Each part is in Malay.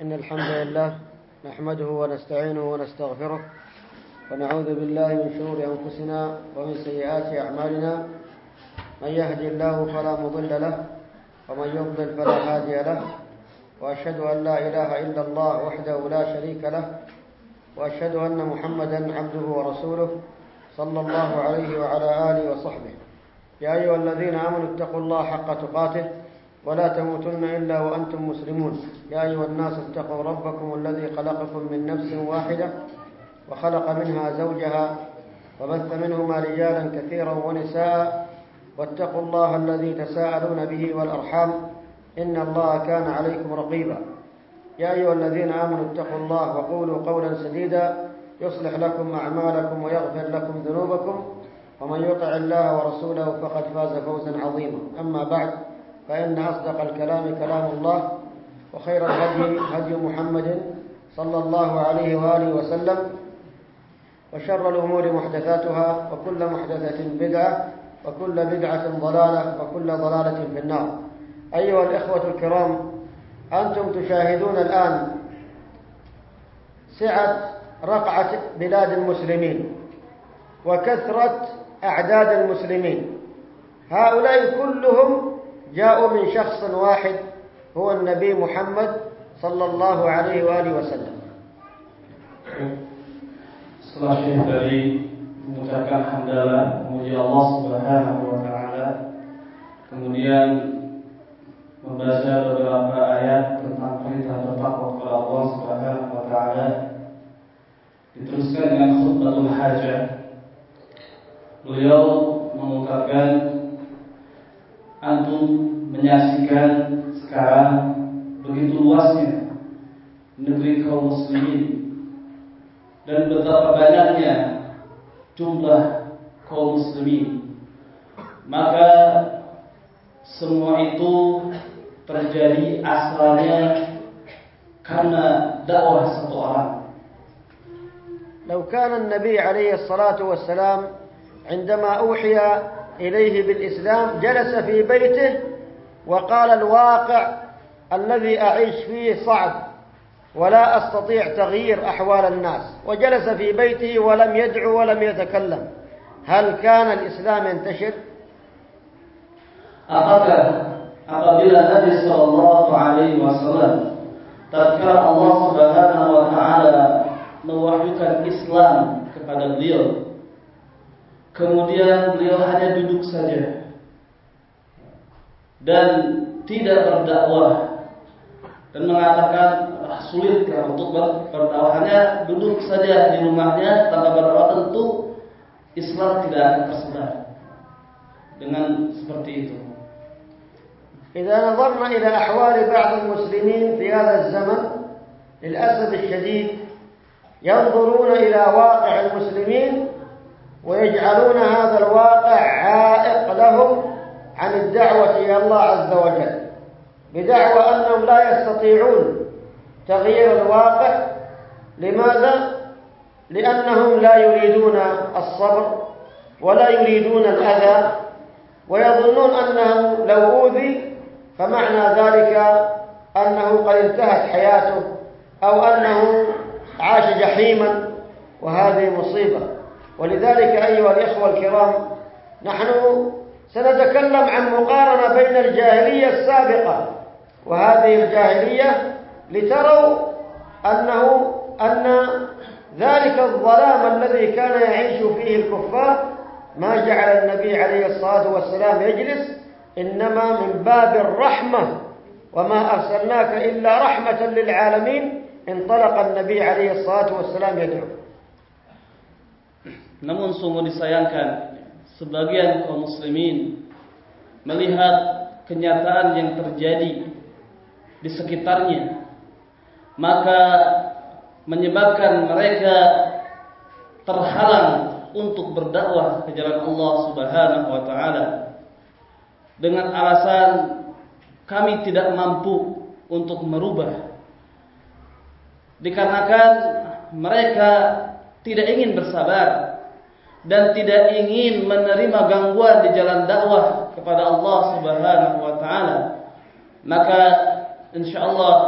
إن الحمد لله نحمده ونستعينه ونستغفره ونعوذ بالله من شرور أنفسنا ومن سيئات أعمالنا. من يهدي الله فلا مضل له ومن يضلل فلا هادي له، وأشهد أن لا إله إلا الله وحده لا شريك له، وأشهد أن محمدا عبده ورسوله صلى الله عليه وعلى آله وصحبه. يا أيها الذين آمنوا اتقوا الله حق تقاته ولا تموتن إلا وأنتم مسلمون. يا أيها الناس اتقوا ربكم الذي خلقكم من نفس واحدة وخلق منها زوجها وبث منهما رجالا كثيرا ونساء، واتقوا الله الذي تساءلون به والأرحام إن الله كان عليكم رقيبا. يا أيها الذين آمنوا اتقوا الله وقولوا قولا سديدا يصلح لكم أعمالكم ويغفر لكم ذنوبكم، ومن يطع الله ورسوله فقد فاز فوزا عظيما. أما بعد، فإن أصدق الكلام كلام الله، وخير الهدي هدي محمد صلى الله عليه وآله وسلم، وشر الأمور محدثاتها، وكل محدثة بدعة، وكل بدعة ضلالة، وكل ضلالة في النار. أيها الإخوة الكرام، أنتم تشاهدون الآن سعة رقعة بلاد المسلمين وكثرة أعداد المسلمين. هؤلاء كلهم جاءوا من شخص واحد هو النبي محمد صلى الله عليه وآله وسلم. Setelah Syekh tadi mengucapkan hamdalah memuji Allah Subhanahu wa taala, kemudian membaca beberapa ayat tentang perintah bertakwa kepada Allah Subhanahu wa taala, diteruskan dengan khutbatul hajah. Beliau mengungkapkan, antum menyaksikan sekarang begitu luasnya negeri kaum muslimin dan betapa banyaknya jumlah kaum muslimin, maka semua itu terjadi asalnya karena dakwah satu orang. لو كان النبي عليه الصلاة والسلام عندما أوحي إليه بالإسلام جلس في بيته وقال الواقع الذي أعيش فيه صعب ولا أستطيع تغيير أحوال الناس، وجلس في بيته ولم يدعو ولم يتكلم، هل كان الإسلام ينتشر؟ Apabila Nabi sallallahu alaihi wasallam tatkala Allah Subhanahu wa taala mewahyukan Islam kepada beliau, kemudian beliau hanya duduk saja dan tidak berdakwah dan mengatakan sulit untuk berdakwah, hanya duduk saja di rumahnya tanpa berdakwah, tentu Islam tidak akan tersebar dengan seperti itu. إذا نظرنا إلى أحوال بعض المسلمين في هذا الزمن للأسف الشديد ينظرون إلى واقع المسلمين ويجعلون هذا الواقع عائق لهم عن الدعوة إلى الله عز وجل، بدعوى أنهم لا يستطيعون تغيير الواقع. لماذا؟ لأنهم لا يريدون الصبر ولا يريدون الأذى، ويظنون أنه لو أوذي فمعنى ذلك أنه قد انتهت حياته أو أنه عاش جحيما، وهذه مصيبة. ولذلك أيها الإخوة الكرام، نحن سنتكلم عن مقارنة بين الجاهلية السابقة وهذه الجاهلية لتروا أن ذلك الظلام الذي كان يعيش فيه الكفار ما جعل النبي عليه الصلاة والسلام يجلس، إنما من باب الرحمة، وما أرسلناك إلا رحمة للعالمين، انطلق النبي عليه الصلاة والسلام يدعو. Namun sungguh disayangkan, sebagian kaum muslimin melihat kenyataan yang terjadi di sekitarnya, maka menyebabkan mereka terhalang untuk berdakwah ke jalan Allah Subhanahu wa taala dengan alasan kami tidak mampu untuk merubah, dikarenakan mereka tidak ingin bersabar dan tidak ingin menerima gangguan di jalan dakwah kepada Allah Subhanahu wa taala. Maka insyaallah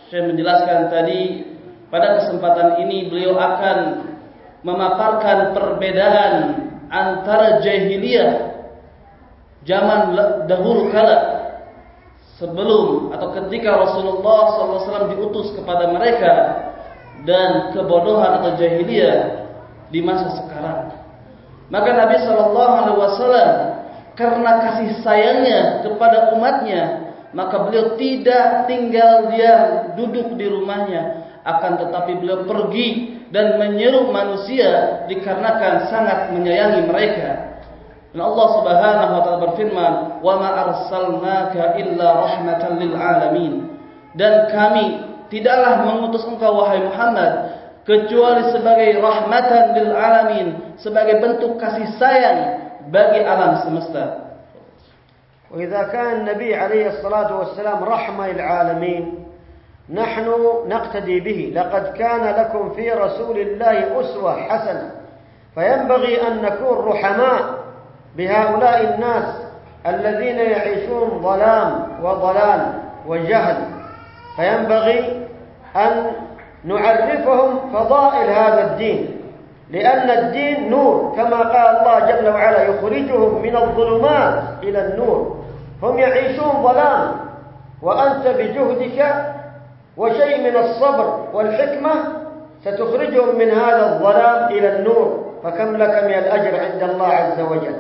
Syekh menjelaskan tadi, pada kesempatan ini beliau akan memaparkan perbedaan antara jahiliyah zaman dahulu kala sebelum atau ketika Rasulullah SAW diutus kepada mereka dan kebodohan atau jahiliyah di masa sekarang. Maka Nabi SAW karena kasih sayangnya kepada umatnya, maka beliau tidak tinggal diam duduk di rumahnya, akan tetapi beliau pergi dan menyeru manusia dikarenakan sangat menyayangi mereka. Dan Allah Subhanahu wa taala berfirman, "Wa ma arsalnaka illa rahmatan lil alamin." Dan kami tidaklah mengutus engkau wahai Muhammad kecuali sebagai rahmatan lil alamin, sebagai bentuk kasih sayang bagi alam semesta. وإذا كان النبي عليه الصلاة والسلام رحمة للعالمين نحن نقتدي به. لقد كان لكم في رسول الله أسوة حسنة، فينبغي أن نكون رحماء بهؤلاء الناس الذين يعيشون ظلام وضلال وجهل، فينبغي أن نعرفهم فضائل هذا الدين، لأن الدين نور كما قال الله جل وعلا يخرجهم من الظلمات إلى النور. هم يعيشون ظلام، وأنت بجهدك وشيء من الصبر والحكمة ستخرجهم من هذا الظلام إلى النور، فكم لك من الأجر عند الله عز وجل.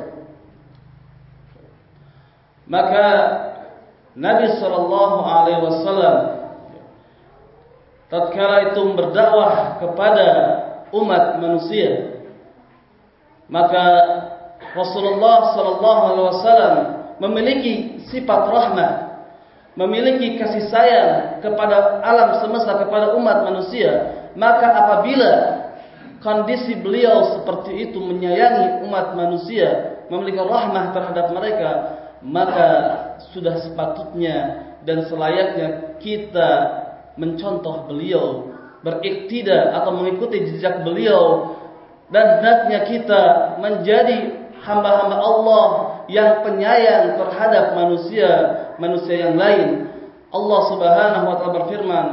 Maka Nabi SAW tatkala itu berdakwah kepada umat manusia, maka Rasulullah SAW memiliki sifat rahmat, memiliki kasih sayang kepada alam semesta, kepada umat manusia. Maka apabila kondisi beliau seperti itu, menyayangi umat manusia, memiliki rahmah terhadap mereka, maka sudah sepatutnya dan selayaknya kita mencontoh beliau, beriktida atau mengikuti jejak beliau, dan hendaknya kita menjadi hamba-hamba Allah yang penyayang terhadap manusia yang lain. Allah Subhanahu wa taala berfirman,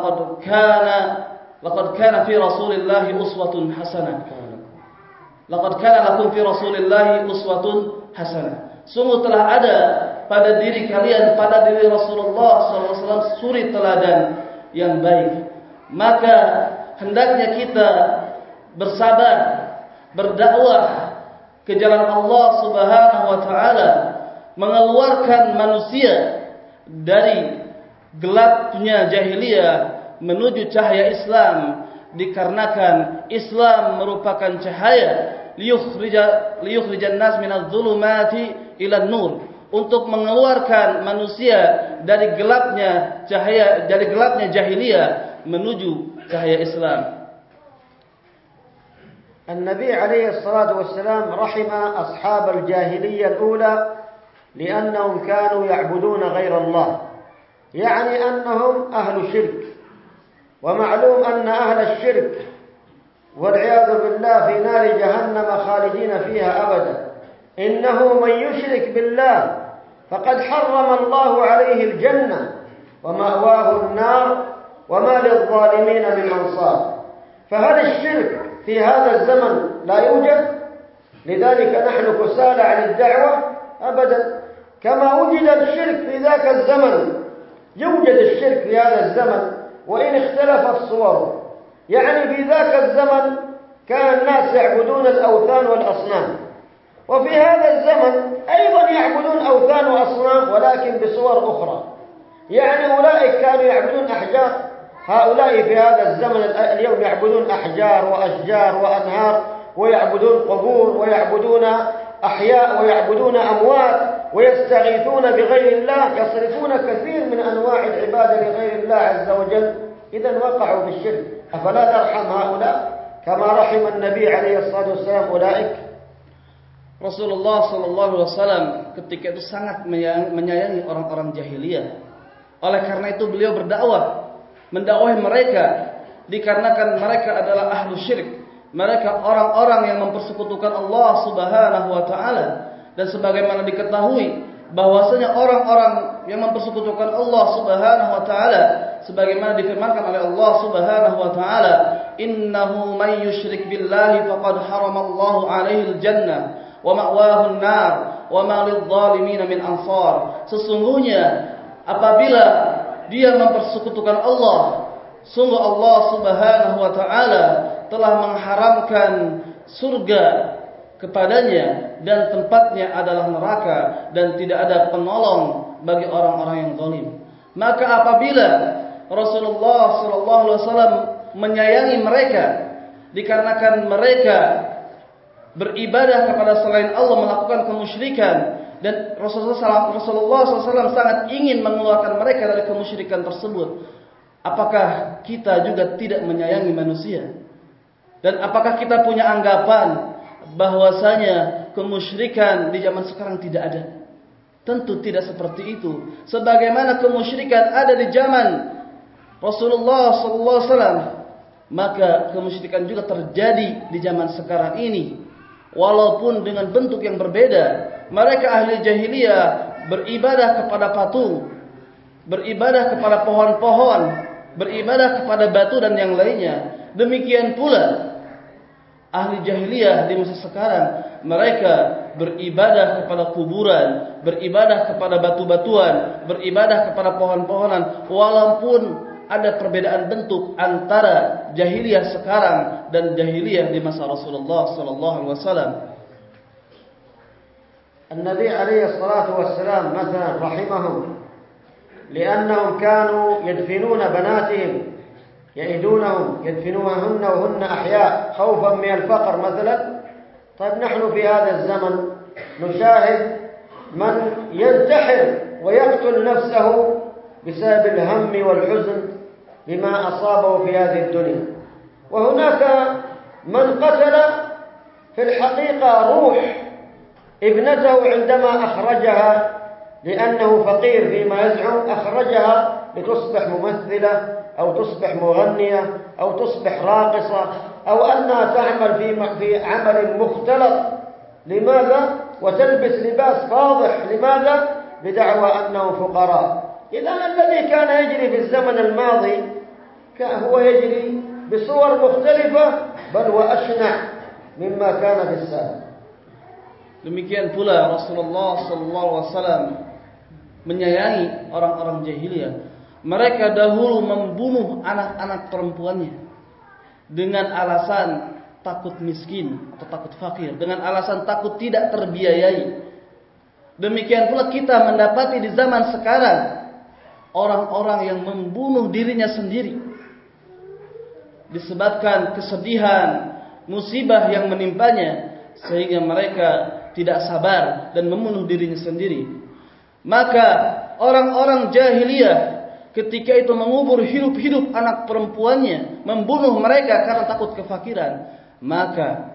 laqad kana fi Rasulillahi uswatun hasanah. Laqad kana lakum fi Rasulillahi uswatun hasanah. Sungguh telah ada pada diri kalian, pada diri Rasulullah SAW suri teladan yang baik. Maka hendaknya kita bersabar, berdakwah ke jalan Allah Subhanahu wa taala, mengeluarkan manusia dari gelapnya jahiliyah menuju cahaya Islam, dikarenakan Islam merupakan cahaya, liyukhrijan nas minadh dhulumati ila nur, untuk mengeluarkan manusia dari gelapnya cahaya, dari gelapnya jahiliyah menuju cahaya Islam. النبي عليه الصلاة والسلام رحم أصحاب الجاهلية الأولى لأنهم كانوا يعبدون غير الله، يعني أنهم أهل شرك، ومعلوم أن أهل الشرك والعياذ بالله في نار جهنم خالدين فيها أبدا. إنه من يشرك بالله فقد حرم الله عليه الجنة ومأواه النار وما للظالمين من أنصار. فهل الشرك في هذا الزمن لا يوجد؟ لذلك نحن كسالى عن الدعوة أبدا. كما وجد الشرك في ذاك الزمن يوجد الشرك في هذا الزمن، وإن اختلفت صوره. يعني في ذاك الزمن كان الناس يعبدون الأوثان والأصنام، وفي هذا الزمن أيضا يعبدون أوثان وأصنام ولكن بصور أخرى. يعني أولئك كانوا يعبدون أحجار، هؤلاء في هذا الزمن اليوم يعبدون أحجار وأشجار وأنهار، ويعبدون قبور، ويعبدون أحياء، ويعبدون أموات، ويستغيثون بغير الله، يصرفون كثير من أنواع العبادة لغير الله عز وجل. إذن وقعوا في الشرك. أفلا نرحم هؤلاء كما رحم النبي عليه الصلاة والسلام أولئك؟ Rasulullah SAW ketika itu sangat menyayangi orang-orang jahiliyah. Oleh karena itu beliau berdakwah, mendakwahi mereka, dikarenakan mereka adalah ahlu syirik. Mereka orang-orang yang mempersekutukan Allah Subhanahu wa taala. Dan sebagaimana diketahui bahwasanya orang-orang yang mempersekutukan Allah Subhanahu wa taala sebagaimana difirmankan oleh Allah Subhanahu wa taala, "Innahu may yusyrik billahi faqad haramallahu 'alaihi al-jannah wa ma'wahu an-nar wa ma lidh-dhalimin min ansar." Sesungguhnya apabila dia mempersekutukan Allah, sungguh Allah Subhanahu wa taala telah mengharamkan surga kepadanya dan tempatnya adalah neraka dan tidak ada penolong bagi orang-orang yang zalim. Maka apabila Rasulullah sallallahu alaihi wasallam menyayangi mereka dikarenakan mereka beribadah kepada selain Allah, melakukan kemusyrikan, dan Rasulullah SAW sangat ingin mengeluarkan mereka dari kemusyrikan tersebut, apakah kita juga tidak menyayangi manusia? Dan apakah kita punya anggapan bahwasanya kemusyrikan di zaman sekarang tidak ada? Tentu tidak seperti itu. Sebagaimana kemusyrikan ada di zaman Rasulullah SAW, maka kemusyrikan juga terjadi di zaman sekarang ini, walaupun dengan bentuk yang berbeda. Mereka ahli jahiliyah beribadah kepada patung, beribadah kepada pohon-pohon, beribadah kepada batu dan yang lainnya. Demikian pula ahli jahiliyah di masa sekarang, mereka beribadah kepada kuburan, beribadah kepada batu-batuan, beribadah kepada pohon-pohonan, walaupun ada perbedaan bentuk antara jahiliyah sekarang dan jahiliyah di masa Rasulullah sallallahu alaihi wasallam. النبي عليه الصلاة والسلام مثلا رحمهم لأنهم كانوا يدفنون بناتهم، يدفنونهن وهن أحياء خوفا من الفقر مثلا. طيب نحن في هذا الزمن نشاهد من ينتحر ويقتل نفسه بسبب الهم والحزن بما أصابه في هذه الدنيا، وهناك من قتل في الحقيقة روح ابنته عندما أخرجها لأنه فقير فيما يزعم، أخرجها لتصبح ممثلة أو تصبح مغنية أو تصبح راقصة أو أنها تعمل في عمل مختلط. لماذا؟ وتلبس لباس فاضح. لماذا؟ بدعوى أنهم فقراء. إذا الذي كان يجري في الزمن الماضي هو يجري بصور مختلفة بل وأشنع مما كان في السابق. Demikian pula Rasulullah SAW menyayangi orang-orang jahiliyah. Mereka dahulu membunuh anak-anak perempuannya dengan alasan takut miskin atau takut fakir, dengan alasan takut tidak terbiayai. Demikian pula kita mendapati di zaman sekarang orang-orang yang membunuh dirinya sendiri disebabkan kesedihan, musibah yang menimpanya, sehingga mereka tidak sabar dan membunuh dirinya sendiri. Maka orang-orang jahiliyah ketika itu mengubur hidup-hidup anak perempuannya, membunuh mereka karena takut kefakiran. Maka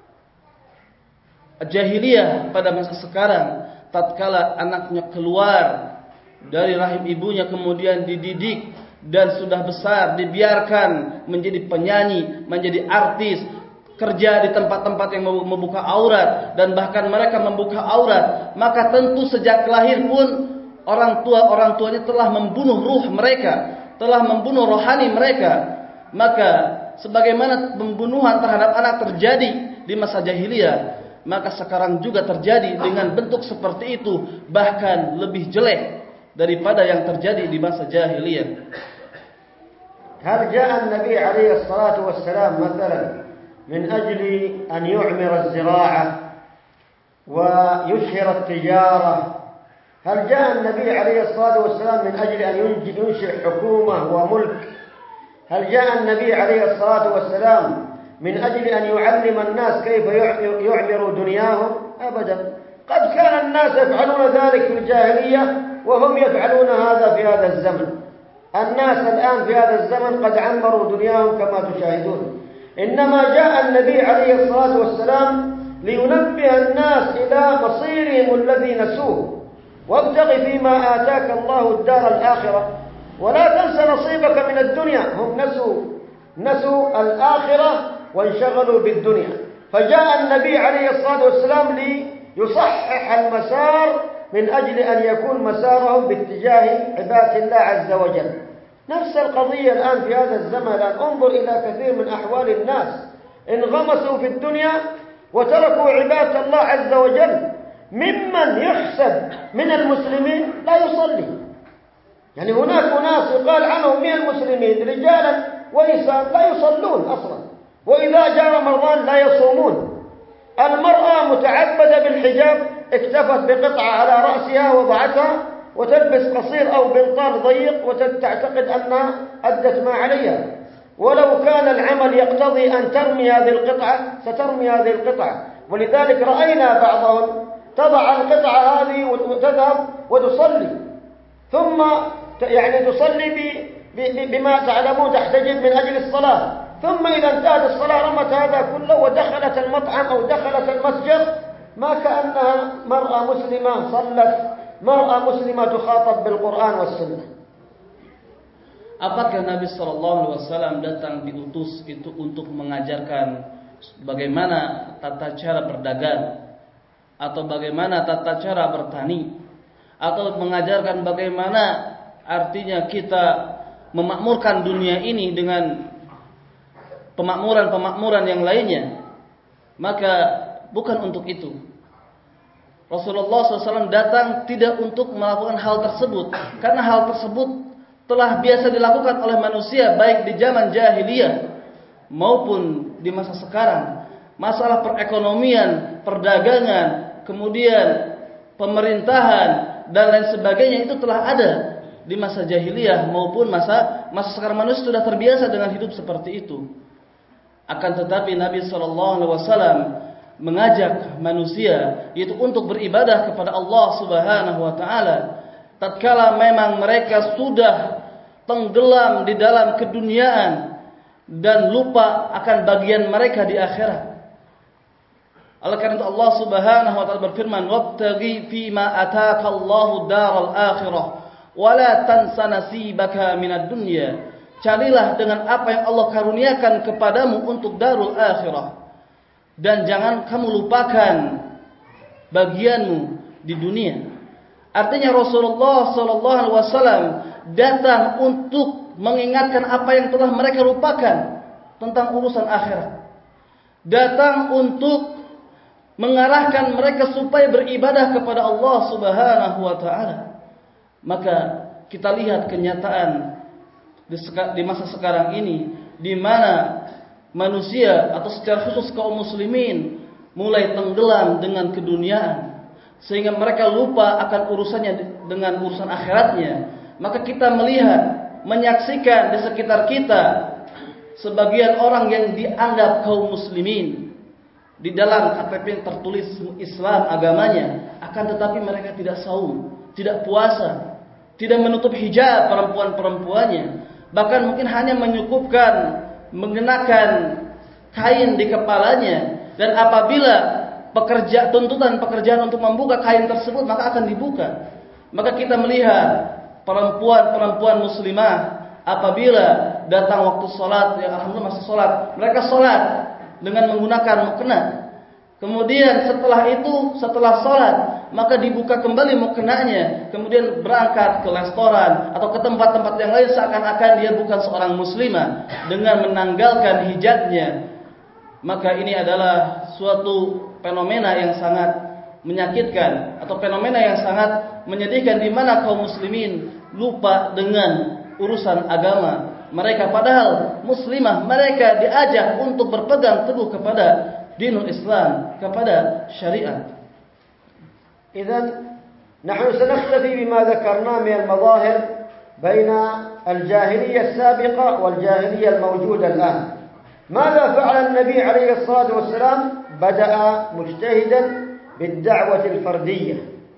jahiliyah pada masa sekarang, tatkala anaknya keluar dari rahim ibunya kemudian dididik dan sudah besar, dibiarkan menjadi penyanyi, menjadi artis, kerja di tempat-tempat yang membuka aurat, dan bahkan mereka membuka aurat, maka tentu sejak lahir pun orang tuanya telah membunuh ruh mereka, telah membunuh rohani mereka. Maka sebagaimana pembunuhan terhadap anak terjadi di masa jahiliyah, maka sekarang juga terjadi dengan bentuk seperti itu, bahkan lebih jelek daripada yang terjadi di masa jahiliyah. Hal ja'a an-nabi alaihi salatu wassalam mathalan من أجل أن يعمر الزراعة ويشهر التجارة؟ هل جاء النبي عليه الصلاة والسلام من أجل أن ينشئ حكومة وملك؟ هل جاء النبي عليه الصلاة والسلام من أجل أن يعلم الناس كيف يعمروا دنياهم؟ أبدا. قد كان الناس يفعلون ذلك في الجاهلية وهم يفعلون هذا في هذا الزمن. الناس الآن في هذا الزمن قد عمروا دنياهم كما تشاهدون. إنما جاء النبي عليه الصلاة والسلام لينبه الناس إلى مصيرهم الذي نسوه، وابتغ فيما آتاك الله الدار الآخرة ولا تنس نصيبك من الدنيا. هم نسوا الآخرة وانشغلوا بالدنيا، فجاء النبي عليه الصلاة والسلام ليصحح المسار من أجل أن يكون مسارهم باتجاه عبادة الله عز وجل. نفس القضية الآن في هذا الزمن. الآن انظر إلى كثير من أحوال الناس انغمسوا في الدنيا وتركوا عبادة الله عز وجل. ممن يحسب من المسلمين لا يصلي، يعني هناك أناس يقال عنهم من المسلمين رجالا ونساء لا يصلون أصلا، وإذا جاء رمضان لا يصومون. المرأة متعبدة بالحجاب، اكتفت بقطعة على رأسها وضعتها وتلبس قصير أو بنطال ضيق وتعتقد أنها أدت ما عليها، ولو كان العمل يقتضي أن ترمي هذه القطعة سترمي هذه القطعة. ولذلك رأينا بعضهم تضع القطعة هذه وتذهب وتصلي، ثم يعني تصلي بما تعلمون تحتجب من أجل الصلاة، ثم إذا انتهت الصلاة رمت هذا كله ودخلت المطعم أو دخلت المسجد ما كأنها مرأة مسلمة صلت، مرأة مسلمة تخاطب بالقرآن والسنة. Apakah Nabi SAW datang diutus itu untuk mengajarkan bagaimana tata cara berdagang, atau bagaimana tata cara bertani, atau mengajarkan bagaimana artinya kita memakmurkan dunia ini dengan pemakmuran-pemakmuran yang lainnya? Maka bukan untuk itu. Rasulullah SAW datang tidak untuk melakukan hal tersebut, karena hal tersebut telah biasa dilakukan oleh manusia baik di zaman jahiliyah maupun di masa sekarang. Masalah perekonomian, perdagangan, kemudian pemerintahan dan lain sebagainya itu telah ada di masa jahiliyah maupun masa sekarang. Manusia sudah terbiasa dengan hidup seperti itu. Akan tetapi Nabi SAW mengajak manusia yaitu untuk beribadah kepada Allah Subhanahu wa taala tatkala memang mereka sudah tenggelam di dalam keduniaan dan lupa akan bagian mereka di akhirat. Oleh karena itu Allah Subhanahu wa taala berfirman, "Wabtaghi fima ataka Allahu daral akhirah wa la tansa nasibaka minad dunya." Carilah dengan apa yang Allah karuniakan kepadamu untuk darul akhirah, dan jangan kamu lupakan bagianmu di dunia. Artinya Rasulullah SAW datang untuk mengingatkan apa yang telah mereka lupakan tentang urusan akhirat. Datang untuk mengarahkan mereka supaya beribadah kepada Allah Subhanahu wa taala. Maka kita lihat kenyataan di masa sekarang ini, di mana manusia atau secara khusus kaum muslimin mulai tenggelam dengan keduniaan sehingga mereka lupa akan urusannya dengan urusan akhiratnya. Maka kita melihat, menyaksikan di sekitar kita sebagian orang yang dianggap kaum muslimin, di dalam KTP tertulis Islam agamanya, akan tetapi mereka tidak saum, tidak puasa, tidak menutup hijab perempuan-perempuannya, bahkan mungkin hanya menyukupkan mengenakan kain di kepalanya, dan apabila tuntutan pekerjaan untuk membuka kain tersebut maka akan dibuka. Maka kita melihat perempuan-perempuan muslimah apabila datang waktu sholat, ya alhamdulillah masih sholat, mereka sholat dengan menggunakan mukena. Kemudian setelah sholat maka dibuka kembali mukenanya, kemudian berangkat ke restoran atau ke tempat-tempat yang lain seakan-akan dia bukan seorang muslimah dengan menanggalkan hijabnya. Maka ini adalah suatu fenomena yang sangat menyakitkan atau fenomena yang sangat menyedihkan, di mana kaum muslimin lupa dengan urusan agama mereka, padahal muslimah mereka diajak untuk berpegang teguh kepada dinul Islam, kepada syariat. إذن نحن سنكتفي بما ذكرنا من المظاهر بين الجاهلية السابقة والجاهلية الموجودة الآن. ماذا فعل النبي عليه الصلاة والسلام؟ بدأ مجتهدا بالدعوة الفردية،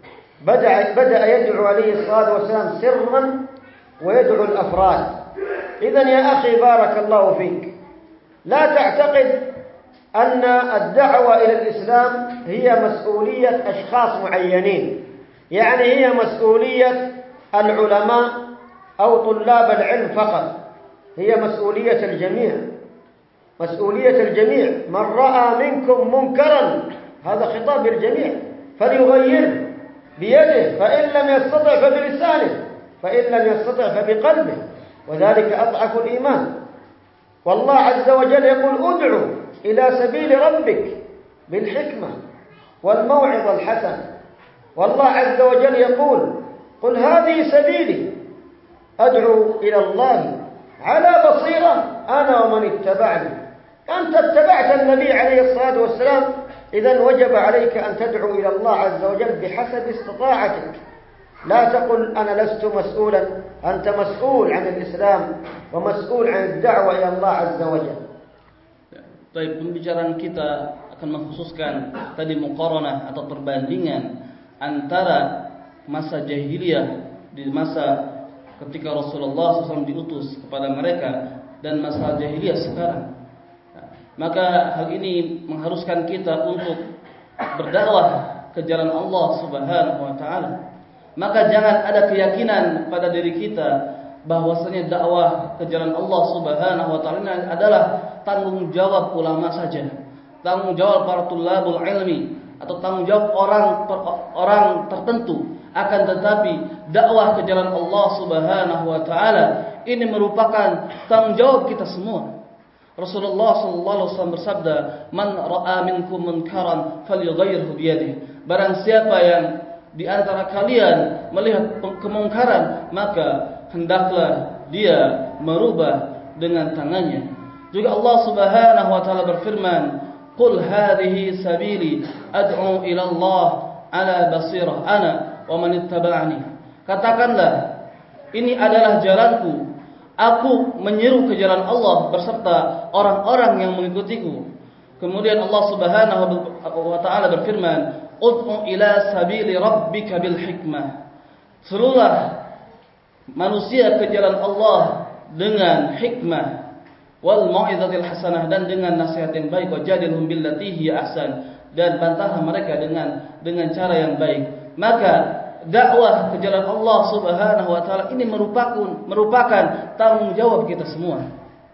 بدأ يدعو عليه الصلاة والسلام سرا ويدعو الأفراد. إذن يا أخي بارك الله فيك، لا تعتقد أن الدعوة إلى الإسلام هي مسؤولية أشخاص معينين، يعني هي مسؤولية العلماء أو طلاب العلم فقط، هي مسؤولية الجميع، مسؤولية الجميع. من رأى منكم منكرا، هذا خطاب الجميع، فليغيره. بيده، فإن لم يستطع فبلسانه، فإن لم يستطع فبقلبه، وذلك أضعف الإيمان. والله عز وجل يقول ادعو إلى سبيل ربك بالحكمة والموعظة الحسنة. والله عز وجل يقول قل هذه سبيلي أدعو إلى الله على بصيرة أنا ومن اتبعني. أنت اتبعت النبي عليه الصلاة والسلام، إذن وجب عليك أن تدعو إلى الله عز وجل بحسب استطاعتك. لا تقل أنا لست مسؤولا، أنت مسؤول عن الإسلام ومسؤول عن الدعوة إلى الله عز وجل. Baik, pembicaraan kita akan mengkhususkan tadi muqaranah atau perbandingan antara masa jahiliyah di masa ketika Rasulullah SAW diutus kepada mereka dan masa jahiliyah sekarang. Maka hal ini mengharuskan kita untuk berdakwah ke jalan Allah Subhanahu wa taala. Maka jangan ada keyakinan pada diri kita bahwasanya dakwah ke jalan Allah Subhanahu wa taala adalah tanggung jawab ulama saja, tanggung jawab para tulabul ilmi, atau tanggung jawab orang tertentu. Akan tetapi dakwah ke jalan Allah Subhanahu wa taala ini merupakan tanggung jawab kita semua. Rasulullah sallallahu alaihi wasallam bersabda, "Man ra'a minkum munkaran falyughayyirhu bi yadihi." Barang siapa yang di antara kalian melihat kemungkaran, maka hendaklah dia merubah dengan tangannya. Juga Allah Subhanahu wa taala berfirman, "Qul hadhihi sabili ad'u ila Allah ala basirah ana wa man ittaba'ani." Katakanlah, ini adalah jalanku. Aku menyeru ke jalan Allah beserta orang-orang yang mengikutiku. Kemudian Allah Subhanahu wa taala berfirman, "Ud'u ila sabili rabbika bil hikmah." Serulah manusia ke jalan Allah dengan hikmah wal mau'izatil hasanah, dan dengan nasihat yang baik, wajadilhum billati hiya ahsan, dan bantahlah mereka dengan cara yang baik. Maka dakwah ke jalan Allah Subhanahu wa taala ini merupakan tanggung jawab kita semua.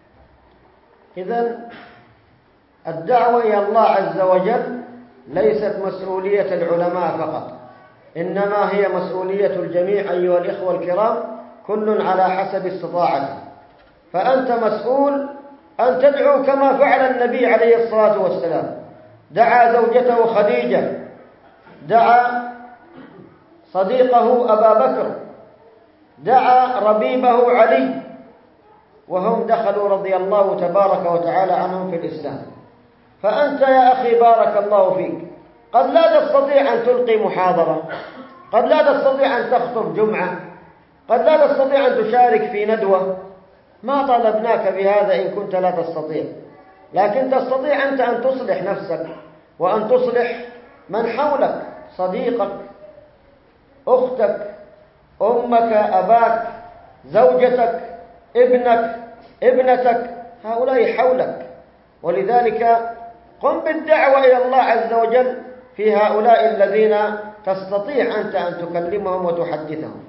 Idzan ad-da'wah ila Allah azza wa jalla laysat mas'uliyat al-ulama faqat, innama hiya mas'uliyat al-jami' ayyuha al-ikhwa al-kiram, kullun ala hasab istita'atihi. Fa anta mas'ul an tad'u kama fa'ala an-nabi alayhi as-salatu was-salam. Da'a zawjatahu Khadijah, da'a صديقه أبا بكر، دعا ربيبه علي، وهم دخلوا رضي الله تبارك وتعالى عنهم في الإسلام. فأنت يا أخي بارك الله فيك قد لا تستطيع أن تلقي محاضرة، قد لا تستطيع أن تخطب جمعة، قد لا تستطيع أن تشارك في ندوة. ما طالبناك بهذا إن كنت لا تستطيع، لكن تستطيع أنت أن تصلح نفسك وأن تصلح من حولك، صديقك، أختك، أمك، أباك، زوجتك، ابنك، ابنتك، هؤلاء حولك. ولذلك قم بالدعوة إلى الله عز وجل في هؤلاء الذين تستطيع أنت أن تكلمهم وتحدثهم.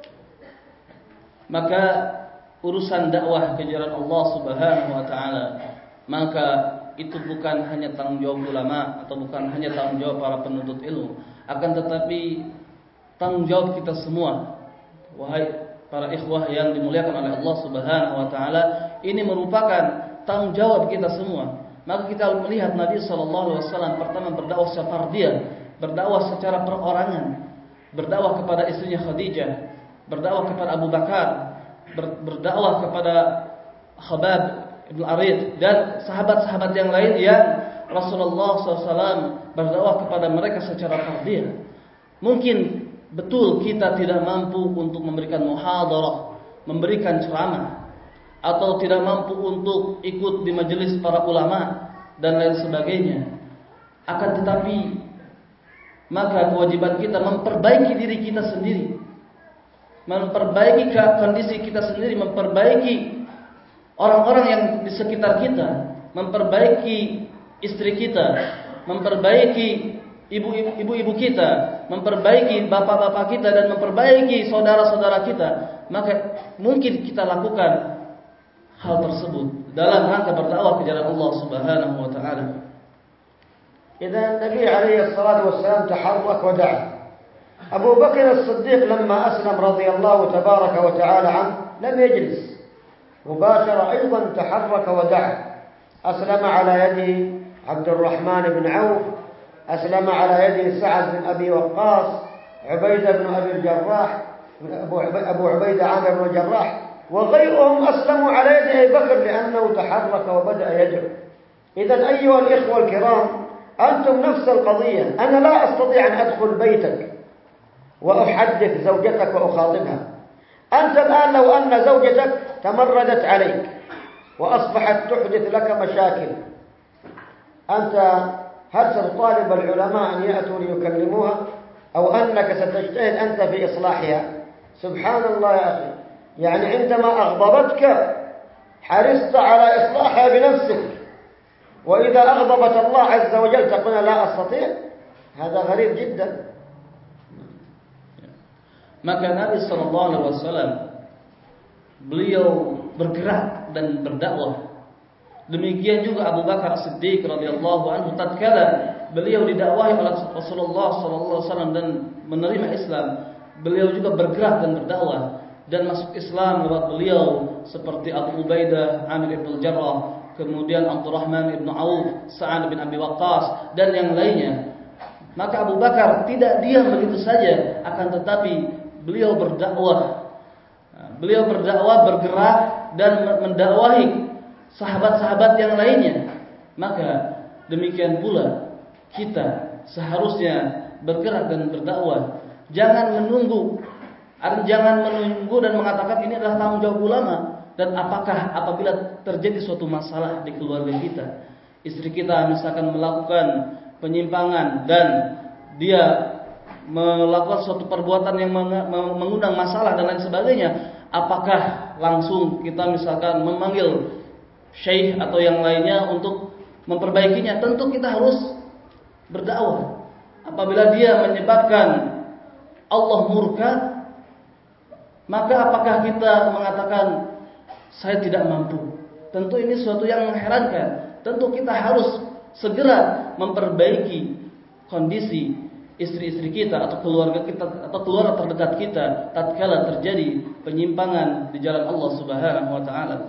Maka urusan dakwah ke jalan Allah Subhanahu wa taala, maka itu bukan hanya tanggung jawab ulama atau bukan hanya tanggung jawab para penuntut ilmu, akan tetapi tanggung jawab kita semua. Wahai para ikhwah yang dimuliakan oleh Allah Subhanahu wa taala, ini merupakan tanggung jawab kita semua. Maka kita melihat Nabi sallallahu alaihi wasallam pertama berdakwah secara fardiyah, berdakwah secara perorangan, berdakwah kepada istrinya Khadijah, berdakwah kepada Abu Bakar, berdakwah kepada Khabbab ibn Arid dan sahabat-sahabat yang lain yang Rasulullah SAW berdakwah kepada mereka secara fardiyah. Mungkin betul kita tidak mampu untuk memberikan muhadarah, memberikan ceramah, atau tidak mampu untuk ikut di majelis para ulama dan lain sebagainya. Akan tetapi maka kewajiban kita memperbaiki diri kita sendiri, memperbaiki kondisi kita sendiri, memperbaiki orang-orang yang di sekitar kita, memperbaiki istri kita, memperbaiki ibu-ibu kita, memperbaiki bapak-bapak kita, dan memperbaiki saudara-saudara kita. Maka mungkin kita lakukan hal tersebut dalam rangka berdakwah ke jalan Allah Subhanahu wa taala. Idzan Nabi alaihi salatu wassalam taharrak wa da'a. أبو بكر الصديق لما أسلم رضي الله تبارك وتعالى عنه لم يجلس، مباشرة أيضا تحرك ودعا. أسلم على يده عبد الرحمن بن عوف، أسلم على يده سعد بن أبي وقاص، عبيدة بن أبي الجراح، أبو عبيدة عامر بن الجراح، وغيرهم أسلموا على يد أبي بكر لأنه تحرك وبدأ يدعو. إذن أيها الإخوة الكرام، أنتم نفس القضية. أنا لا أستطيع أن أدخل بيتك وأحدث زوجتك وأخاطبها. أنت الآن لو أن زوجتك تمردت عليك وأصبحت تحدث لك مشاكل، أنت هل ستطالب العلماء أن يأتوا ليكلموها، أو أنك ستجتهد أنت في إصلاحها؟ سبحان الله يا أخي، يعني عندما أغضبتك حرصت على إصلاحها بنفسك، وإذا أغضبت الله عز وجل تقول لا أستطيع. هذا غريب جدا. Maka Nabi sallallahu alaihi wasallam beliau bergerak dan berdakwah. Demikian juga Abu Bakar Siddiq radhiyallahu anhu, tatkala beliau didakwahi oleh Rasulullah sallallahu alaihi wasallam dan menerima Islam, beliau juga bergerak dan berdakwah dan masuk Islam lewat beliau, seperti Abu Ubaidah Amir bin Jarrah, kemudian Abdurrahman bin Auf, Sa'ad bin Abi Waqqas dan yang lainnya. Maka Abu Bakar tidak diam begitu saja, akan tetapi beliau berdakwah. Beliau berdakwah, bergerak dan mendakwahi sahabat-sahabat yang lainnya. Maka demikian pula kita seharusnya bergerak dan berdakwah. Jangan menunggu dan mengatakan ini adalah tanggung jawab ulama. Dan apakah apabila terjadi suatu masalah di keluarga kita, istri kita misalkan melakukan penyimpangan dan dia melakukan suatu perbuatan yang mengundang masalah dan lain sebagainya, apakah langsung kita misalkan memanggil syekh atau yang lainnya untuk memperbaikinya? Tentu kita harus berdakwah. Apabila dia menyebabkan Allah murka, maka apakah kita mengatakan saya tidak mampu? Tentu ini sesuatu yang mengherankan. Tentu kita harus segera memperbaiki kondisi istri-istri kita atau keluarga kita atau keluarga terdekat kita tatkala terjadi penyimpangan di jalan Allah Subhanahu wa taala.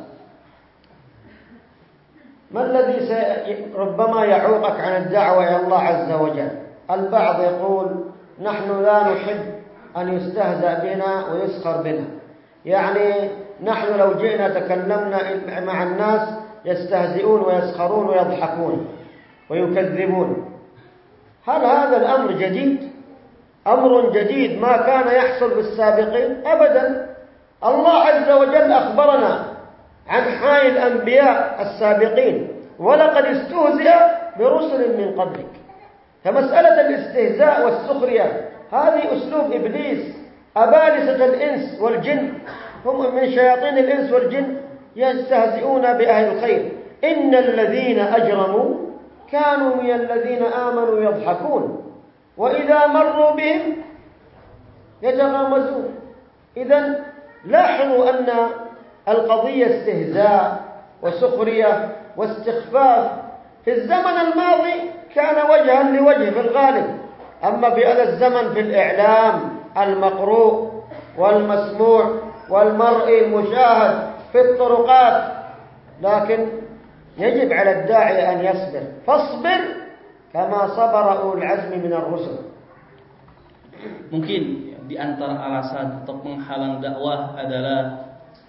ما الذي ربما يعوقك عن الدعوة إلى الله عز وجل؟ البعض يقول نحن لا نحب أن يستهزأ بنا ويسخر بنا، يعني نحن لو جئنا تكلمنا مع الناس يستهزئون ويسخرون ويضحكون ويكذبون. هل هذا الأمر جديد؟ أمر جديد ما كان يحصل بالسابقين أبدا. الله عز وجل أخبرنا عن حال الأنبياء السابقين، ولقد استهزئ برسل من قبلك. فمسألة الاستهزاء والسخرية هذه أسلوب إبليس، أبالسة الإنس والجن، هم من شياطين الإنس والجن يستهزئون بأهل الخير. إن الذين أجرموا كانوا من الذين آمنوا يضحكون وإذا مروا بهم يتغامزون. إذن لاحظوا أن القضية استهزاء وسخرية واستخفاف. في الزمن الماضي كان وجها لوجه في الغالب، أما في هذا الزمن في الإعلام المقروء والمسموع والمرئي المشاهد في الطرقات. لكن يجب على الداعي أن يصبر، فاصبر كما صبر أولو العزم من الرسل. Mungkin di antara alasan atau penghalang dakwah adalah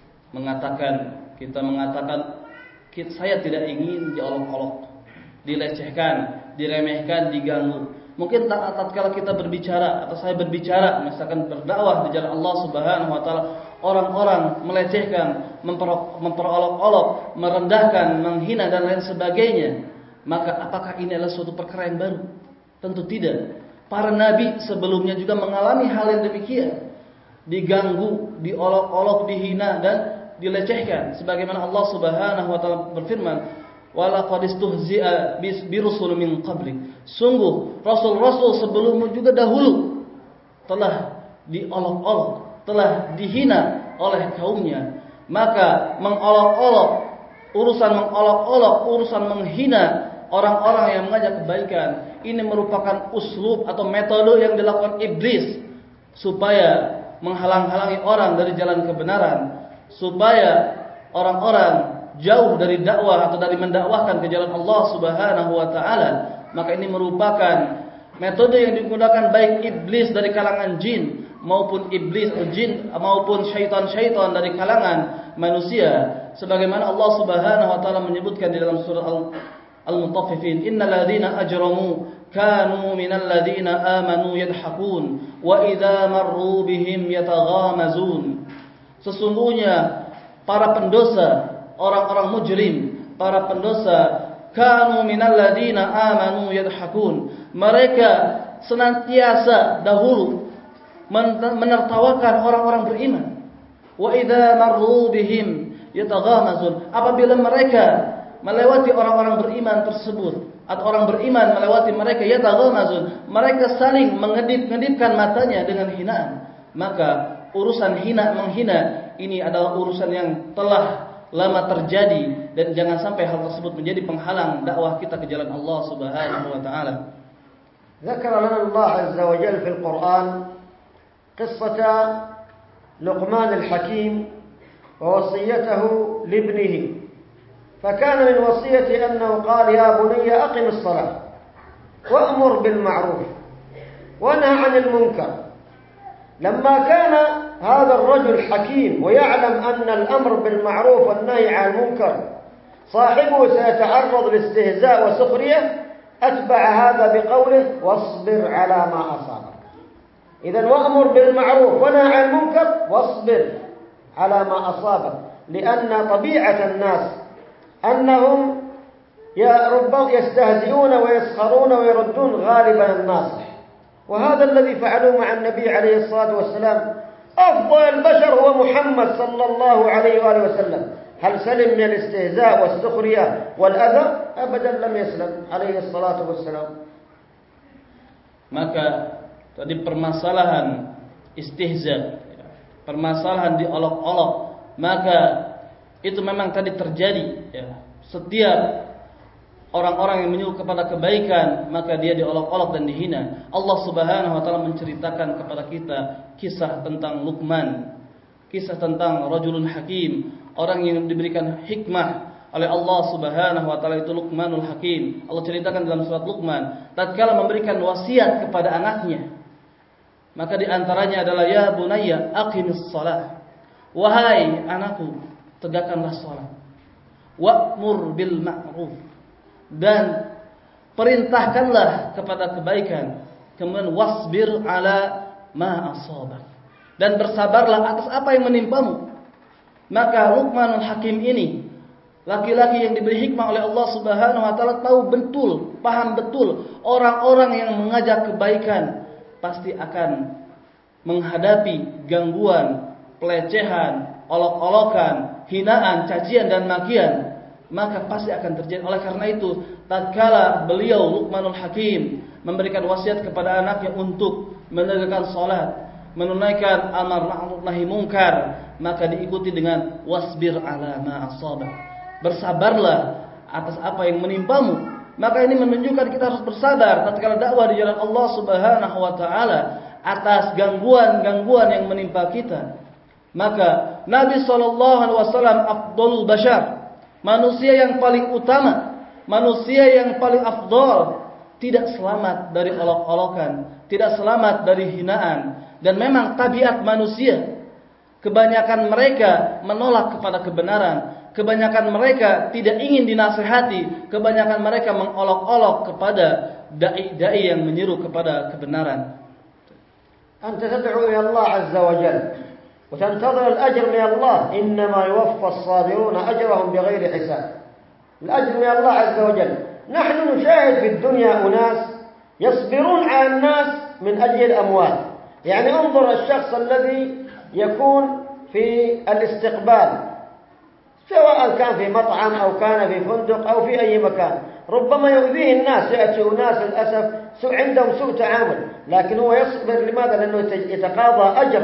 kita mengatakan saya tidak ingin diolok-olok, dilecehkan, diremehkan, diganggu. Mungkin tatkala kita berbicara atau saya berbicara misalkan berdakwah di jalan Allah Subhanahu wa taala, orang-orang melecehkan, memperolok-olok, merendahkan, menghina dan lain sebagainya, maka apakah ini adalah suatu perkara yang baru? Tentu tidak. Para nabi sebelumnya juga mengalami hal yang demikian, diganggu, diolok-olok, dihina dan dilecehkan. Sebagaimana Allah Subhanahu wa taala berfirman, "Walaqad istuhzi'a birusul min qablik." Sungguh rasul-rasul sebelummu juga dahulu telah diolok-olok, telah dihina oleh kaumnya. Maka urusan mengolok-olok, urusan menghina orang-orang yang mengajak kebaikan, ini merupakan uslub atau metode yang dilakukan iblis supaya menghalang-halangi orang dari jalan kebenaran, supaya orang-orang jauh dari dakwah atau dari mendakwahkan ke jalan Allah Subhanahu wa taala, maka ini merupakan metode yang digunakan baik iblis dari kalangan jin maupun syaitan-syaitan dari kalangan manusia, sebagaimana Allah Subhanahu wa taala menyebutkan di dalam surah Al-Mutaffifin, innal ladzina ajramu kanu minal ladzina amanu yadhakun wa idza marru bihim yataghamazun. Sesungguhnya para pendosa, orang-orang mujrim, para pendosa, kanu minal ladzina amanu yadhakun, mereka senantiasa dahulu menertawakan orang-orang beriman. Wa idza marru bihim yataghamazun, apabila mereka melewati orang-orang beriman tersebut atau orang beriman melewati mereka, yataghamazun, mereka saling mengedip-ngedipkan matanya dengan hinaan. Maka urusan menghina ini adalah urusan yang telah lama terjadi, dan jangan sampai hal tersebut menjadi penghalang dakwah kita ke jalan Allah Subhanahu wa taala. ذكر لنا الله عز وجل في القرآن قصة لقمان الحكيم ووصيته لابنه، فكان من وصيته أنه قال يا بني أقم الصلاة وأمر بالمعروف وانهى عن المنكر. لما كان هذا الرجل حكيم ويعلم أن الأمر بالمعروف والنهي عن المنكر صاحبه سيتعرض لاستهزاء وسخرية، أتبع هذا بقوله واصبر على ما أصابك. إذن وأمر بالمعروف ونهى عن المنكر واصبر على ما أصابك، لأن طبيعة الناس أنهم ربما يستهزئون ويسخرون ويردون غالبا الناصح، وهذا الذي فعلوه مع النبي عليه الصلاة والسلام. أفضل البشر هو محمد صلى الله عليه وآله وسلم، هل سلم من الاستهزاء والسخرية والأذى؟ أبدا لم يسلم عليه الصلاة والسلام. Maka tadi permasalahan istihza, permasalahan diolok-olok, maka itu memang tadi terjadi, ya. Setiap orang-orang yang menyuruh kepada kebaikan, maka dia diolok-olok dan dihina. Allah Subhanahu wa taala menceritakan kepada kita kisah tentang Luqman, kisah tentang rajulun hakim, orang yang diberikan hikmah oleh Allah Subhanahu wa taala, itu Luqmanul Hakim. Allah ceritakan dalam surat Luqman, tatkala memberikan wasiat kepada anaknya, maka di antaranya adalah ya bunayya aqimis shalah, wahai anakku, tegakkanlah salat, wa'mur bil ma'ruf, dan perintahkanlah kepada kebaikan, kemudian wasbir ala ma asabak, dan bersabarlah atas apa yang menimpamu. Maka Luqmanul Hakim ini, laki-laki yang diberi hikmah oleh Allah Subhanahu wa taala, tahu betul, paham betul orang-orang yang mengajak kebaikan pasti akan menghadapi gangguan, pelecehan, olok-olokan, hinaan, cacian dan makian, maka pasti akan terjadi. Oleh karena itu, tatkala beliau Luqmanul Hakim memberikan wasiat kepada anaknya untuk menegakkan salat, menunaikan amar ma'ruf nahi munkar, maka diikuti dengan wasbir ala ma asabak, bersabarlah atas apa yang menimpamu. Maka ini menunjukkan kita harus bersabar tatkala dakwah di jalan Allah Subhanahu wa taala atas gangguan-gangguan yang menimpa kita. Maka Nabi sallallahu alaihi wasallam afdhalul bashar, manusia yang paling utama, manusia yang paling afdal, tidak selamat dari olok-olokan, tidak selamat dari hinaan. Dan memang tabiat manusia, kebanyakan mereka menolak kepada kebenaran, kebanyakan mereka tidak ingin dinasihati, kebanyakan mereka mengolok-olok kepada dai-dai yang menyeru kepada kebenaran. Anta tad'u ila Allah azza wa jalla wa tantazir al-ajr min Allah, innama yuwaffa as-sabiruna ajrahum bighairi hisab. Al-ajr min Allah azza wa jalla. Nahnu nushahid fi ad-dunya unas yasbirun 'ala an-nas min ajli al-amwal. يعني انظر الشخص الذي يكون في الاستقبال، سواء كان في مطعم أو كان في فندق أو في أي مكان، ربما يؤذيه الناس، يأتي ناس للأسف عندهم سوء تعامل، لكن هو يصبر. لماذا؟ لأنه يتقاضى أجر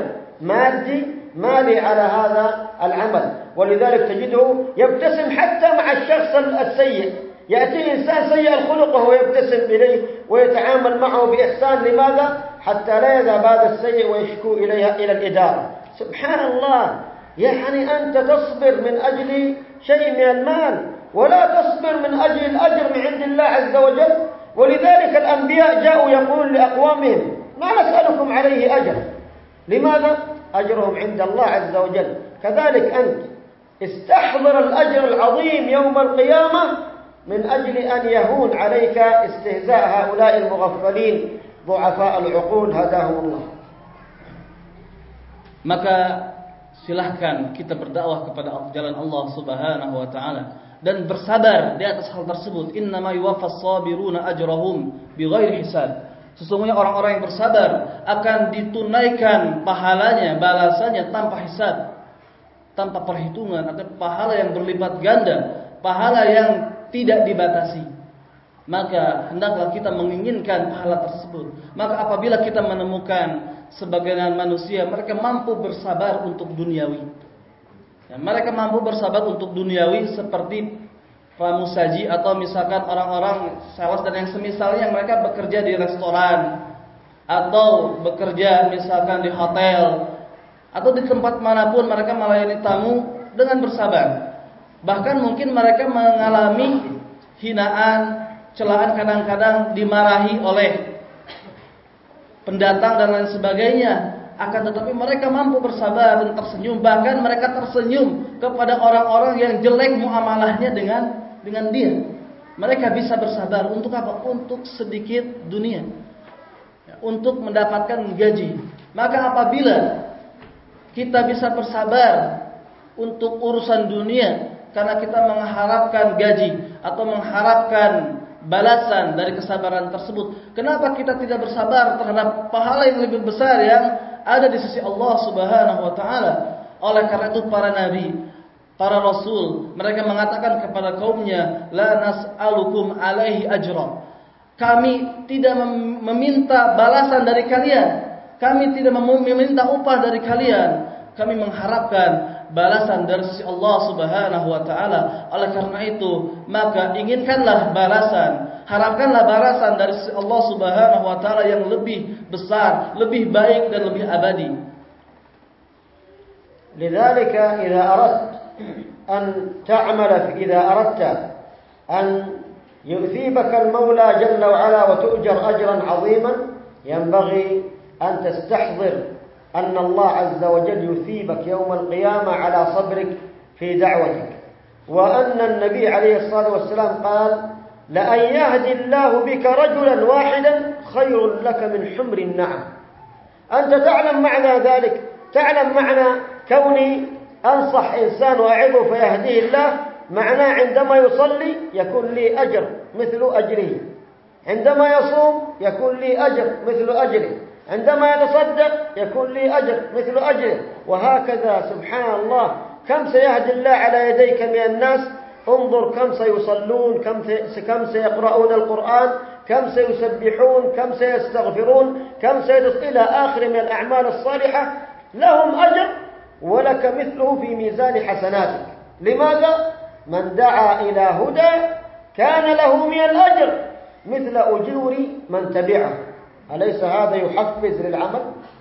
مالي على هذا العمل، ولذلك تجده يبتسم حتى مع الشخص السيء. يأتي إنسان سيء الخلق وهو يبتسم إليه ويتعامل معه بإحسان. لماذا؟ حتى لا يذهب هذا السيء ويشكو إلى الإدارة. سبحان الله، يعني أنت تصبر من أجل شيء من المال ولا تصبر من أجل الأجر من عند الله عز وجل. ولذلك الأنبياء جاءوا يقول لأقوامهم ما نسألكم عليه أجر. لماذا؟ أجرهم عند الله عز وجل. كذلك أنت استحضر الأجر العظيم يوم القيامة من أجل أن يهون عليك استهزاء هؤلاء المغفلين ضعفاء العقول هداهم الله. Maka silahkan kita berdakwah kepada jalan Allah Subhanahu wa taala dan bersabar di atas hal tersebut. Innama yuwaffas sabiruna ajrahum bighairi hisab. Sesungguhnya orang-orang yang bersabar akan ditunaikan pahalanya, balasannya tanpa hisab, tanpa perhitungan, atau pahala yang berlipat ganda, pahala yang tidak dibatasi. Maka hendaklah kita menginginkan pahala tersebut. Maka apabila kita menemukan sebagian manusia mereka mampu bersabar untuk duniawi, ya, mereka mampu bersabar untuk duniawi seperti pramusaji atau misalkan orang-orang sales dan yang semisalnya, yang mereka bekerja di restoran atau bekerja misalkan di hotel atau di tempat manapun mereka melayani tamu dengan bersabar. Bahkan mungkin mereka mengalami hinaan, celaan, kadang-kadang dimarahi oleh pendatang dan lain sebagainya. Akan tetapi mereka mampu bersabar dan tersenyum. Bahkan mereka tersenyum kepada orang-orang yang jelek muamalahnya dengan dia. Mereka bisa bersabar untuk apa? Untuk sedikit dunia, untuk mendapatkan gaji. Maka apabila kita bisa bersabar untuk urusan dunia karena kita mengharapkan gaji atau mengharapkan balasan dari kesabaran tersebut, kenapa kita tidak bersabar terhadap pahala yang lebih besar yang ada di sisi Allah Subhanahu wa taala? Oleh karena itu para nabi, para rasul, mereka mengatakan kepada kaumnya, la nas'alukum alaihi ajra. Kami tidak meminta balasan dari kalian. Kami tidak meminta upah dari kalian. Kami mengharapkan balasan dari sisi Allah Subhanahu wa taala. Oleh karena itu, maka inginkanlah balasan, harapkanlah balasan dari sisi Allah Subhanahu wa taala yang lebih besar, lebih baik dan lebih abadi. لذلك إذا أردت أن تعمل إذا أردت أن يثيبك المولى جل وعلا وتؤجر أجرا عظيما ينبغي أن تستحضر أن الله عز وجل يثيبك يوم القيامة على صبرك في دعوتك، وأن النبي عليه الصلاة والسلام قال لأن يهدي الله بك رجلا واحدا خير لك من حمر النعم. أنت تعلم معنى ذلك، تعلم معنى كوني أنصح إنسان وأعظه فيهديه الله، معناه عندما يصلي يكون لي أجر مثل أجره، عندما يصوم يكون لي أجر مثل أجره، عندما يتصدق يكون لي أجر مثل أجره، وهكذا. سبحان الله، كم سيهدي الله على يديك من الناس. انظر كم سيصلون، كم سيقرؤون القرآن، كم سيسبحون، كم سيستغفرون، كم إلى آخر من الأعمال الصالحة، لهم أجر ولك مثله في ميزان حسناتك. لماذا؟ من دعا إلى هدى كان له من الأجر مثل أجور من تبعه. أليس هذا يحفز للعمل؟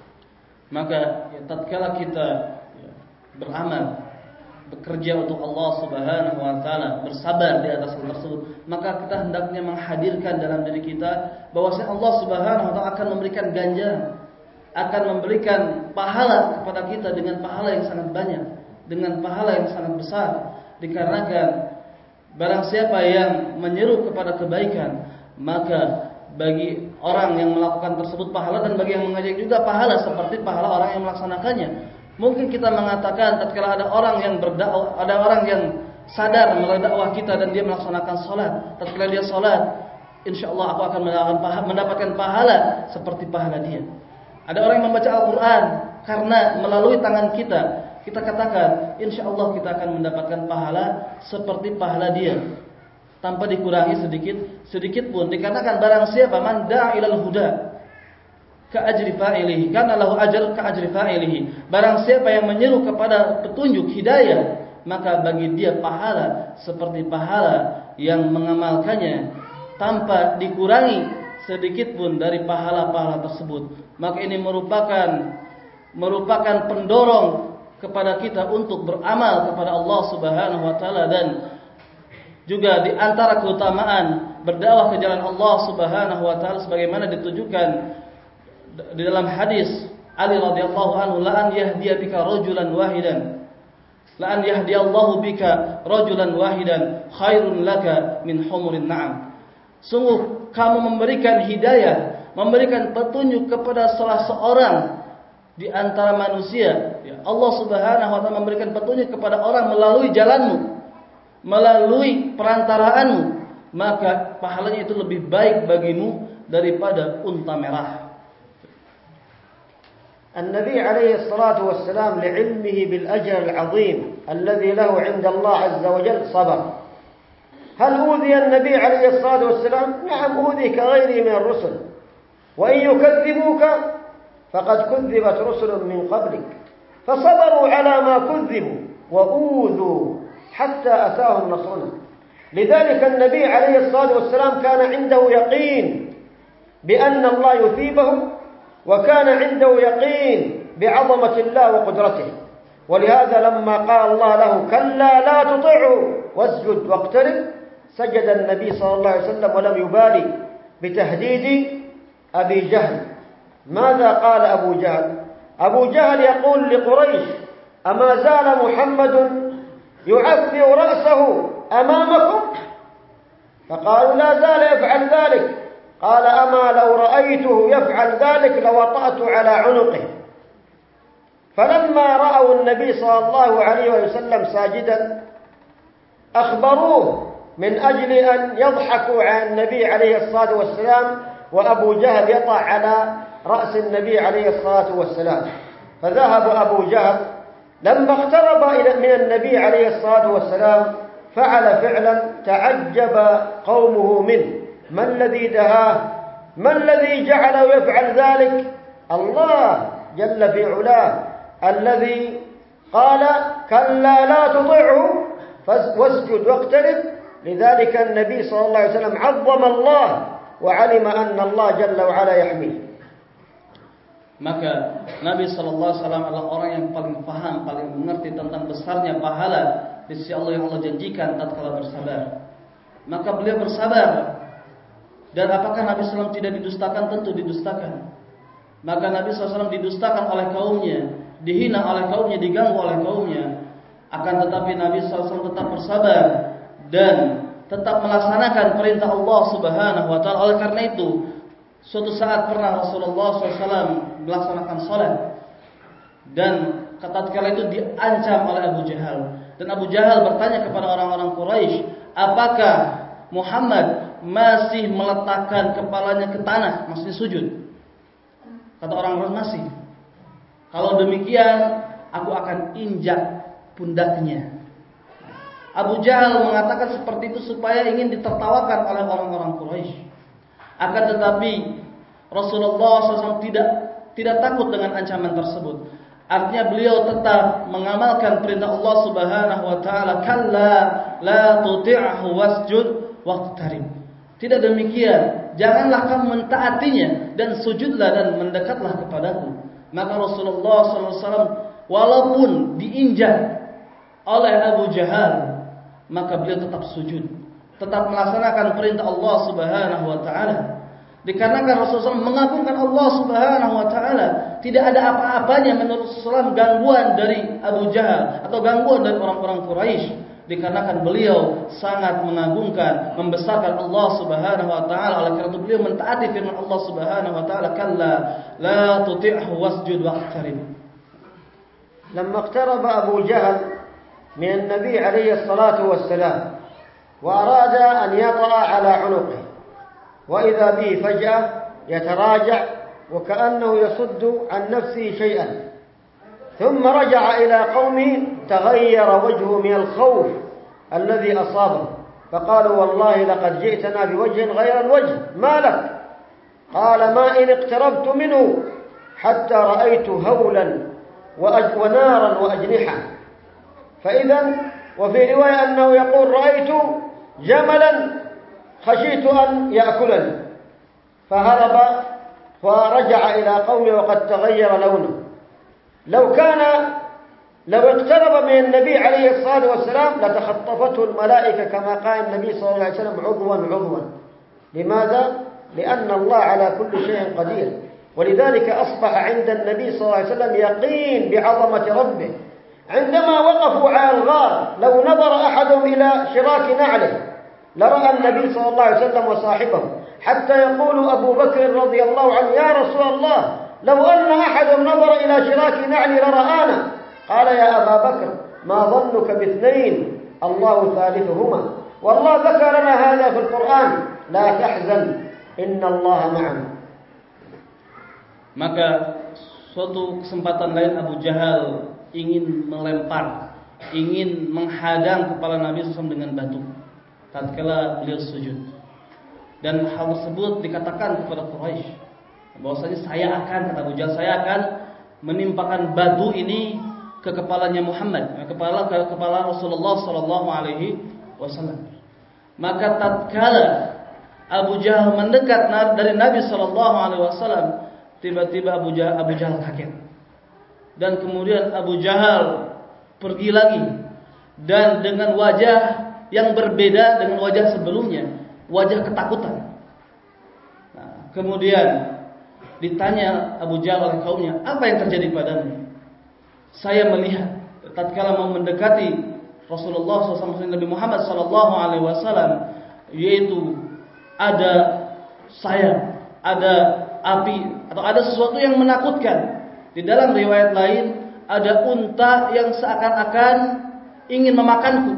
Maka tatkala kita beramal, bekerja untuk Allah Subhanahu wa taala, bersabar di atas hal tersebut, maka kita hendaknya menghadirkan dalam diri kita bahwasanya Allah Subhanahu wa taala akan memberikan ganjaran, akan memberikan pahala kepada kita dengan pahala yang sangat banyak, dengan pahala yang sangat besar. Dikarenakan barang siapa yang menyeru kepada kebaikan, maka bagi orang yang melakukan tersebut pahala, dan bagi yang mengajak juga pahala seperti pahala orang yang melaksanakannya. Mungkin kita mengatakan tatkala ada orang yang berdakwah, ada orang yang sadar melalui dakwah kita dan dia melaksanakan salat, tatkala dia salat, insyaallah aku akan mendapatkan pahala seperti pahala dia. Ada orang yang membaca Al-Quran karena melalui tangan kita, kita katakan insyaallah kita akan mendapatkan pahala seperti pahala dia, tanpa dikurangi sedikit pun. Dikatakan barang siapa man da'a ilal huda ka ajri fa'ilihi kana lahu ajr ka ajri fa'ilihi. Barang siapa yang menyeru kepada petunjuk hidayah, maka bagi dia pahala seperti pahala yang mengamalkannya, tanpa dikurangi sedikit pun dari pahala-pahala tersebut, maka ini merupakan pendorong kepada kita untuk beramal kepada Allah Subhanahu wa taala. Dan juga di antara keutamaan berdakwah ke jalan Allah Subhanahu wa taala sebagaimana ditujukan di dalam hadis Ali radhiyallahu anhu, la an yahdiya bika rajulan wahidan, la an yahdiyallahu bika rajulan wahidan khairun laka min humurin na'am. Sungguh kamu memberikan hidayah, memberikan petunjuk kepada salah seorang di antara manusia, ya, Allah Subhanahu wa taala memberikan petunjuk kepada orang melalui jalanmu, melalui perantaraanmu, maka pahalanya itu lebih baik bagimu daripada unta merah. النبي عليه الصلاة والسلام لعلمه بالأجر العظيم الذي له عند الله عز وجل صبر. هل أوذي النبي عليه الصلاة والسلام؟ نعم أوذي كغيره من الرسل، وإن يكذبوك فقد كذبت رسل من قبلك فصبروا على ما كذبوا وأوذوا حتى أتاهم نصرنا. لذلك النبي عليه الصلاة والسلام كان عنده يقين بأن الله يثيبه، وكان عنده يقين بعظمة الله وقدرته. ولهذا لما قال الله له كلا لا تطعه واسجد واقترب، سجد النبي صلى الله عليه وسلم ولم يبالي بتهديد أبي جهل. ماذا قال أبو جهل؟ أبو جهل يقول لقريش أما زال محمد يعفر رأسه أمامكم؟ فقالوا لا زال يفعل ذلك. قال أما لو رأيته يفعل ذلك لوطأت على عنقه. فلما رأوا النبي صلى الله عليه وسلم ساجدا أخبروه من أجل أن يضحكوا عن النبي عليه الصلاة والسلام، وأبو جهل يطع على رأس النبي عليه الصلاة والسلام. فذهب أبو جهل لما اقترب من النبي عليه الصلاة والسلام فعل فعلا تعجب قومه منه. ما الذي دهاه؟ ما الذي جعله يفعل ذلك؟ الله جل في علاه الذي قال كلا لا تطعه واسجد واقترب. لذلك النبي صلى الله عليه وسلم عظم الله وعلم أن الله جل وعلا يحميه. Maka Nabi sallallahu alaihi wasallam adalah orang yang paling paham, paling mengerti tentang besarnya pahala di sisi Allah yang Allah janjikan tatkala bersabar. Maka beliau bersabar. Dan apakah Nabi SAW tidak didustakan? Tentu didustakan. Maka Nabi SAW didustakan oleh kaumnya, dihina oleh kaumnya, diganggu oleh kaumnya. Akan tetapi Nabi SAW tetap bersabar dan tetap melaksanakan perintah Allah Subhanahu wa taala. Oleh karena itu, suatu saat pernah Rasulullah SAW melaksanakan salat, dan tatkala itu diancam oleh Abu Jahal. Dan Abu Jahal bertanya kepada orang-orang Quraisy, apakah Muhammad masih meletakkan kepalanya ke tanah, maksudnya sujud? Kata orang-orang, masih. Kalau demikian, aku akan injak pundaknya. Abu Jahal mengatakan seperti itu supaya ingin ditertawakan oleh orang-orang Quraisy. Akan tetapi Rasulullah SAW tidak takut dengan ancaman tersebut. Artinya beliau tetap mengamalkan perintah Allah Subhanahu wa taala, kalla la tuti'hu wasjud waqtarib. Tidak demikian, janganlah kamu mentaatinya dan sujudlah dan mendekatlah kepadaku. Maka Rasulullah SAW walaupun diinjak oleh Abu Jahal, maka beliau tetap sujud, tetap melaksanakan perintah Allah Subhanahu wa taala. Dikarenakan Rasulullah SAW mengagungkan Allah Subhanahu wa taala, tidak ada apa-apanya menurut Rasulullah gangguan dari Abu Jahal atau gangguan dari orang-orang Quraisy. Dikarenakan beliau sangat mengagungkan, membesarkan Allah Subhanahu wa taala. Oleh karena itu beliau mentaati firman Allah Subhanahu wa taala, kalla la tuti'hu wasjud waqtarib. Lamma iqtaraba Abu Jahal من النبي عليه الصلاة والسلام وأراد أن يطأ على عنقه، وإذا به فجأة يتراجع وكأنه يصد عن نفسه شيئا، ثم رجع إلى قومه تغير وجهه من الخوف الذي أصابه، فقالوا والله لقد جئتنا بوجه غير الوجه، ما لك؟ قال ما إن اقتربت منه حتى رأيت هولا ونارا وأجنحة. فإذا وفي رواية أنه يقول رأيت جملا خشيت أن يأكلني. فهرب ورجع إلى قومه وقد تغير لونه. لو اقترب من النبي عليه الصلاة والسلام لتخطفته الملائكة كما قال النبي صلى الله عليه وسلم عضوا. لماذا؟ لأن الله على كل شيء قدير. ولذلك أصبح عند النبي صلى الله عليه وسلم يقين بعظمة ربه. عندما وقفوا على الغار لو نظر أحدهم إلى شراك نعله لرأى النبي صلى الله عليه وسلم وصاحبه، حتى يقول أبو بكر رضي الله عنه: يا رسول الله لو أن أحدهم نظر إلى شراك نعلي لرآنا. قال: يا أبا بكر ما ظنك باثنين الله ثالثهما. والله ذكر لنا هذا في القرآن: لا تحزن إن الله معنا. Maka suatu kesempatan lain Abu Jahal ingin melempar, ingin menghadang kepala Nabi SAW dengan batu tatkala beliau sujud. Dan hal tersebut dikatakan kepada Quraisy bahwasanya kata Abu Jahal, saya akan menimpakan batu ini ke kepalanya Muhammad, kepala Rasulullah sallallahu alaihi wasallam. Maka tatkala Abu Jahal mendekat dari Nabi sallallahu alaihi wasallam, tiba-tiba Abu Jahal kaget. Dan kemudian Abu Jahal pergi lagi dan dengan wajah yang berbeda dengan wajah sebelumnya, wajah ketakutan. Nah, kemudian ditanya Abu Jahal oleh kaumnya, apa yang terjadi padamu? Saya melihat tatkala mau mendekati Rasulullah SAW, Nabi Muhammad SAW, yaitu ada sayap, ada api, atau ada sesuatu yang menakutkan. Di dalam riwayat lain ada unta yang seakan-akan ingin memakanku.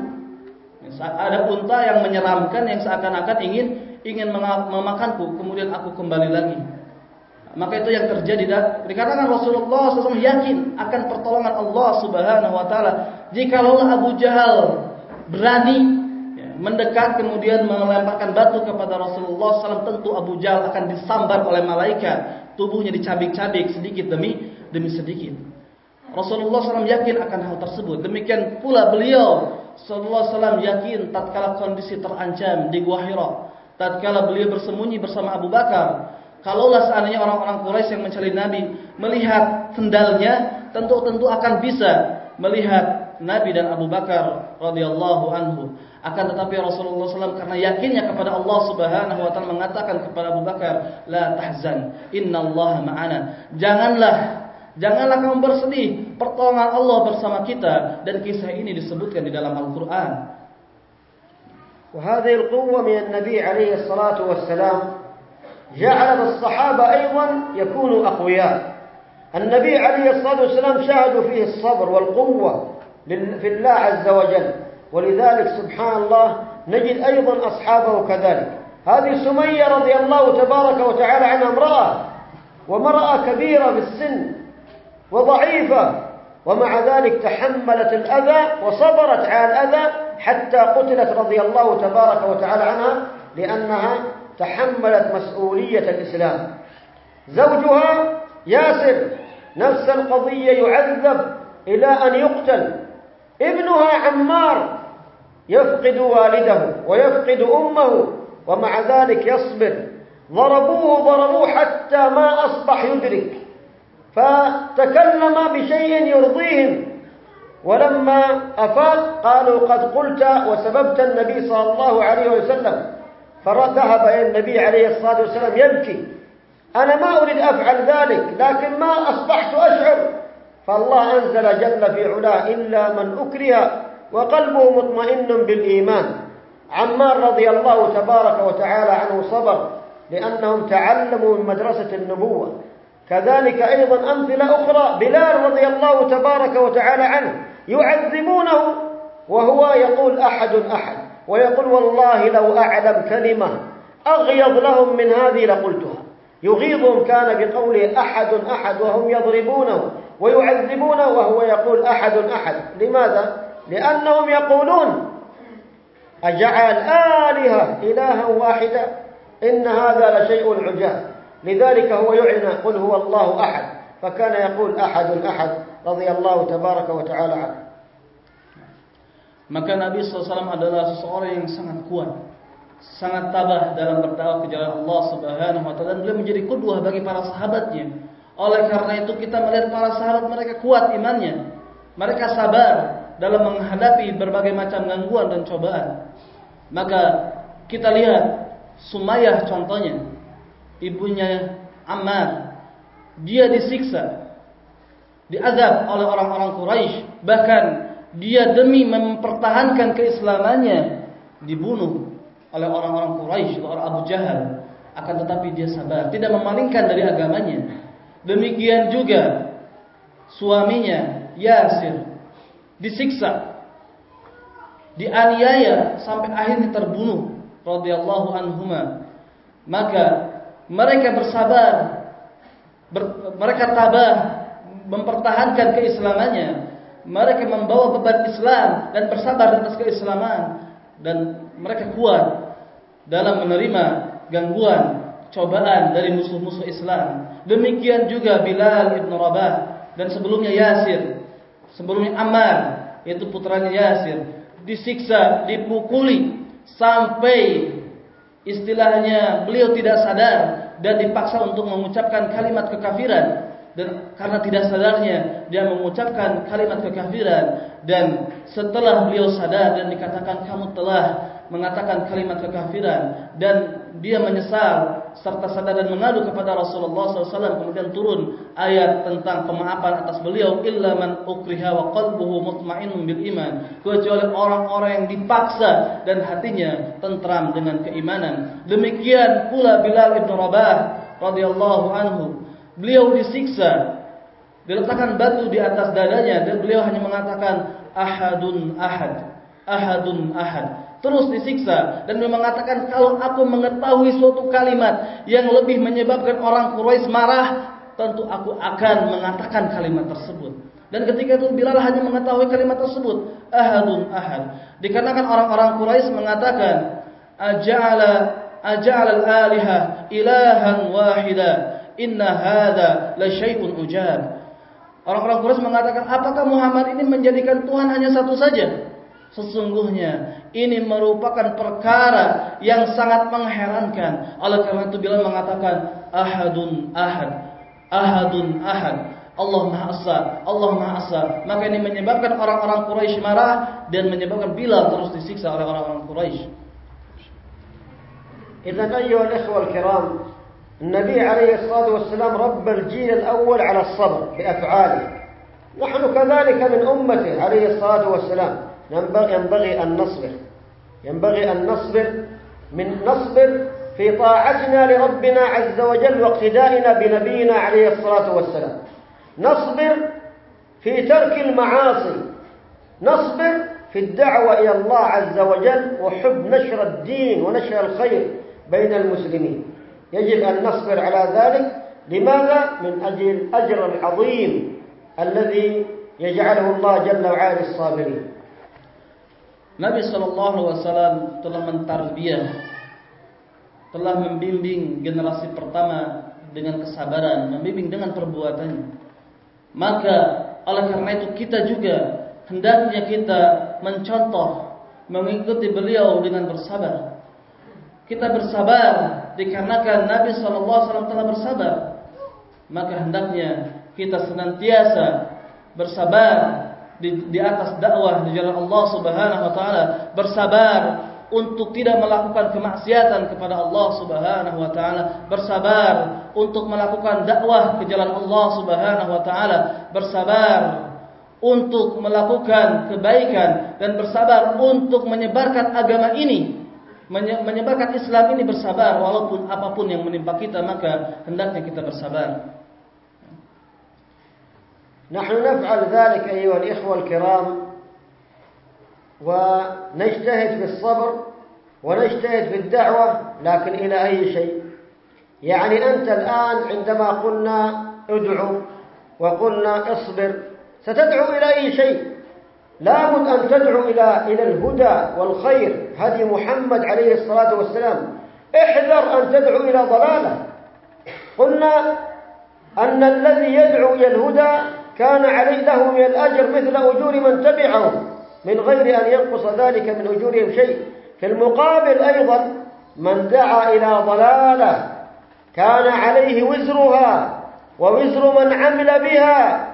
Ada unta yang menyeramkan yang seakan-akan ingin memakanku. Kemudian aku kembali lagi. Maka itu yang terjadi. Dikatakan Rasulullah SAW yakin akan pertolongan Allah Subhanahu Wa Taala. Jikalau Abu Jahal berani mendekat kemudian melemparkan batu kepada Rasulullah SAW, tentu Abu Jahal akan disambar oleh malaikat, tubuhnya dicabik-cabik sedikit demi sedikit. Rasulullah SAW yakin akan hal tersebut. Demikian pula beliau Sallallahu Alaihi Wasallam yakin tatkala kondisi terancam di Gua Hira, tatkala beliau bersembunyi bersama Abu Bakar. Kalaulah seandainya orang-orang Quraisy yang mencari Nabi melihat sendalnya, tentu akan bisa melihat Nabi dan Abu Bakar radhiyallahu anhu. Akan tetapi Rasulullah SAW karena yakinnya kepada Allah Subhanahu Wa Taala mengatakan kepada Abu Bakar, la tahzan, innallaha ma'ana. Janganlah kamu bersedih, pertolongan Allah bersama kita. Dan kisah ini disebutkan di dalam Al-Quran. وهذه القوة من النبي عليه الصلاة والسلام جعل الصحابة أيضا يكونوا أقوياء. النبي عليه الصلاة والسلام شاهدوا فيه الصبر والقوة في الله عز وجل. ولذلك سبحان الله نجد أيضا أصحابه كذلك. هذه سمية رضي الله تبارك وتعالى عنها امرأة كبيرة في السن وضعيفة، ومع ذلك تحملت الأذى وصبرت على الأذى حتى قتلت رضي الله تبارك وتعالى عنها، لأنها تحملت مسؤولية الإسلام. زوجها ياسر نفس القضية، يعذب إلى أن يقتل. ابنها عمار يفقد والده ويفقد أمه، ومع ذلك يصبر. ضربوه حتى ما أصبح يدرك، فتكلم بشيء يرضيهم، ولما أفاق قالوا قد قلت وسببت النبي صلى الله عليه وسلم. فذهب إلى النبي عليه الصلاة والسلام يبكي: أنا ما أريد أفعل ذلك، لكن ما أصبحت أشعر. فالله أنزل جل في علاه: إلا من أكره وقلبه مطمئن بالإيمان. عمار رضي الله تبارك وتعالى عنه صبر لأنهم تعلموا من مدرسة النبوة. كذلك أيضا أمثلة أخرى: بلال رضي الله تبارك وتعالى عنه يعذبونه وهو يقول أحد أحد، ويقول والله لو أعلم كلمة أغيظ لهم من هذه لقلتها. يغيظهم كان بقوله أحد أحد وهم يضربونه ويعذبونه وهو يقول أحد أحد. لماذا؟ لأنهم يقولون أجعل آلهة إلها واحدا إن هذا لشيء عجاب. لذلك هو يعنى قل هو الله أحد، فكان يقول أحد أحد رضي الله تبارك وتعالى عنه. Maka Nabi SAW adalah seseorang yang sangat kuat. sangat tabah dalam berdakwah ke jalan Allah Subhanahu wa taala, dan beliau menjadi qudwah bagi para sahabatnya. Oleh karena itu kita melihat para sahabat mereka kuat imannya. Mereka sabar dalam menghadapi berbagai macam gangguan dan cobaan. Maka kita lihat Sumayyah contohnya, ibunya Ammar, dia disiksa, diazab oleh orang-orang Quraisy, bahkan dia demi mempertahankan keislamannya dibunuh oleh orang-orang Quraisy, oleh Abu Jahal. Akan tetapi dia sabar, tidak memalingkan dari agamanya. Demikian juga suaminya Yasir disiksa, dianiaya sampai akhirnya terbunuh radhiyallahu anhuma. Maka mereka bersabar, mereka tabah mempertahankan keislamannya. Mereka membawa beban Islam dan bersabar atas keislaman, dan mereka kuat dalam menerima gangguan, cobaan dari musuh-musuh Islam. Demikian juga Bilal ibn Rabah, dan sebelumnya Yasir, sebelumnya Ammar, yaitu putranya Yasir, disiksa, dipukuli sampai istilahnya beliau tidak sadar dan dipaksa untuk mengucapkan kalimat kekafiran. Dan karena tidak sadarnya dia mengucapkan kalimat kekafiran, dan setelah beliau sadar dan dikatakan kamu telah mengatakan kalimat kekafiran, dan dia menyesal serta sadar dan mengadu kepada Rasulullah SAW, kemudian turun ayat tentang pemaafan atas beliau, illa man ukriha wa qalbuhu mutmainnun bil iman, kecuali orang-orang yang dipaksa dan hatinya tentram dengan keimanan. Demikian pula Bilal ibn Rabah radhiyallahu anhu, beliau disiksa, diletakkan batu di atas dadanya, dan beliau hanya mengatakan ahadun ahad, ahadun ahad. Terus disiksa, dan beliau mengatakan kalau aku mengetahui suatu kalimat yang lebih menyebabkan orang Quraisy marah, tentu aku akan mengatakan kalimat tersebut. Dan ketika itu Bilal hanya mengetahui kalimat tersebut, ahadun ahad. Dikarenakan orang-orang Quraisy mengatakan aja'ala al-aliha ilahan wahida, inna hadza la syai'un ujab. Orang-orang Quraisy mengatakan, apakah Muhammad ini menjadikan Tuhan hanya satu saja? Sesungguhnya ini merupakan perkara yang sangat mengherankan. Oleh karena itu Bilal mengatakan ahadun ahad, ahadun ahad, Allah Maha Esa, Allah Maha Esa. Maka ini menyebabkan orang-orang Quraisy marah dan menyebabkan Bilal terus disiksa oleh orang-orang Quraisy. Idzan ayyuhal ikhwal kiram, النبي عليه الصلاة والسلام ربى الجيل الأول على الصبر بأفعاله. نحن كذلك من أمته عليه الصلاة والسلام ينبغي أن نصبر في طاعتنا لربنا عز وجل واقتدائنا بنبينا عليه الصلاة والسلام. نصبر في ترك المعاصي، نصبر في الدعوة إلى الله عز وجل وحب نشر الدين ونشر الخير بين المسلمين. يجب أن نصبر على ذلك. لماذا؟ من أجل الأجر العظيم الذي يجعله الله جل وعلا للصابرين. Nabi SAW telah mentarbiyah, telah membimbing generasi pertama dengan kesabaran, membimbing dengan perbuatannya. Maka oleh karena itu kita juga hendaknya kita mencontoh, mengikuti beliau dengan bersabar. Kita bersabar dikarenakan Nabi SAW telah bersabar. Maka hendaknya kita senantiasa bersabar di atas dakwah di jalan Allah Subhanahu wa taala, bersabar untuk tidak melakukan kemaksiatan kepada Allah Subhanahu wa taala, bersabar untuk melakukan dakwah ke jalan Allah Subhanahu wa taala, bersabar untuk melakukan kebaikan, dan bersabar untuk menyebarkan agama ini, menyebarkan Islam ini. Bersabar walaupun apapun yang menimpa kita, maka hendaknya kita bersabar. نحن نفعل ذلك أيها الإخوة الكرام، ونجتهد في الصبر ونجتهد في الدعوة، لكن إلى أي شيء؟ يعني أنت الآن عندما قلنا ادعو وقلنا اصبر، ستدعو إلى أي شيء؟ لابد أن تدعو إلى الهدى والخير، هدي محمد عليه الصلاة والسلام. احذر أن تدعو إلى ضلالة. قلنا أن الذي يدعو إلى الهدى كان عليه له من الأجر مثل أجور من تبعه من غير أن ينقص ذلك من أجورهم شيء. في المقابل أيضا من دعا إلى ضلالة كان عليه وزرها ووزر من عمل بها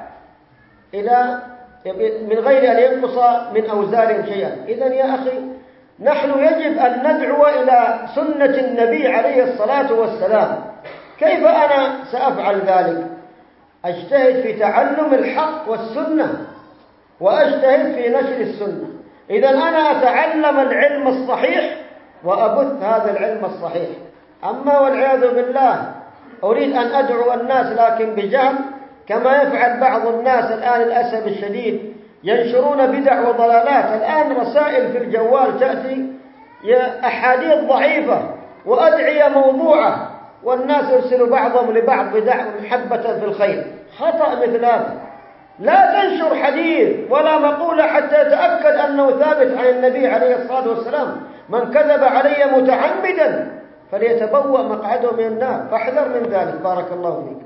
من غير أن ينقص من أوزارهم شيئا. إذن يا أخي نحن يجب أن ندعو إلى سنة النبي عليه الصلاة والسلام. كيف أنا سأفعل ذلك؟ أجتهد في تعلم الحق والسنة وأجتهد في نشر السنة. إذن أنا أتعلم العلم الصحيح وأبث هذا العلم الصحيح. أما والعياذ بالله أريد أن أدعو الناس لكن بجهل، كما يفعل بعض الناس الآن للأسف الشديد، ينشرون بدع وضلالات. الآن رسائل في الجوال تأتي أحاديث ضعيفة وأدعية موضوعة، والناس يرسل بعضهم لبعض بدع محبة في الخير. خطأ مثل هذا. لا تنشر حديث ولا مقولة حتى يتأكد أنه ثابت عن النبي عليه الصلاة والسلام. من كذب علي متعمدا فليتبوأ مقعده من النار. فاحذر من ذلك. بارك الله فيك.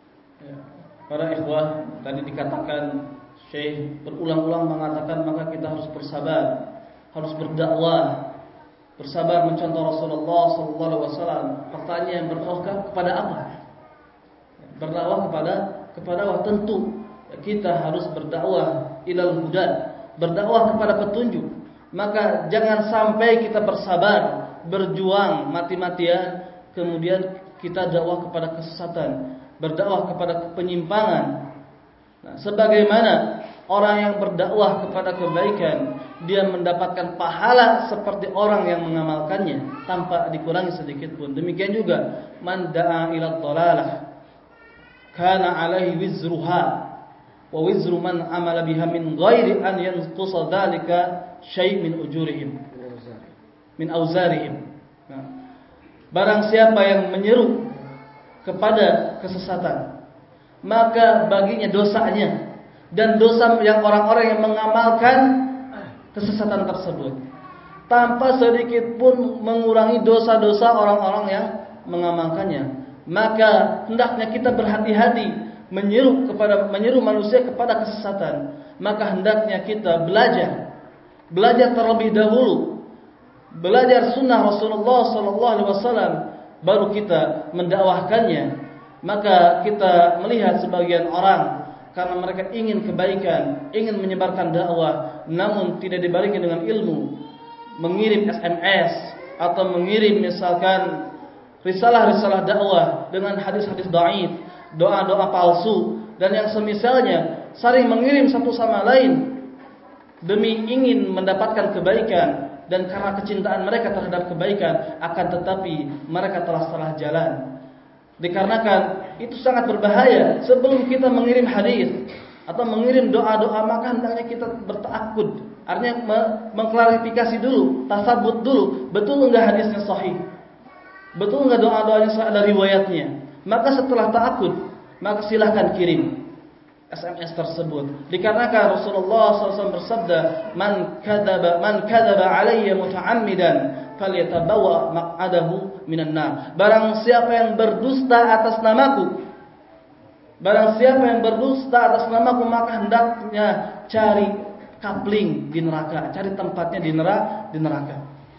Para ikhwah, tadi dikatakan Syekh berulang-ulang mengatakan maka kita harus bersabar, harus berdakwah, bersabar mencontoh Rasulullah SAW. Pertanyaan, berdakwah kepada apa? Berdakwah kepada Allah. Tentu kita harus berdakwah ilal huda, berdakwah kepada petunjuk. Maka jangan sampai kita bersabar, berjuang mati-matian, kemudian kita dakwah kepada kesesatan, berdakwah kepada penyimpangan. Nah, sebagaimana orang yang berdakwah kepada kebaikan, dia mendapatkan pahala seperti orang yang mengamalkannya tanpa dikurangi sedikit pun. Demikian juga man da'a ila dhalalah kana alaihi wizruha wa wizru man amala biha min ghairi an yanqusa dzalika syai' min ujurihim min auzarihim. Nah, barang siapa yang menyeru kepada kesesatan, maka baginya dosanya dan dosa yang orang-orang yang mengamalkan kesesatan tersebut, tanpa sedikit pun mengurangi dosa-dosa orang-orang yang mengamalkannya. Maka hendaknya kita berhati-hati menyeru manusia kepada kesesatan. Maka hendaknya kita belajar terlebih dahulu, belajar sunnah Rasulullah SAW, baru kita mendakwahkannya. Maka kita melihat sebagian orang karena mereka ingin kebaikan, ingin menyebarkan dakwah, namun tidak dibarengi dengan ilmu, mengirim SMS atau mengirim misalkan risalah-risalah dakwah dengan hadis-hadis dhaif, doa-doa palsu dan yang semisalnya, saling mengirim satu sama lain demi ingin mendapatkan kebaikan. Dan karena kecintaan mereka terhadap kebaikan, akan tetapi mereka telah salah jalan. Dikarenakan itu sangat berbahaya. Sebelum kita mengirim hadis atau mengirim doa-doa, maka hendaknya kita berta'akud. Artinya mengklarifikasi dulu, tasabut dulu, betul enggak hadisnya sahih, betul enggak doa-doanya ada riwayatnya. Maka setelah ta'akud, maka silahkan kirim SMS tersebut. Dikarenakan Rasulullah SAW bersabda, man kadzaba alayya muta'ammidan falyatabawa maq'adahu minan nar. Barang siapa yang berdusta atas namaku, maka hendaknya cari kapling di neraka, cari tempatnya di neraka.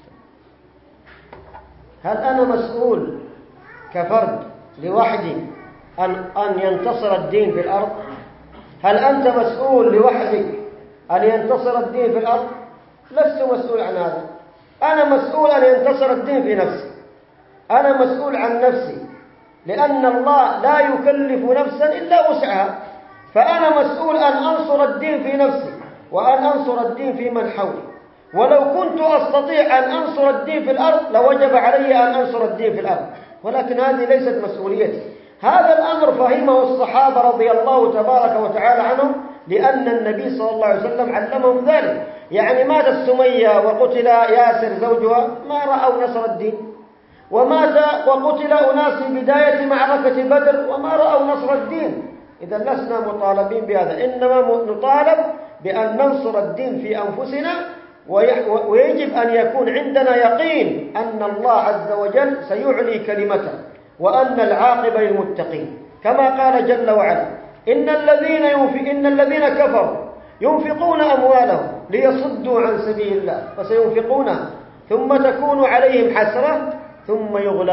Hal ana mas'ul kafard liwahdi an yantasir ad-din fil ard? هل أنت مسؤول لوحدك أن ينتصر الدين في الأرض؟ لست مسؤول عن هذا. أنا مسؤول أن ينتصر الدين في نفسي. أنا مسؤول عن نفسي، لأن الله لا يكلف نفسا إلا وسعها. فأنا مسؤول أن أنصر الدين في نفسي وأن أنصر الدين في من حولي. ولو كنت أستطيع أن أنصر الدين في الأرض لوجب علي أن أنصر الدين في الأرض، ولكن هذه ليست مسؤوليتي. هذا الأمر فهمه الصحابة رضي الله تبارك وتعالى عنهم، لأن النبي صلى الله عليه وسلم علمهم ذلك. يعني ماتت سمية وقتل ياسر زوجها، ما رأوا نصر الدين. وقتل أناس في بداية معركة بدر وما رأوا نصر الدين. إذا لسنا مطالبين بهذا، إنما نطالب بأن ننصر الدين في أنفسنا، ويجب أن يكون عندنا يقين أن الله عز وجل سيعلي كلمته، وأن العاقبة للمتقين، كما قال جل وعلا إن الذين كفروا ينفقون أموالهم ليصدوا عن سبيل الله فسينفقونها ثم تكون عليهم حسرة ثم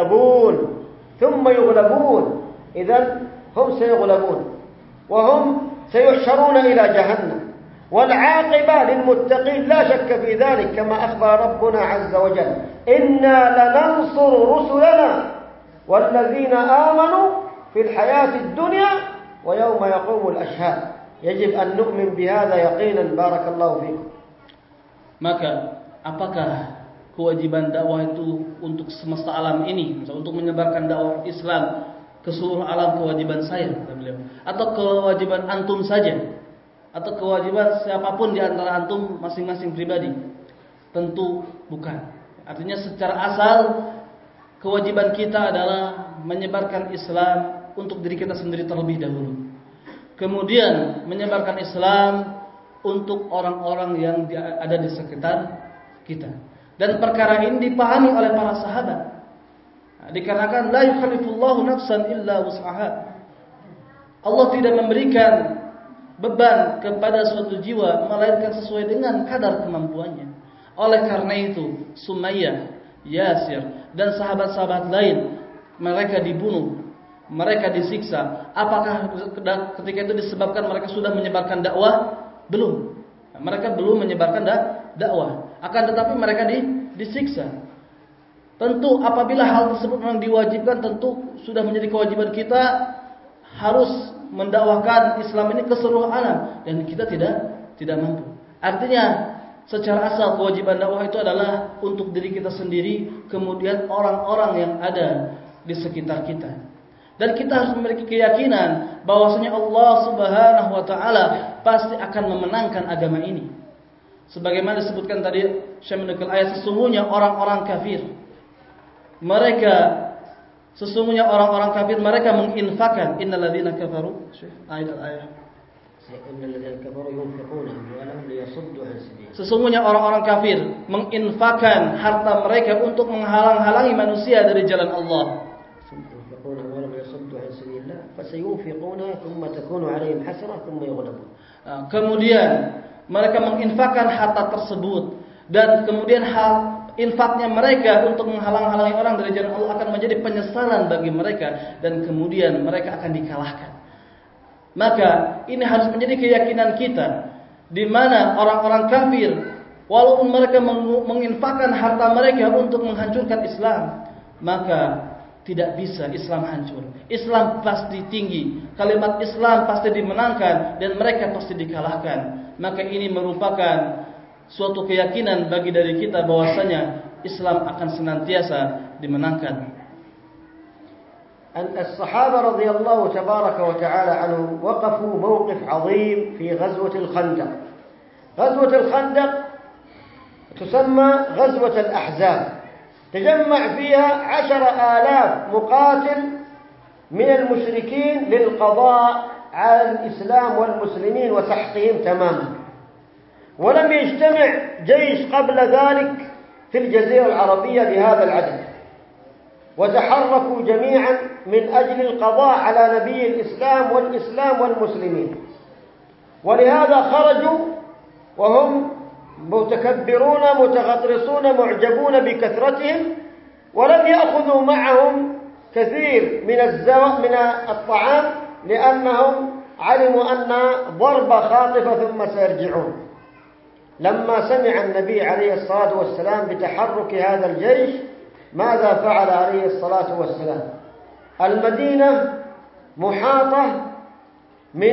يغلبون إذن هم سيغلبون وهم سيحشرون إلى جهنم والعاقبة للمتقين لا شك في ذلك كما أخبر ربنا عز وجل إنا لننصر رسلنا والذين آمنوا في الحياة الدنيا ويوم يقوم الأشهاد يجب أن نؤمن بهذا يقينا بارك الله فيكم. Maka apakah kewajiban dakwah itu untuk semesta alam ini, misalnya untuk menyebarkan dakwah Islam ke seluruh alam kewajiban saya, kata beliau, atau kewajiban antum saja, atau kewajiban siapapun di antara antum masing-masing pribadi? Tentu bukan. Artinya secara asal kewajiban kita adalah menyebarkan Islam untuk diri kita sendiri terlebih dahulu. Kemudian menyebarkan Islam untuk orang-orang yang ada di sekitar kita. Dan perkara ini dipahami oleh para sahabat. Dikarenakan la yukallifullahu nafsan illa wus'aha. Allah tidak memberikan beban kepada suatu jiwa melainkan sesuai dengan kadar kemampuannya. Oleh karena itu, Sumayyah, Yasir dan sahabat-sahabat lain mereka dibunuh, mereka disiksa. Apakah ketika itu disebabkan mereka sudah menyebarkan dakwah? Belum. Mereka belum menyebarkan dakwah. Akan tetapi mereka disiksa. Tentu apabila hal tersebut memang diwajibkan, tentu sudah menjadi kewajiban kita harus mendakwahkan Islam ini ke seluruh alam, dan kita tidak mampu. Artinya secara asal kewajiban dakwah itu adalah untuk diri kita sendiri, kemudian orang-orang yang ada di sekitar kita. Dan kita harus memiliki keyakinan bahwasanya Allah Subhanahu wa taala pasti akan memenangkan agama ini. Sebagaimana disebutkan tadi Syekh menukil ayat, sesungguhnya orang-orang kafir mereka menginfakkan innalladzina kafaru ayat sesungguhnya orang-orang kafir menginfakkan harta mereka untuk menghalang-halangi manusia dari jalan Allah. Kemudian mereka menginfakkan harta tersebut, dan kemudian infaknya mereka untuk menghalang-halangi orang dari jalan Allah akan menjadi penyesalan bagi mereka, dan kemudian mereka akan dikalahkan. Maka ini harus menjadi keyakinan kita, di mana orang-orang kafir walaupun mereka menginfakkan harta mereka untuk menghancurkan Islam, maka tidak bisa Islam hancur. Islam pasti tinggi, kalimat Islam pasti dimenangkan, dan mereka pasti dikalahkan. Maka ini merupakan suatu keyakinan bagi dari kita bahwasanya Islam akan senantiasa dimenangkan. الصحابة رضي الله تبارك وتعالى عنهم وقفوا موقف عظيم في غزوة الخندق. غزوة الخندق تسمى غزوة الأحزاب، تجمع فيها 10,000 مقاتل من المشركين للقضاء على الإسلام والمسلمين وسحقهم تماما. ولم يجتمع جيش قبل ذلك في الجزيرة العربية بهذا العدد، وتحركوا جميعا من أجل القضاء على نبي الإسلام والمسلمين. ولهذا خرجوا وهم متكبرون متغطرسون معجبون بكثرتهم، ولم يأخذوا معهم كثير من الطعام لأنهم علموا أن ضربة خاطفة ثم سيرجعون. لما سمع النبي عليه الصلاة والسلام بتحرك هذا الجيش ماذا فعل عليه الصلاة والسلام؟ المدينة محاطة من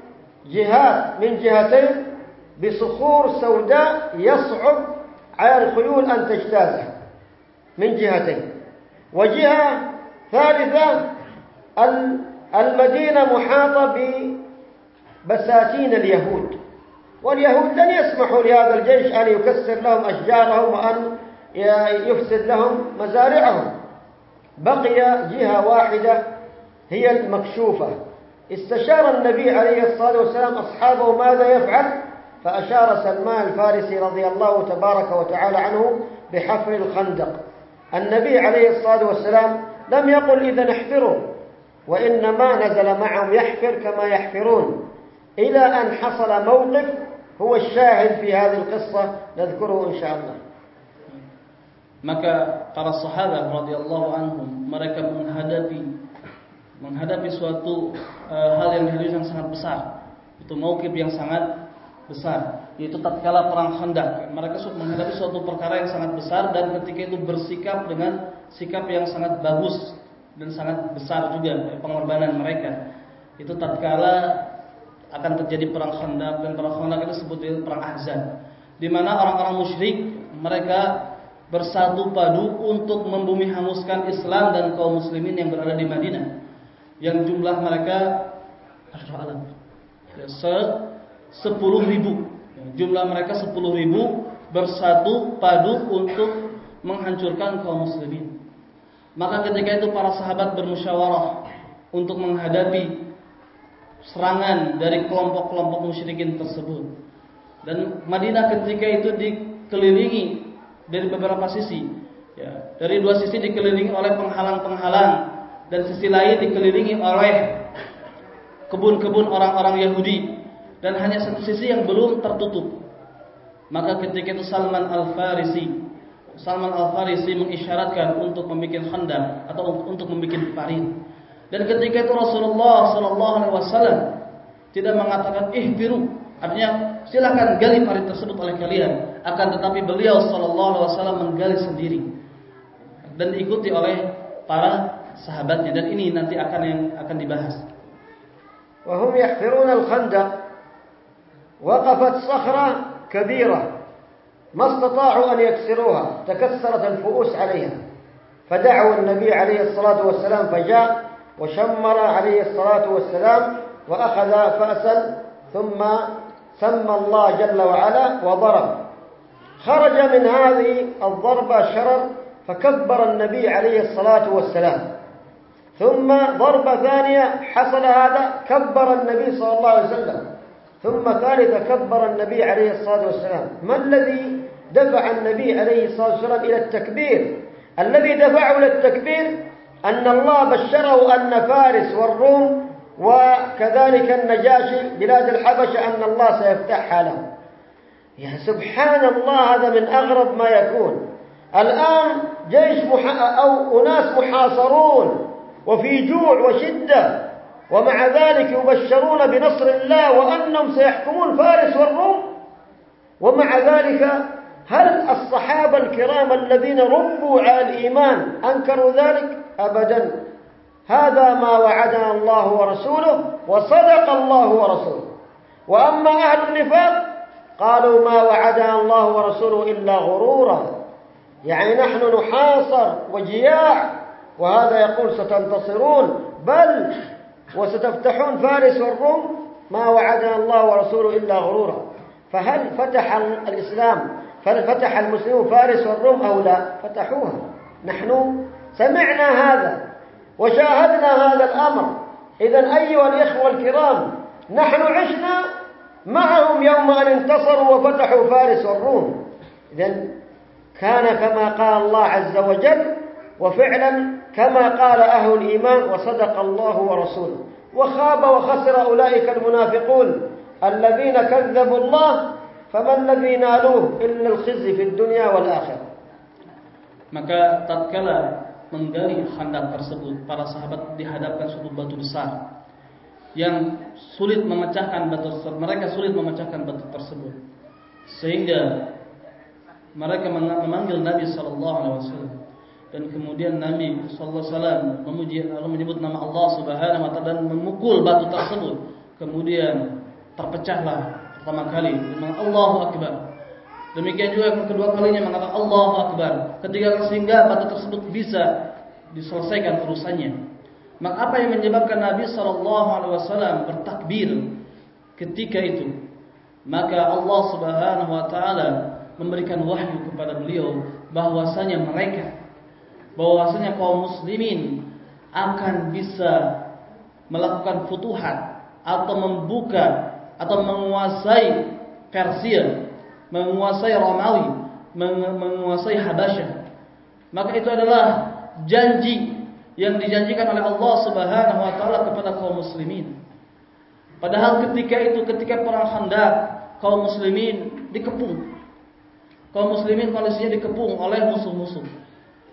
جهتين بصخور سوداء يصعب على الخيول أن تجتازها من جهتين، وجهة ثالثة المدينة محاطة ببساتين اليهود، واليهود لن يسمحوا لهذا الجيش أن يكسر لهم أشجارهم وأن يفسد لهم مزارعهم. بقي جهة واحدة هي المكشوفة. استشار النبي عليه الصلاة والسلام أصحابه ماذا يفعل، فأشار سلمان الفارسي رضي الله تبارك وتعالى عنه بحفر الخندق. النبي عليه الصلاة والسلام لم يقل إذن احفروا، وإنما نزل معهم يحفر كما يحفرون، إلى أن حصل موقف هو الشاهد في هذه القصة نذكره إن شاء الله. Maka para sahabat radhiyallahu anhum mereka menghadapi suatu hal yang sangat besar. Itu mauqif yang sangat besar, yaitu tatkala perang Khandaq. Mereka menghadapi suatu perkara yang sangat besar dan ketika itu bersikap dengan sikap yang sangat bagus dan sangat besar juga pengorbanan mereka. Itu tatkala akan terjadi perang Khandaq, dan perang Khandaq itu disebut perang Ahzab, di mana orang-orang musyrik mereka bersatu padu untuk membumi hanguskan Islam dan kaum muslimin yang berada di Madinah, yang jumlah mereka 10.000. Jumlah mereka 10.000 bersatu padu untuk menghancurkan kaum muslimin. Maka ketika itu para sahabat bermusyawarah untuk menghadapi serangan dari kelompok-kelompok musyrikin tersebut. Dan Madinah ketika itu dikelilingi dari beberapa sisi, ya, dari dua sisi dikelilingi oleh penghalang-penghalang, dan sisi lain dikelilingi oleh kebun-kebun orang-orang Yahudi, dan hanya satu sisi yang belum tertutup. Maka ketika itu Salman Al-Farisi mengisyaratkan untuk membuat khandaq atau untuk membuat parit. Dan ketika itu Rasulullah SAW tidak mengatakan ihfiru, artinya silakan gali parit tersebut oleh kalian, akan tetapi beliau SAW menggali sendiri dan diikuti oleh para sahabatnya, dan ini nanti akan dibahas. وهم يحفرون الخندق وقفت صخرة كبيرة ما استطاعوا أن يكسروها، تكسرت الفؤوس عليها، فدعوا النبي عليه الصلاة والسلام فجاء وشمر عليه الصلاة والسلام وأخذ فأسا ثم سمى الله جل وعلا وضرب. خرج من هذه الضربة شرر فكبر النبي عليه الصلاة والسلام، ثم ضربة ثانية حصل هذا كبر النبي صلى الله عليه وسلم، ثم ثالثة كبر النبي عليه الصلاة والسلام. ما الذي دفع النبي عليه الصلاة والسلام إلى التكبير؟ الذي دفعه إلى التكبير أن الله بشره أن فارس والروم وكذلك النجاشي بلاد الحبشة أن الله سيفتحها له. يا سبحان الله، هذا من أغرب ما يكون. الآن جيش أو أناس محاصرون وفي جوع وشدة، ومع ذلك يبشرون بنصر الله وأنهم سيحكمون فارس والروم. ومع ذلك هل الصحابة الكرام الذين ربوا على الإيمان أنكروا ذلك؟ أبدا. هذا ما وعدنا الله ورسوله وصدق الله ورسوله. وأما أهل النفاق قالوا ما وعدنا الله ورسوله إلا غرورا، يعني نحن نحاصر وجياع، وهذا يقول ستنتصرون بل وستفتحون فارس والروم، ما وعدنا الله ورسوله إلا غرورا. فهل فتح الإسلام، فتح المسلمون فارس والروم أو لا؟ فتحوها. نحن سمعنا هذا وشاهدنا هذا الأمر. إذن أيها الإخوة الكرام، نحن عشنا معهم يوم أن انتصروا وفتحوا فارس والروم. إذن كان كما قال الله عز وجل، وفعلا كما قال أهل الإيمان وصدق الله ورسوله. وخاب وخسر أولئك المنافقون الذين كذبوا الله فما الذي نالوه إلا الخزي في الدنيا والآخرة. Maka tatkala menggali khandaq tersebut, para sahabat dihadapkan suatu batu besar yang sulit memecahkan batu tersebut. Mereka sulit memecahkan batu tersebut, sehingga mereka memanggil Nabi sallallahu alaihi wasallam, dan kemudian Nabi sallallahu alaihi wasallam menyebut nama Allah Subhanahu wa taala dan memukul batu tersebut. Kemudian terpecahlah pertama kali dengan Allahu Akbar. Demikian juga yang kedua kalinya mengatakan Allahu Akbar, sehingga batu tersebut bisa diselesaikan urusannya. Maka apa yang menyebabkan Nabi sallallahu alaihi wasallam bertakbir ketika itu? Maka Allah Subhanahu wa taala memberikan wahyu kepada beliau bahwasanya kaum muslimin akan bisa melakukan futuhat atau membuka atau menguasai Persia, menguasai Romawi, menguasai Habasyah. Maka itu adalah janji yang dijanjikan oleh Allah Subhanahu wa taala kepada kaum muslimin. Padahal ketika perang Khandaq, kaum muslimin dikepung. Kaum muslimin kondisinya dikepung oleh musuh-musuh.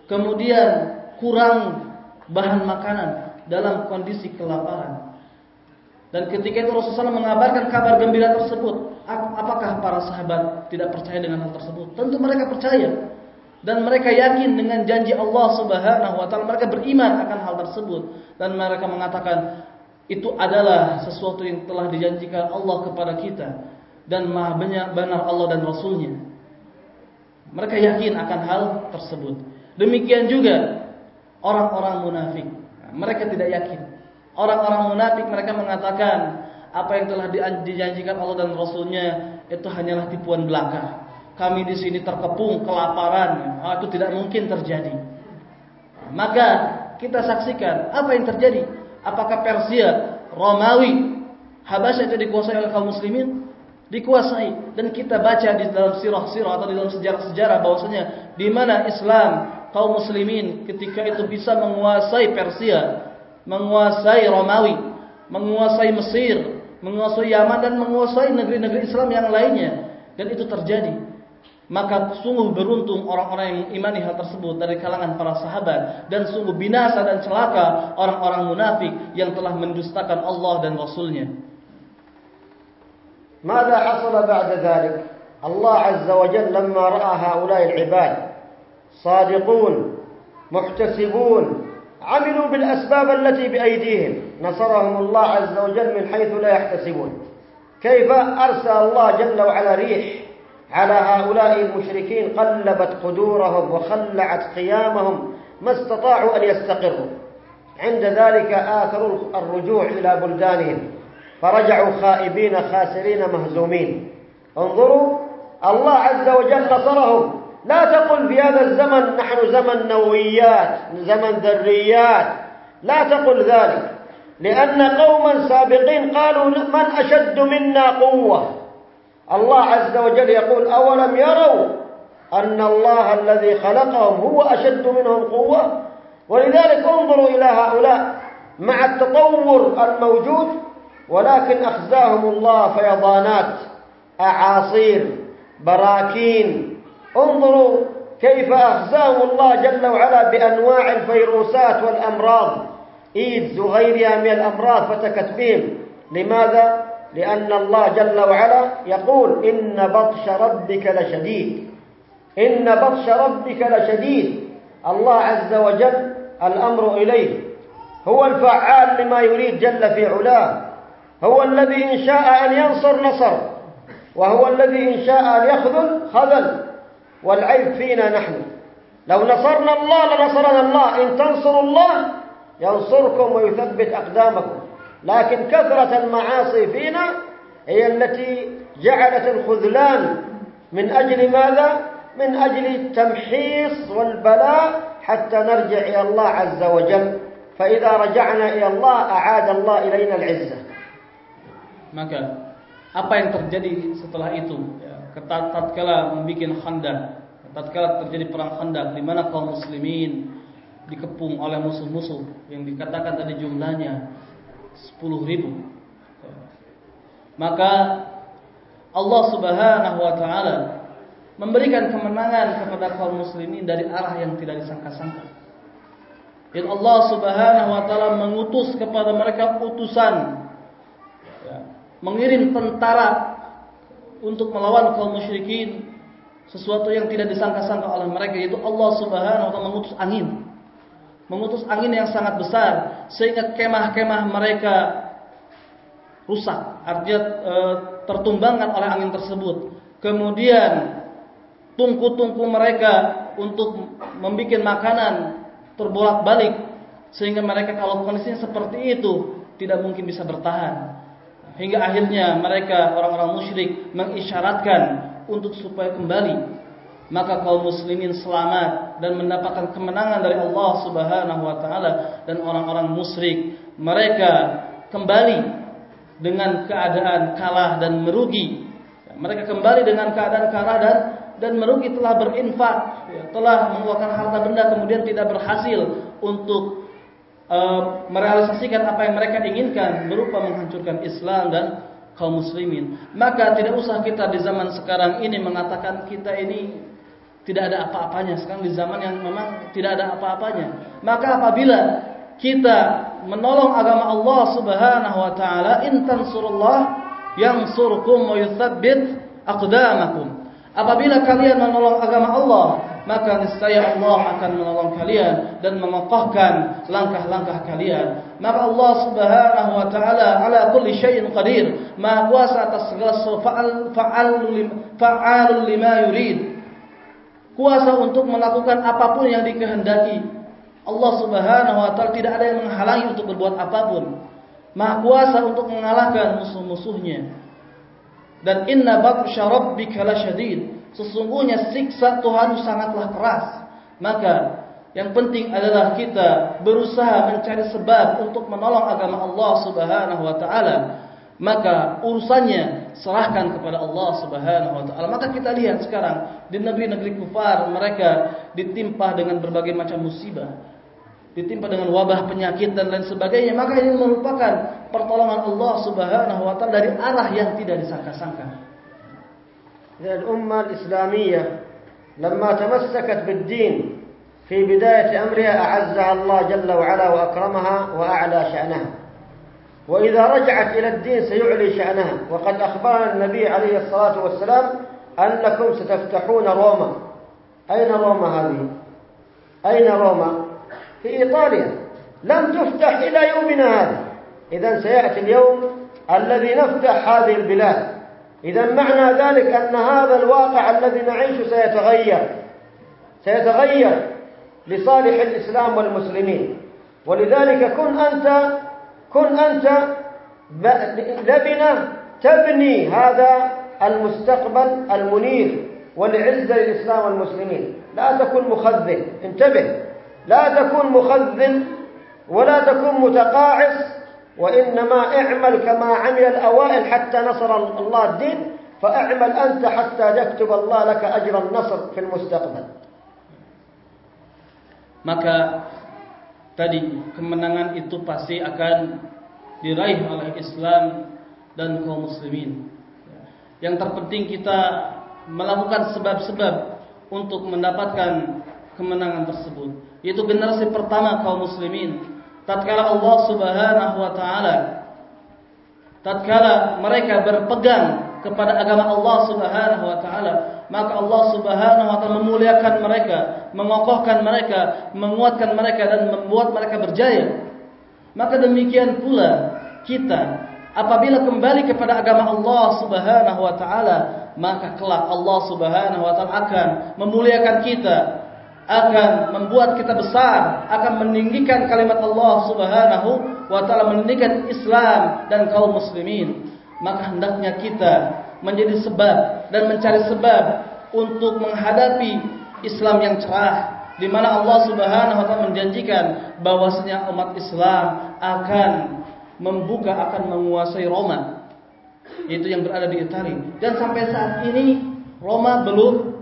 kemudian kurang bahan makanan dalam kondisi kelaparan. Dan ketika itu Rasulullah mengabarkan kabar gembira tersebut, apakah para sahabat tidak percaya dengan hal tersebut? Tentu mereka percaya. Dan mereka yakin dengan janji Allah Subhanahu wa taala, mereka beriman akan hal tersebut dan mereka mengatakan itu adalah sesuatu yang telah dijanjikan Allah kepada kita dan maha benar Allah dan Rasulnya. Mereka yakin akan hal tersebut. Demikian juga orang-orang munafik. Mereka tidak yakin. Orang-orang munafik mereka mengatakan apa yang telah dijanjikan Allah dan Rasulnya itu hanyalah tipuan belaka. Kami di sini terkepung kelaparan, itu tidak mungkin terjadi. Maka kita saksikan apa yang terjadi. Apakah Persia, Romawi, Habasyah itu dikuasai oleh kaum muslimin? Dikuasai. Dan kita baca di dalam sirah-sirah atau di dalam sejarah-sejarah bahwasanya di mana Islam, kaum muslimin ketika itu bisa menguasai Persia, menguasai Romawi, menguasai Mesir, menguasai Yaman dan menguasai negeri-negeri Islam yang lainnya. Dan itu terjadi. Maka sungguh beruntung orang-orang yang mengimani hal tersebut dari kalangan para sahabat. Dan sungguh binasa dan celaka orang-orang munafik yang telah mendustakan Allah dan Rasulnya. ماذا حصل بعد ذلك؟ الله عز وجل لما رأى هؤلاء العباد صادقون محتسبون عملوا بالأسباب التي بأيديهم نصرهم الله عز وجل من حيث لا يحتسبون. كيف أرسل الله جل وعلا ريح على هؤلاء المشركين قلبت قدورهم وخلعت قيامهم ما استطاعوا أن يستقروا. عند ذلك آثروا الرجوع إلى بلدانهم فرجعوا خائبين خاسرين مهزومين. انظروا الله عز وجل نصرهم. لا تقل في هذا الزمن نحن زمن نوويات زمن ذريات، لا تقل ذلك، لأن قوما سابقين قالوا من أشد منا قوة. الله عز وجل يقول أولم يروا أن الله الذي خلقهم هو أشد منهم قوة. ولذلك انظروا إلى هؤلاء مع التطور الموجود ولكن أخزاهم الله فيضانات أعاصير براكين. انظروا كيف أخزاهم الله جل وعلا بأنواع الفيروسات والأمراض إيدز وغيرها من الأمراض فتكت بهم. لماذا؟ لأن الله جل وعلا يقول إن بطش ربك لشديد. إن بطش ربك لشديد. الله عز وجل الأمر إليه، هو الفعال لما يريد جل في علاه، هو الذي إن شاء أن ينصر نصر، وهو الذي إن شاء أن يخذل خذل. والعيب فينا نحن. لو نصرنا الله لنصرنا الله. إن تنصروا الله ينصركم ويثبت أقدامكم. لكن كثرة المعاصي فينا هي التي جعلت الخذلان. من أجل ماذا؟ من أجل التمحيص والبلاء حتى نرجع إلى الله عز وجل. فإذا رجعنا إلى الله أعاد الله إلينا العزة. Maka apa yang terjadi setelah itu? Tatkala membuat Khandaq, tatkala terjadi perang Khandaq di mana kaum muslimin dikepung oleh musuh-musuh yang dikatakan tadi jumlahnya 10.000. Maka Allah Subhanahu wa taala memberikan kemenangan kepada kaum muslimin dari arah yang tidak disangka-sangka. Dan Allah Subhanahu wa taala mengutus kepada mereka utusan, mengirim tentara untuk melawan kaum musyrikin, sesuatu yang tidak disangka-sangka oleh mereka, yaitu Allah Subhanahu wa taala mengutus angin yang sangat besar sehingga kemah-kemah mereka rusak, artinya tertumbangkan oleh angin tersebut. Kemudian tungku-tungku mereka untuk membuat makanan terbolak-balik sehingga mereka kalau kondisinya seperti itu tidak mungkin bisa bertahan. Hingga akhirnya mereka orang-orang musyrik mengisyaratkan untuk supaya kembali. Maka kaum muslimin selamat dan mendapatkan kemenangan dari Allah Subhanahu wa taala, dan orang-orang musyrik mereka kembali dengan keadaan kalah dan merugi. Mereka kembali dengan keadaan kalah dan merugi, telah berinfak, telah mengeluarkan harta benda kemudian tidak berhasil untuk merealisasikan apa yang mereka inginkan berupa menghancurkan Islam dan kaum muslimin. Maka tidak usah kita di zaman sekarang ini mengatakan kita ini tidak ada apa-apanya. Sekarang di zaman yang memang tidak ada apa-apanya. Maka apabila kita menolong agama Allah Subhanahu wa taala, in tansurullah yansurkum wa yutsabbit aqdamakum. Apabila kalian menolong agama Allah, maka niscaya Allah akan menolong kalian dan mengokohkan langkah-langkah kalian. Maka Allah Subhanahu wa taala ala kulli syai'in qadir, Maha kuasa atas segala sesuatu, fa'alul lima yurid. Kuasa untuk melakukan apapun yang dikehendaki. Allah Subhanahu wa taala tidak ada yang menghalangi untuk berbuat apapun. Maha kuasa untuk mengalahkan musuh-musuhnya. Dan inna batsha rabbika lasyadid. Sesungguhnya siksa Tuhan sangatlah keras. Maka yang penting adalah kita berusaha mencari sebab untuk menolong agama Allah Subhanahu wa taala. Maka urusannya serahkan kepada Allah Subhanahu wa taala. Maka kita lihat sekarang di negeri-negeri kufar, mereka ditimpa dengan berbagai macam musibah, ditimpa dengan wabah, penyakit dan lain sebagainya. Maka ini merupakan pertolongan Allah Subhanahu wa taala dari arah yang tidak disangka-sangka. الأمة الإسلامية لما تمسكت بالدين في بداية أمرها أعزها الله جل وعلا وأكرمها وأعلى شأنها، وإذا رجعت إلى الدين سيعلي شأنها. وقد أخبرنا النبي عليه الصلاة والسلام أنكم ستفتحون روما. أين روما هذه؟ أين روما؟ في إيطاليا، لم تفتح إلى يومنا هذا. إذن سيأتي اليوم الذي نفتح هذه البلاد. إذن معنى ذلك أن هذا الواقع الذي نعيشه سيتغير لصالح الإسلام والمسلمين. ولذلك كن أنت لبنة تبني هذا المستقبل المنير والعزة للإسلام والمسلمين. لا تكن مخذل، انتبه، لا تكن مخذل ولا تكن متقاعس، وإنما اعمل كما عمل الأوائل حتى نصر الله الدين، فاعمل أنت حتى يكتب الله لك أجر النصر في المستقبل. Maka tadi kemenangan itu pasti akan diraih oleh Islam dan kaum muslimin. Yang terpenting kita melakukan sebab-sebab untuk mendapatkan kemenangan tersebut, yaitu generasi pertama kaum muslimin. Tatkala Allah Subhanahu wa taala, tatkala mereka berpegang kepada agama Allah Subhanahu wa taala, maka Allah Subhanahu wa taala memuliakan mereka, mengokohkan mereka, menguatkan mereka dan membuat mereka berjaya. Maka demikian pula kita apabila kembali kepada agama Allah Subhanahu wa taala, maka kelak Allah Subhanahu wa taala akan memuliakan kita, akan membuat kita besar, akan meninggikan kalimat Allah Subhanahu wa taala, meninggikan Islam dan kaum muslimin. Maka hendaknya kita menjadi sebab dan mencari sebab untuk menghadapi Islam yang cerah, di mana Allah Subhanahu wa taala menjanjikan bahwasanya umat Islam akan membuka, akan menguasai Roma, yaitu yang berada di Italia. Dan sampai saat ini Roma belum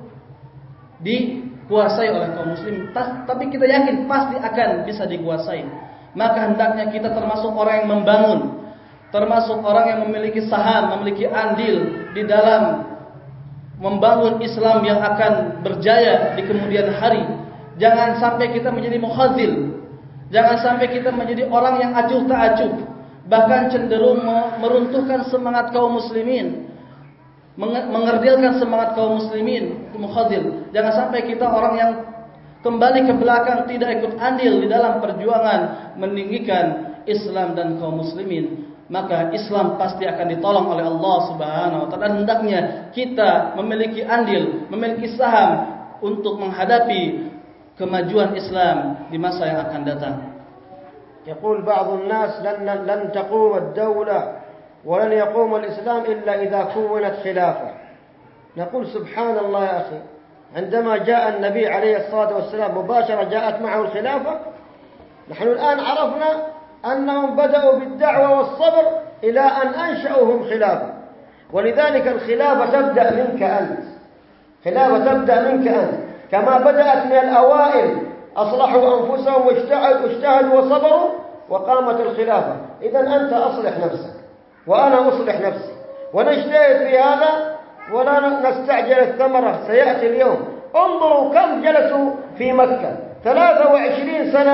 dikuasai oleh kaum muslim, tapi kita yakin pasti akan bisa dikuasai. Maka hendaknya kita termasuk orang yang membangun, termasuk orang yang memiliki saham, memiliki andil di dalam membangun Islam yang akan berjaya di kemudian hari. Jangan sampai kita menjadi mukhazil, jangan sampai kita menjadi orang yang acuh tak acuh, bahkan cenderung meruntuhkan semangat kaum muslimin, mengerdilkan semangat kaum muslimin, itu mukhazil. Jangan sampai kita orang yang kembali ke belakang, tidak ikut andil di dalam perjuangan meninggikan Islam dan kaum muslimin. Maka Islam pasti akan ditolong oleh Allah Subhanahu wa taala. Dan hendaknya kita memiliki andil, memiliki saham untuk menghadapi kemajuan Islam di masa yang akan datang. يقول بعض الناس لن تقوم الدولة ولن يقوم الإسلام إلا إذا كونت خلافة. نقول سبحان الله يا أخي، عندما جاء النبي عليه الصلاة والسلام مباشرة جاءت معه الخلافة. نحن الآن عرفنا أنهم بدأوا بالدعوة والصبر إلى أن أنشأوهم خلافة. ولذلك الخلافة تبدأ منك أنت، خلافة تبدأ منك أنت، كما بدأت من الأوائل أصلحوا أنفسهم واجتهدوا وصبروا وقامت الخلافة. إذن أنت أصلح نفسك وأنا أصلح نفسي ونجتهد في هذا ولا نستعجل الثمرة. سيأتي اليوم انظروا كم جلسوا في مكة 23 سنة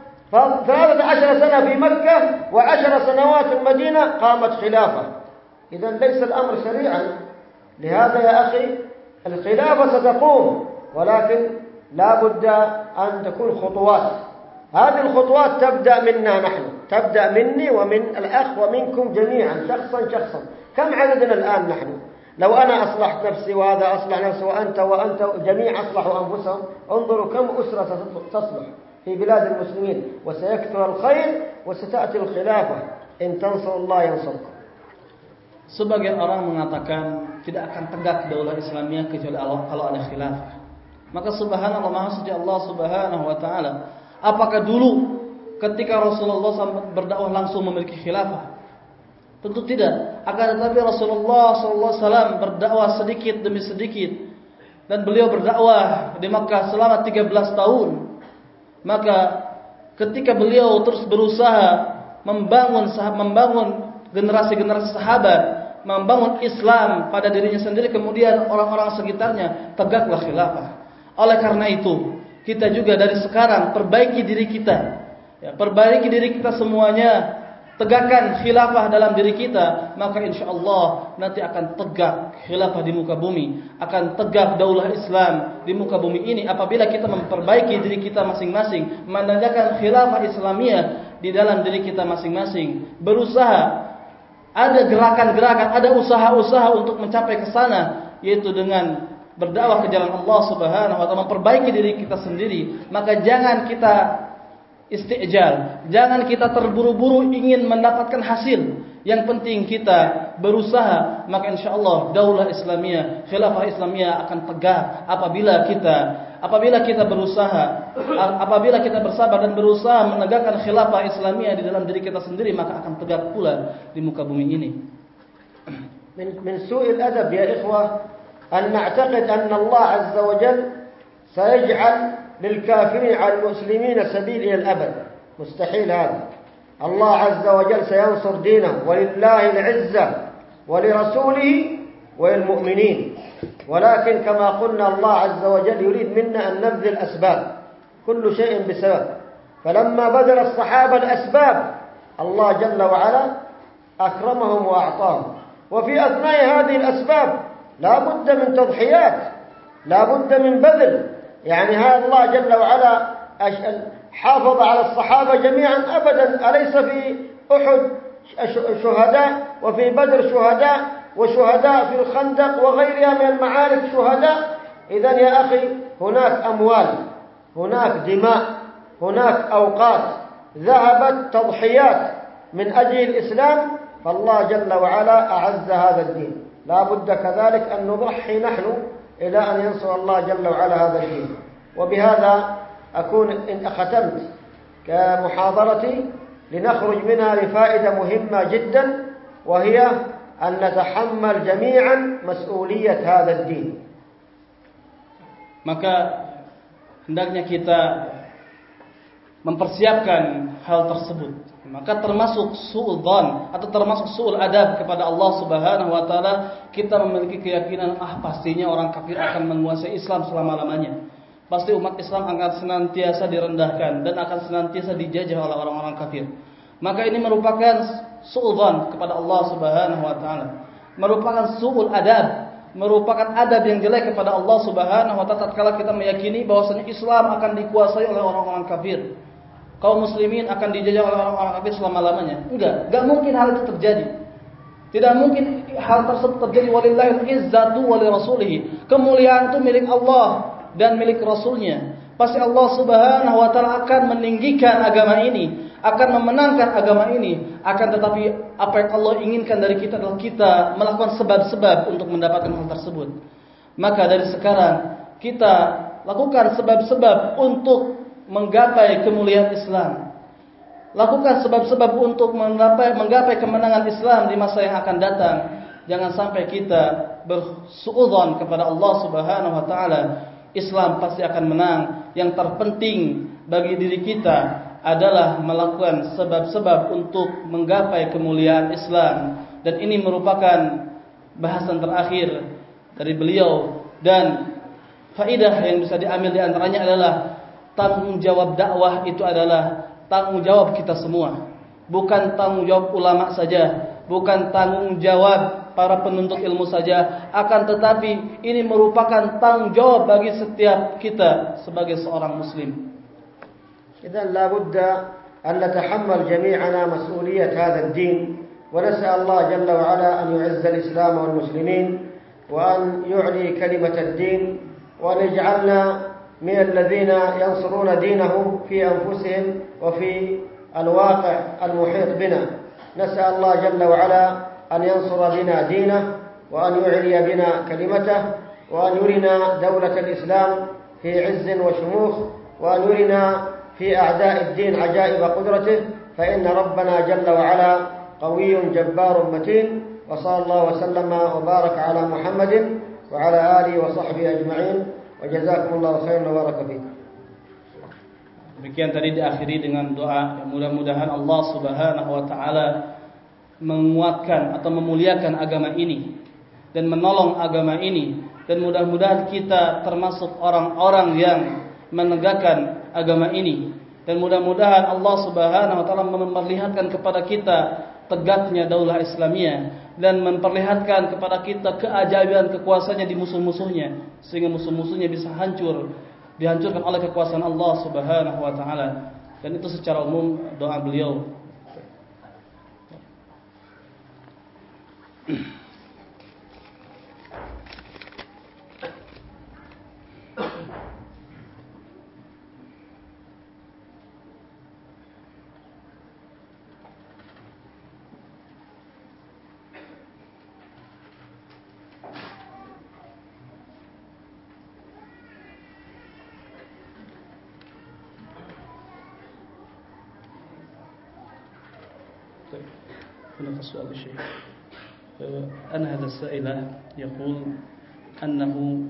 13 سنة في مكة و10 سنوات في المدينة قامت خلافة. إذا ليس الأمر سريعا. لهذا يا أخي الخلافة ستقوم، ولكن لا بد أن تكون خطوات. هذه الخطوات تبدأ منا نحن، تبدأ مني ومن الأخ ومنكم جميعا شخصا شخصا. كم عددنا الآن نحن؟ لو أنا أصلحت نفسي وهذا أصلح نفسه وأنت جميع أصلحوا أنفسهم، انظروا كم أسرة تصلح في بلاد المسلمين، وسيكثر الخير وستأتي الخلافة إن تنصر الله ينصركم. Sebagian orang mengatakan tidak akan tegak daulah Islamiyah kecuali kalau ada khilafah. Maka subhanallah, maha suci Allah subhanahu wa ta'ala. Apakah dulu ketika Rasulullah SAW berdakwah langsung memiliki khilafah? Tentu tidak. Akan tetapi Rasulullah SAW berdakwah sedikit demi sedikit. Dan beliau berdakwah di Makkah selama 13 tahun. Maka ketika beliau terus berusaha membangun generasi-generasi sahabat, membangun Islam pada dirinya sendiri, kemudian orang-orang sekitarnya, tegaklah khilafah. Oleh karena itu, kita juga dari sekarang perbaiki diri kita, ya, perbaiki diri kita semuanya, tegakkan khilafah dalam diri kita, maka insyaallah nanti akan tegak khilafah di muka bumi, akan tegak daulah Islam di muka bumi ini apabila kita memperbaiki diri kita masing-masing, menegakkan khilafah Islamiyah di dalam diri kita masing-masing, berusaha. Ada gerakan-gerakan, ada usaha-usaha untuk mencapai ke sana, yaitu dengan berdakwah ke jalan Allah Subhanahu wa taala, memperbaiki diri kita sendiri. Maka jangan kita istijal, jangan kita terburu-buru ingin mendapatkan hasil. Yang penting kita berusaha, maka insyaallah daulah Islamiyah, khilafah Islamiyah akan tegak apabila kita berusaha, apabila kita bersabar dan berusaha menegakkan khilafah Islamiyah di dalam diri kita sendiri, maka akan tegak pula di muka bumi ini. من سوء الأدب يا إخوة أن نعتقد أن الله عز وجل سيجعل للكافرين على المسلمين سبيل إلى الأبد. مستحيل هذا. الله عز وجل سينصر دينه، ولله العزة ولرسوله وللمؤمنين، ولكن كما قلنا الله عز وجل يريد منا أن نبذل الأسباب، كل شيء بسبب. فلما بذل الصحابة الأسباب الله جل وعلا أكرمهم وأعطاهم. وفي أثناء هذه الأسباب لا بد من تضحيات، لا بد من بذل. يعني هذا الله جل وعلا حافظ على الصحابة جميعا أبدا. أليس في أحد شهداء وفي بدر شهداء وشهداء في الخندق وغيرها من المعارك شهداء؟ إذن يا أخي هناك أموال، هناك دماء، هناك أوقات ذهبت تضحيات من أجل الإسلام، فالله جل وعلا أعز هذا الدين. لا بد كذلك أن نضحي نحن إلى أن ينصر الله جل وعلا هذا الدين. وبهذا أكون إن ختمت كمحاضرتي لنخرج منها بفائدة مهمة جدا، وهي أن نتحمل جميعا مسؤولية هذا الدين. Maka hendaknya kita mempersiapkan hal tersebut. Maka termasuk su'ul dzan atau termasuk su'ul adab kepada Allah Subhanahu wa taala, kita memiliki keyakinan pastinya orang kafir akan menguasai Islam selama-lamanya. Pasti umat Islam akan senantiasa direndahkan dan akan senantiasa dijajah oleh orang-orang kafir. Maka ini merupakan su'ul dzan kepada Allah Subhanahu wa taala, merupakan su'ul adab, merupakan adab yang jelek kepada Allah Subhanahu wa taala tatkala kita meyakini bahwasanya Islam akan dikuasai oleh orang-orang kafir. Kaum muslimin akan dijajah oleh orang-orang kafir selama-lamanya. Enggak mungkin hal itu terjadi. Tidak mungkin hal tersebut terjadi. Walillahil izzatu wa lirasulihi. Kemuliaan itu milik Allah dan milik Rasulnya. Pasti Allah Subhanahu wa taala akan meninggikan agama ini, akan memenangkan agama ini. Akan tetapi apa yang Allah inginkan dari kita adalah kita melakukan sebab-sebab untuk mendapatkan hal tersebut. Maka dari sekarang kita lakukan sebab-sebab untuk menggapai kemuliaan Islam. Lakukan sebab-sebab untuk menggapai kemenangan Islam di masa yang akan datang. Jangan sampai kita bersuudzon kepada Allah Subhanahu wa taala. Islam pasti akan menang. Yang terpenting bagi diri kita adalah melakukan sebab-sebab untuk menggapai kemuliaan Islam. Dan ini merupakan bahasan terakhir dari beliau, dan Faidah yang bisa diambil di antaranya adalah tanggung jawab dakwah itu adalah tanggung jawab kita semua. Bukan tanggung jawab ulama saja, bukan tanggung jawab para penuntut ilmu saja, akan tetapi ini merupakan tanggung jawab bagi setiap kita sebagai seorang muslim. إذن لا بد أن نتحمل جميعنا مسؤولية هذا الدين، ونسأل الله جل وعلا أن يعز الإسلام والمسلمين، وأن يعلي كلمة الدين، وأن يجعلنا من الذين ينصرون دينه في أنفسهم وفي الواقع المحيط بنا. نسأل الله جل وعلا أن ينصر بنا دينه، وأن يعلي بنا كلمته، وأن يرنا دولة الإسلام في عز وشموخ، وأن يرنا في أعداء الدين عجائب قدرته، فإن ربنا جل وعلا قوي جبار متين. وصلى الله وسلم وبارك على محمد وعلى آله وصحبه أجمعين، وجزاكم الله خيرا وبارك فيكم. Demikian tadi diakhiri dengan doa. Mudah-mudahan Allah Subhanahu wa taala menguatkan atau memuliakan agama ini dan menolong agama ini, dan mudah-mudahan kita termasuk orang-orang yang menegakkan agama ini, dan mudah-mudahan Allah Subhanahu wa taala memperlihatkan kepada kita tegaknya daulah Islamiyah dan memperlihatkan kepada kita keajaiban kekuasaannya di musuh-musuhnya, sehingga musuh-musuhnya bisa dihancurkan oleh kekuasaan Allah Subhanahu wa taala. Dan itu secara umum doa beliau. هناك سؤال الشيخ. أن هذا السائل يقول أنه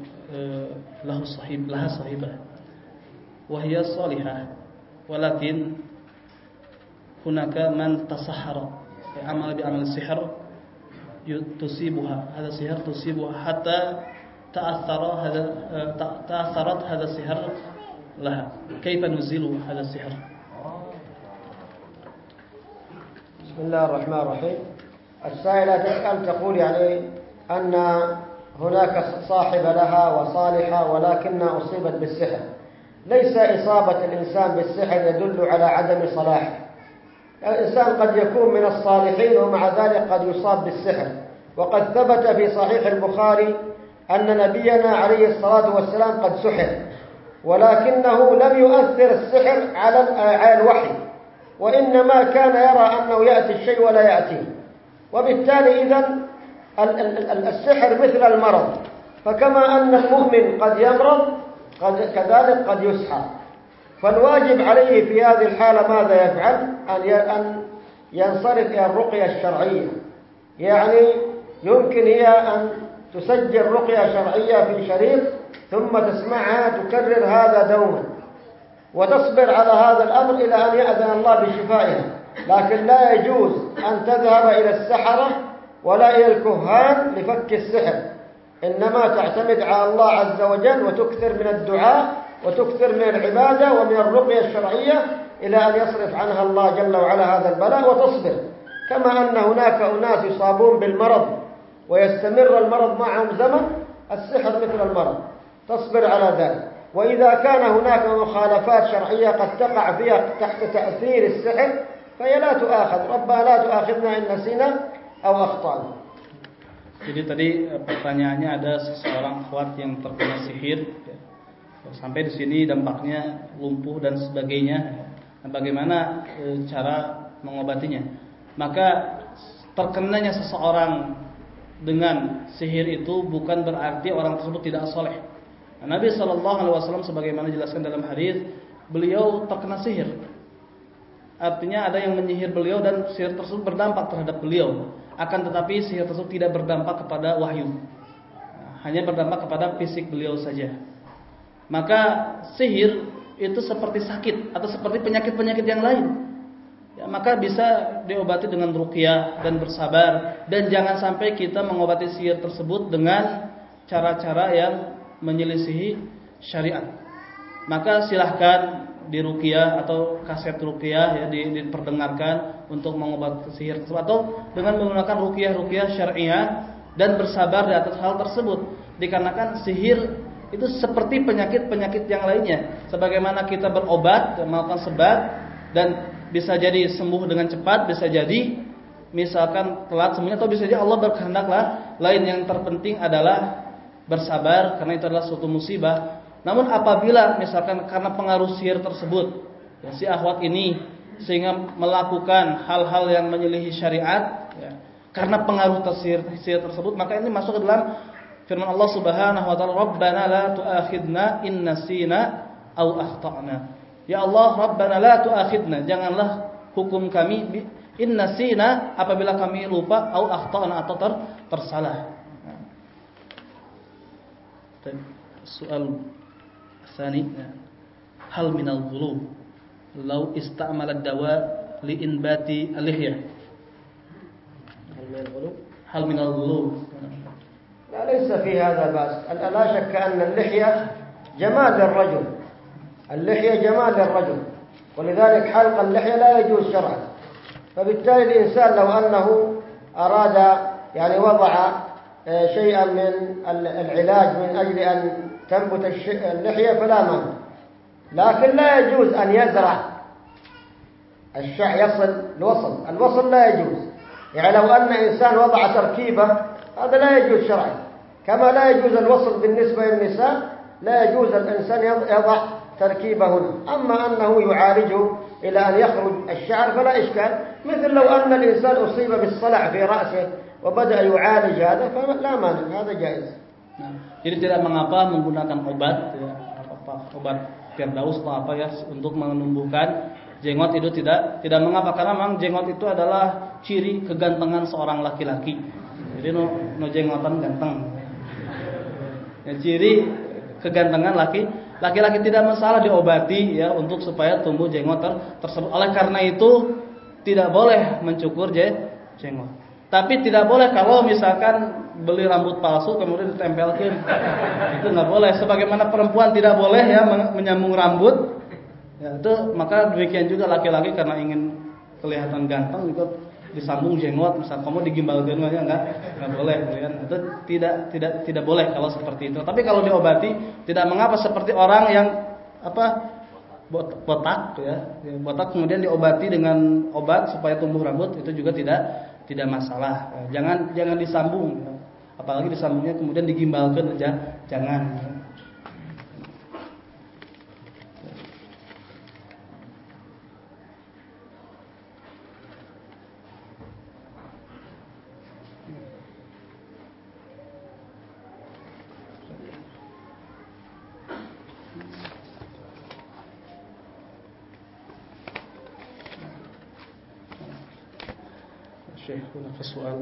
لها صاحبة وهي صالحة، ولكن هناك من تسحر عمل بعمل السحر تصيبها، هذا السحر تصيبها حتى تأثرت هذا السحر لها. كيف نزيل هذا السحر؟ بسم الله الرحمن الرحيم. السائلة تسأل تقول يعني أن هناك صاحب لها وصالحة ولكنها أصيبت بالسحر. ليس إصابة الإنسان بالسحر يدل على عدم صلاحه. الإنسان قد يكون من الصالحين ومع ذلك قد يصاب بالسحر، وقد ثبت في صحيح البخاري أن نبينا عليه الصلاة والسلام قد سحر، ولكنه لم يؤثر السحر على الوحي، وإنما كان يرى أنه يأتي الشيء ولا يأتيه. وبالتالي إذن السحر مثل المرض، فكما أن المؤمن قد يمرض كذلك قد يسحر. فالواجب عليه في هذه الحالة ماذا يفعل؟ أن ينصرف إلى الرقية الشرعية. يعني يمكن هي أن تسجل رقية شرعية في شريط ثم تسمعها تكرر هذا دوما، وتصبر على هذا الأمر إلى أن يأذن الله بشفائها. لكن لا يجوز أن تذهب إلى السحرة ولا إلى الكهان لفك السحر، إنما تعتمد على الله عز وجل وتكثر من الدعاء وتكثر من العبادة ومن الرقية الشرعية إلى أن يصرف عنها الله جل وعلا هذا البلاء، وتصبر. كما أن هناك أناس يصابون بالمرض ويستمر المرض معهم زمن، السحر مثل المرض، تصبر على ذلك. وإذا كان هناك مخالفات شرعية قد تقع فيها تحت تأثير السحر فهي لا تؤاخذ، ربنا لا تؤاخذنا إن نسينا أو أخطأنا. Jadi tadi pertanyaannya ada seseorang akhwat yang terkena sihir, sampai di sini dampaknya lumpuh dan sebagainya. Bagaimana cara mengobatinya? Maka terkenanya seseorang dengan sihir itu bukan berarti orang tersebut tidak soleh. Nabi SAW sebagaimana dijelaskan dalam hadis, beliau terkena sihir. Artinya ada yang menyihir beliau dan sihir tersebut berdampak terhadap beliau. Akan tetapi sihir tersebut tidak berdampak kepada wahyu, hanya berdampak kepada fisik beliau saja. Maka sihir itu seperti sakit atau seperti penyakit-penyakit yang lain. Ya, maka bisa diobati dengan ruqyah dan bersabar, dan jangan sampai kita mengobati sihir tersebut dengan cara-cara yang menyelisihi syariat. Maka silahkan diruqyah atau kaset ruqyah ya diperdengarkan untuk mengobati sihir tersebut, atau dengan menggunakan ruqyah syariah dan bersabar di atas hal tersebut. Dikarenakan sihir itu seperti penyakit-penyakit yang lainnya. Sebagaimana kita berobat dan melakukan sebat dan bisa jadi sembuh dengan cepat, bisa jadi misalkan telat sembuhnya, atau bisa jadi Allah berkehendaklah lain. Yang terpenting adalah bersabar karena itu adalah suatu musibah. Namun apabila misalkan karena pengaruh sihir tersebut ya, si akhwat ini sehingga melakukan hal-hal yang menyelisihi syariat ya, karena pengaruh sihir tersebut, maka ini masuk ke dalam firman Allah Subhanahu wa taala, Rabbana la tu'akhidna in nasina aw akhtana. Ya Allah, Rabbana la tu'akhidna, janganlah hukum kami in nasina apabila kami lupa, aw akhtana atau tersalah. Soal tsani, hal minal ghulub law ista'mala ad-dawa li inbati al-lihya. Hal minal ghulub. لا ليس في هذا بأس. لا شك أن اللحية جمال للرجل، اللحية جمال للرجل، ولذلك حلق اللحية لا يجوز شرعا. فبالتالي الإنسان لو أنه أراد يعني وضع شيئا من العلاج من أجل أن تنبت اللحية فلا مانع، لكن لا يجوز أن يزرع الشعر يصل الوصل لا يجوز. يعني لو أن إنسان وضع تركيبة هذا لا يجوز شرعا، كما لا يجوز الوصل بالنسبة للنساء، لا يجوز الإنسان يضع تركيبة هنا. أما أنه يعالجه إلى أن يخرج الشعر فلا إشكال، مثل لو أن الإنسان أصيب بالصلع في رأسه وبدأ يعالج هذا فلا مانع، هذا جائز. Jadi tidak mengapa menggunakan obat ya, obat Firdaus atau apa ya untuk menumbuhkan jenggot, itu tidak mengapa, karena memang jenggot itu adalah ciri kegantengan seorang laki-laki. Jadi no jenggotan ganteng. Ya, ciri kegantengan laki-laki tidak masalah diobati ya untuk supaya tumbuh jenggot tersebut. Oleh karena itu tidak boleh mencukur jenggot. Tapi tidak boleh kalau misalkan beli rambut palsu kemudian ditempelkan. Itu enggak boleh. Sebagaimana perempuan tidak boleh ya menyambung rambut. Ya, itu maka demikian juga laki-laki karena ingin kelihatan ganteng itu disambung jenggot, misalnya kamu digimbalkan aja enggak boleh kan. Itu tidak boleh kalau seperti itu. Tapi kalau diobati tidak mengapa, seperti orang yang botak ya. Botak kemudian diobati dengan obat supaya tumbuh rambut, itu juga tidak masalah. Jangan disambung. Apalagi disambungnya kemudian digimbalkan aja, jangan. Syekh, هناك سؤال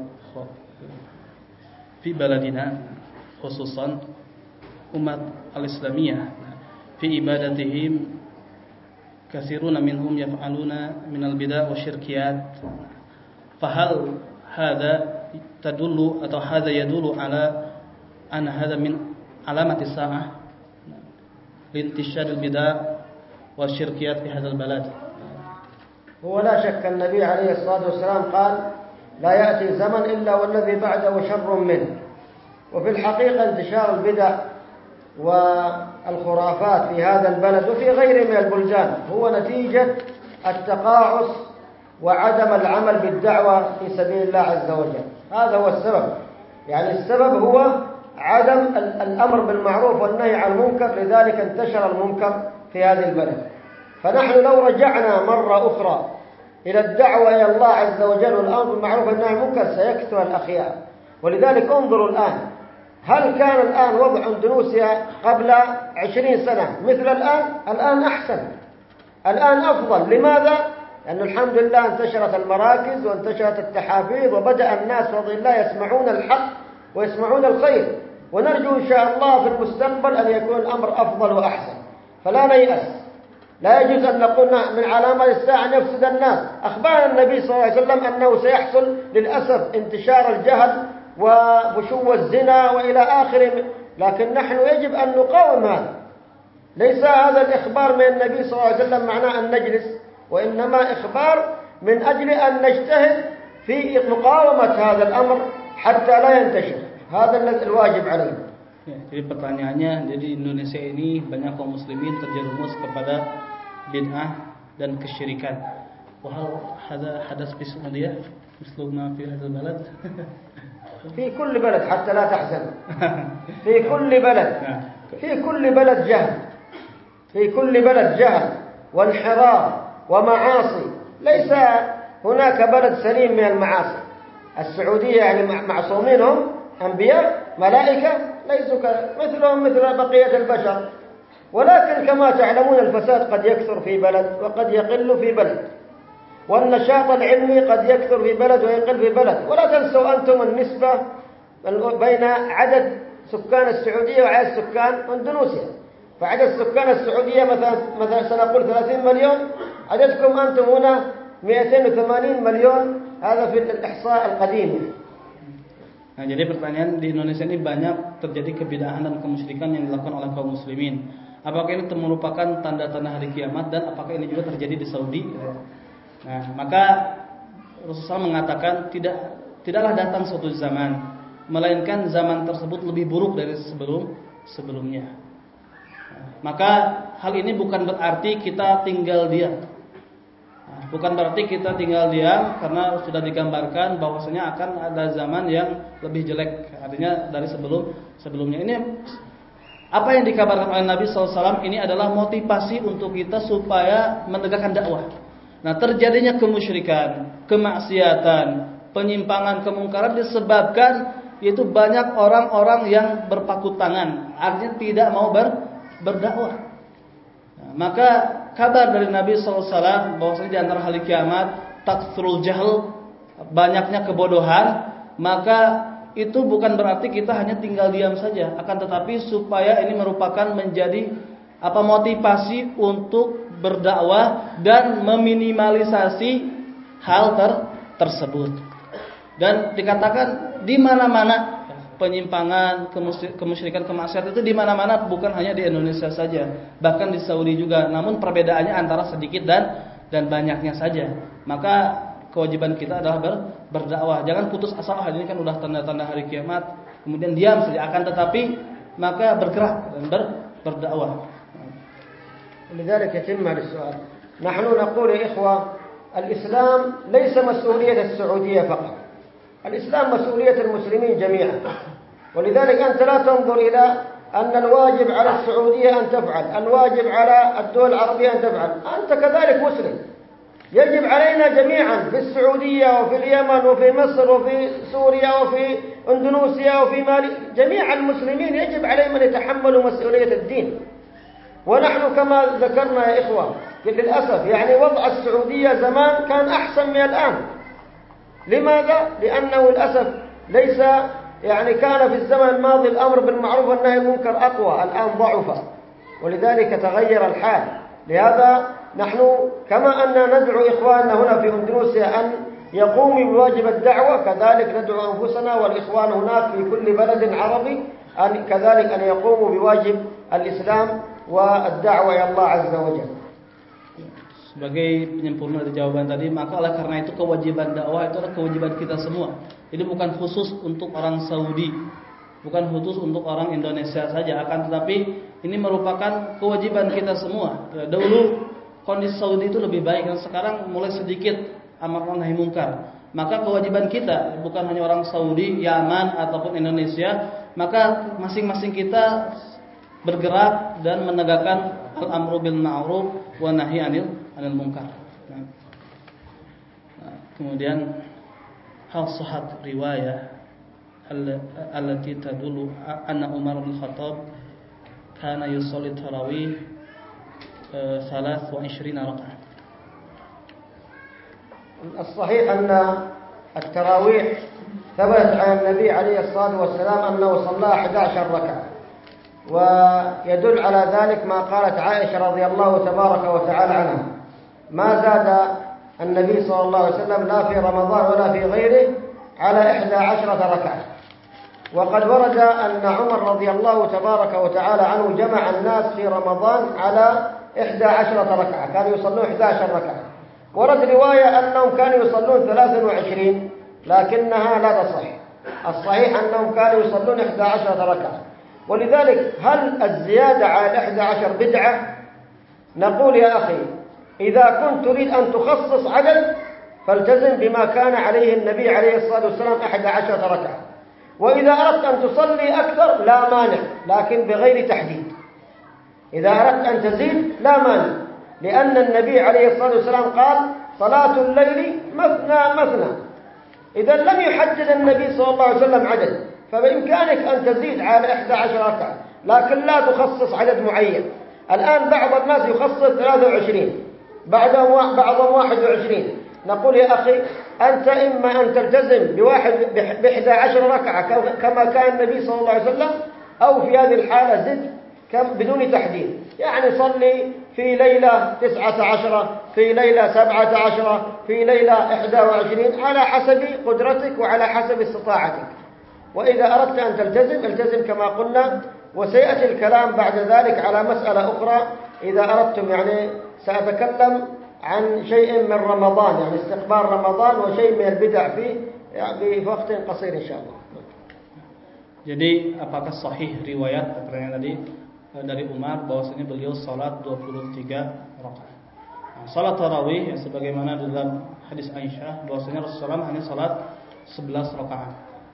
في بلدنا خصوصا أمة الإسلامية في عبادتهم كثيرون منهم يفعلون من البدع والشركيات، فهل هذا تدل atau هذا يدل على أن هذا من علامة الساعة لانتشار البدع والشركيات في هذا البلد؟ هو لا شك النبي عليه الصلاة والسلام قال لا يأتي زمن إلا والذي بعده شر منه. وفي الحقيقة انتشار البدع والخرافات في هذا البلد وفي غيره من البلدان هو نتيجة التقاعس وعدم العمل بالدعوة في سبيل الله عز وجل. هذا هو السبب. يعني السبب هو عدم الأمر بالمعروف والنهي عن المنكر، لذلك انتشر المنكر في هذه البلد. فنحن لو رجعنا مرة أخرى إلى الدعوة إلى الله عز وجل والأمر بالمعروف والنهي عن المنكر سيكثر الأخيار. ولذلك انظروا الآن، هل كان الآن وضع أندونيسيا قبل 20 سنة مثل الآن؟ الآن أحسن، الآن أفضل. لماذا؟ لأن الحمد لله انتشرت المراكز وانتشرت التحافيظ وبدأ الناس بفضل الله يسمعون الحق ويسمعون الخير، ونرجو إن شاء الله في المستقبل أن يكون الأمر أفضل وأحسن. فلا نيأس، لا يجوز أن نقول من علامات الساعة أن يفسد الناس. أخبرنا النبي صلى الله عليه وسلم أنه سيحصل للأسف انتشار الجهل وفشو الزنا وإلى آخره، لكن نحن يجب أن نقاوم هذا. ليس هذا الإخبار من النبي صلى الله عليه وسلم معناه أن نجلس، وإنما إخبار من أجل أن نجتهد في مقاومة هذا الأمر حتى لا ينتشر. هذا الواجب علينا. Ya, jadi pertanyaannya, jadi Indonesia ini banyak kaum muslimin terjerumus kepada bid'ah dan kesyirikan. Wahal hadas fi Saudiya mislu ma fi hadzal balad? في كل بلد حتى لا تحزن. في كل بلد. في كل بلد جهل. في كل بلد جهل وانحراف ومعاصي. ليس هناك بلد سليم من المعاصي. السعودية يعني معصومين هم، أنبياء ملائكة، ليسوا مثلهم مثل بقية البشر، ولكن كما تعلمون الفساد قد يكثر في بلد وقد يقل في بلد، والنشاط العلمي قد يكثر في بلد ويقل في بلد. ولا تنسوا أنتم النسبة بين عدد سكان السعودية وعدد سكان اندونيسيا. فعدد سكان السعودية مثلا سنقول 30 مليون، عددكم أنتم هنا 280 مليون، هذا في الإحصاء القديم. Nah, jadi pertanyaan, di Indonesia ini banyak terjadi kebid'ahan dan kemusyrikan yang dilakukan oleh kaum muslimin. Apakah ini merupakan tanda-tanda hari kiamat, dan apakah ini juga terjadi di Saudi? Nah, maka Rasulullah mengatakan tidaklah datang suatu zaman, melainkan zaman tersebut lebih buruk dari sebelumnya. Maka hal ini bukan berarti kita tinggal diam. Bukan berarti kita tinggal diam, karena sudah digambarkan bahwasanya akan ada zaman yang lebih jelek, artinya dari sebelumnya. Ini apa yang dikabarkan oleh Nabi SAW, ini adalah motivasi untuk kita supaya menegakkan dakwah. Nah, terjadinya kemusyrikan, kemaksiatan, penyimpangan, kemungkaran disebabkan yaitu banyak orang-orang yang berpakut tangan, artinya tidak mau berdakwah. Nah, maka kabar dari Nabi SAW bahwasanya di antara hari kiamat taktsirul jahl, banyaknya kebodohan, maka itu bukan berarti kita hanya tinggal diam saja, akan tetapi supaya ini merupakan menjadi motivasi untuk berdakwah dan meminimalisasi hal tersebut. Dan dikatakan di mana-mana penyimpangan, kemusyrikan, kemaksiatan itu di mana-mana, bukan hanya di Indonesia saja, bahkan di Saudi juga. Namun perbedaannya antara sedikit dan banyaknya saja. Maka kewajiban kita adalah berdakwah. Jangan putus asa, ini kan udah tanda-tanda hari kiamat, kemudian diam saja. Akan tetapi maka bergerak dan berdakwah. لذلك يتم هذا السؤال. نحن نقول يا إخوة، الإسلام ليس مسؤولية السعودية فقط، الإسلام مسؤولية المسلمين جميعا. ولذلك أنت لا تنظر إلى أن الواجب على السعودية أن تفعل، الواجب على الدول العربية أن تفعل. أنت كذلك مسلم، يجب علينا جميعا في السعودية وفي اليمن وفي مصر وفي سوريا وفي اندونيسيا وفي مالي، جميع المسلمين يجب عليهم أن يتحملوا مسؤولية الدين. ونحن كما ذكرنا يا إخوة، للأسف يعني وضع السعودية زمان كان أحسن من الآن. لماذا؟ لأنه للأسف ليس يعني كان في الزمن الماضي الأمر بالمعروف والنهي عن المنكر أقوى، الآن ضعف، ولذلك تغير الحال. لهذا نحن كما أننا ندعو إخواننا هنا في اندونيسيا أن يقوموا بواجب الدعوة، كذلك ندعو أنفسنا والإخوان هناك في كل بلد عربي كذلك أن يقوموا بواجب الإسلام والدعوة إلى الله عز وجل. Sebagai penyempurna dari jawaban tadi, maka oleh karena itu kewajiban dakwah itu adalah kewajiban kita semua. Jadi bukan khusus untuk orang Saudi, bukan khusus untuk orang Indonesia saja, akan tetapi ini merupakan kewajiban kita semua. Ya, dahulu kondisi Saudi itu lebih baik, dan sekarang mulai sedikit amar nahi mungkar. Maka kewajiban kita, bukan hanya orang Saudi, Yaman ataupun Indonesia, maka masing-masing kita bergerak dan menegakkan al-amru bil ma'ruf wa nahi anil munkar. Kemudian hal sahat riwayah allati tadullu anna Umar bin Khattab kana yusalli tarawih 23 ركعة. الصحيح أن التراويح ثبت عن النبي عليه الصلاة والسلام أنه صلى 11 ركعة، ويدل على ذلك ما قالت عائشة رضي الله تبارك وتعالى عنها: ما زاد النبي صلى الله عليه وسلم لا في رمضان ولا في غيره على 11 ركعة. وقد ورد أن عمر رضي الله تبارك وتعالى عنه جمع الناس في رمضان على 11 ركعة، كانوا يصلون 11 ركعة. ورد رواية أنهم كانوا يصلون 23 لكنها لا تصح. الصحيح أنهم كانوا يصلون 11 ركعة. ولذلك هل الزيادة على 11 بدعة؟ نقول يا أخي إذا كنت تريد أن تخصص عدد فالتزم بما كان عليه النبي عليه الصلاة والسلام 11 ركعة. وإذا أردت أن تصلي أكثر لا مانع، لكن بغير تحديد. إذا أردت أن تزيد لا مانع، لأن النبي عليه الصلاة والسلام قال صلاة الليل مثنى مثنى. إذا لم يحدد النبي صلى الله عليه وسلم عدد فبإمكانك أن تزيد على 11 ركعة، لكن لا تخصص عدد معين. الآن بعض الناس يخصص 23، بعضهم 21. نقول يا أخي أنت إما أن تلتزم ب11 ركعة كما كان النبي صلى الله عليه وسلم، أو في هذه الحالة زد بدون تحديد، يعني صلي في ليلة 19، في ليلة 17، في ليلة 21 على حسب قدرتك وعلى حسب استطاعتك. وإذا أردت أن تلتزم التزم كما قلنا. وسيأتي الكلام بعد ذلك على مسألة أخرى إذا أردتم، يعني سأتكلم عن شيء من رمضان، يعني استقبال رمضان وشيء من البدع فيه يعني في وقت قصير إن شاء الله. Jadi apakah sahih riwayat pertanyaan tadi dari Umar bahwasanya beliau salat 23 rakaat. Nah, salat tarawih yang sebagaimana dalam hadis Aisyah bahwasanya Rasulullah hanya salat 11 rakaat.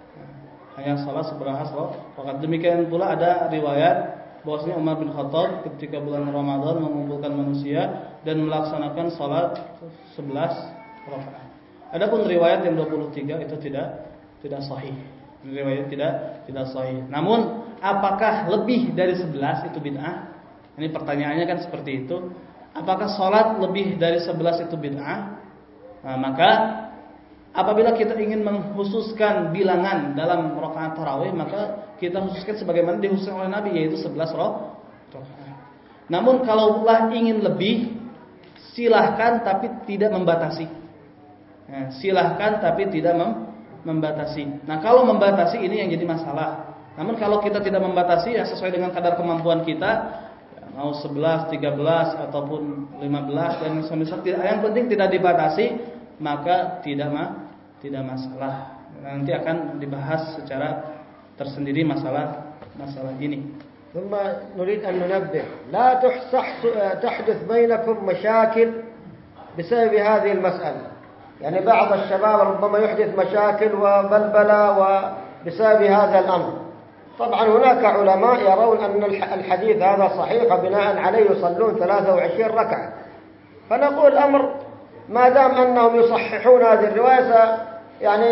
Hanya salat 11 rakaat. Demikian pula ada riwayat bahwasanya Umar bin Khattab ketika bulan Ramadan mengumpulkan manusia dan melaksanakan salat 11 rakaat. Adapun riwayat yang 23 itu tidak sahih. Riwayat tidak sahih. Namun apakah lebih dari 11 itu bid'ah? Ini pertanyaannya kan seperti itu. Apakah salat lebih dari 11 itu bid'ah? Nah, maka apabila kita ingin mengkhususkan bilangan dalam rakaat tarawih, maka kita khususkan sebagaimana dikhususkan oleh Nabi, yaitu 11 rakaat. Namun kalaulah ingin lebih, silahkan tapi tidak membatasi. Nah, silahkan tapi tidak membatasi. Nah, kalau membatasi ini yang jadi masalah. Namun kalau kita tidak membatasi, ya sesuai dengan kadar kemampuan kita, ya, mau 11, 13 ataupun 15 dan semisal, yang penting tidak dibatasi, maka tidak masalah. Nanti akan dibahas secara tersendiri masalah ini. ثم نريد أن ننبه لا تحدث بينكم مشاكل بسبب هذه المسألة. يعني بعض الشباب ربما يحدث مشاكل وبلبلة بسبب هذا الأمر. طبعا هناك علماء يرون أن الحديث هذا صحيح وبناء عليه يصلون 23 ركعة. فنقول الأمر ما دام أنهم يصححون هذه الرواية يعني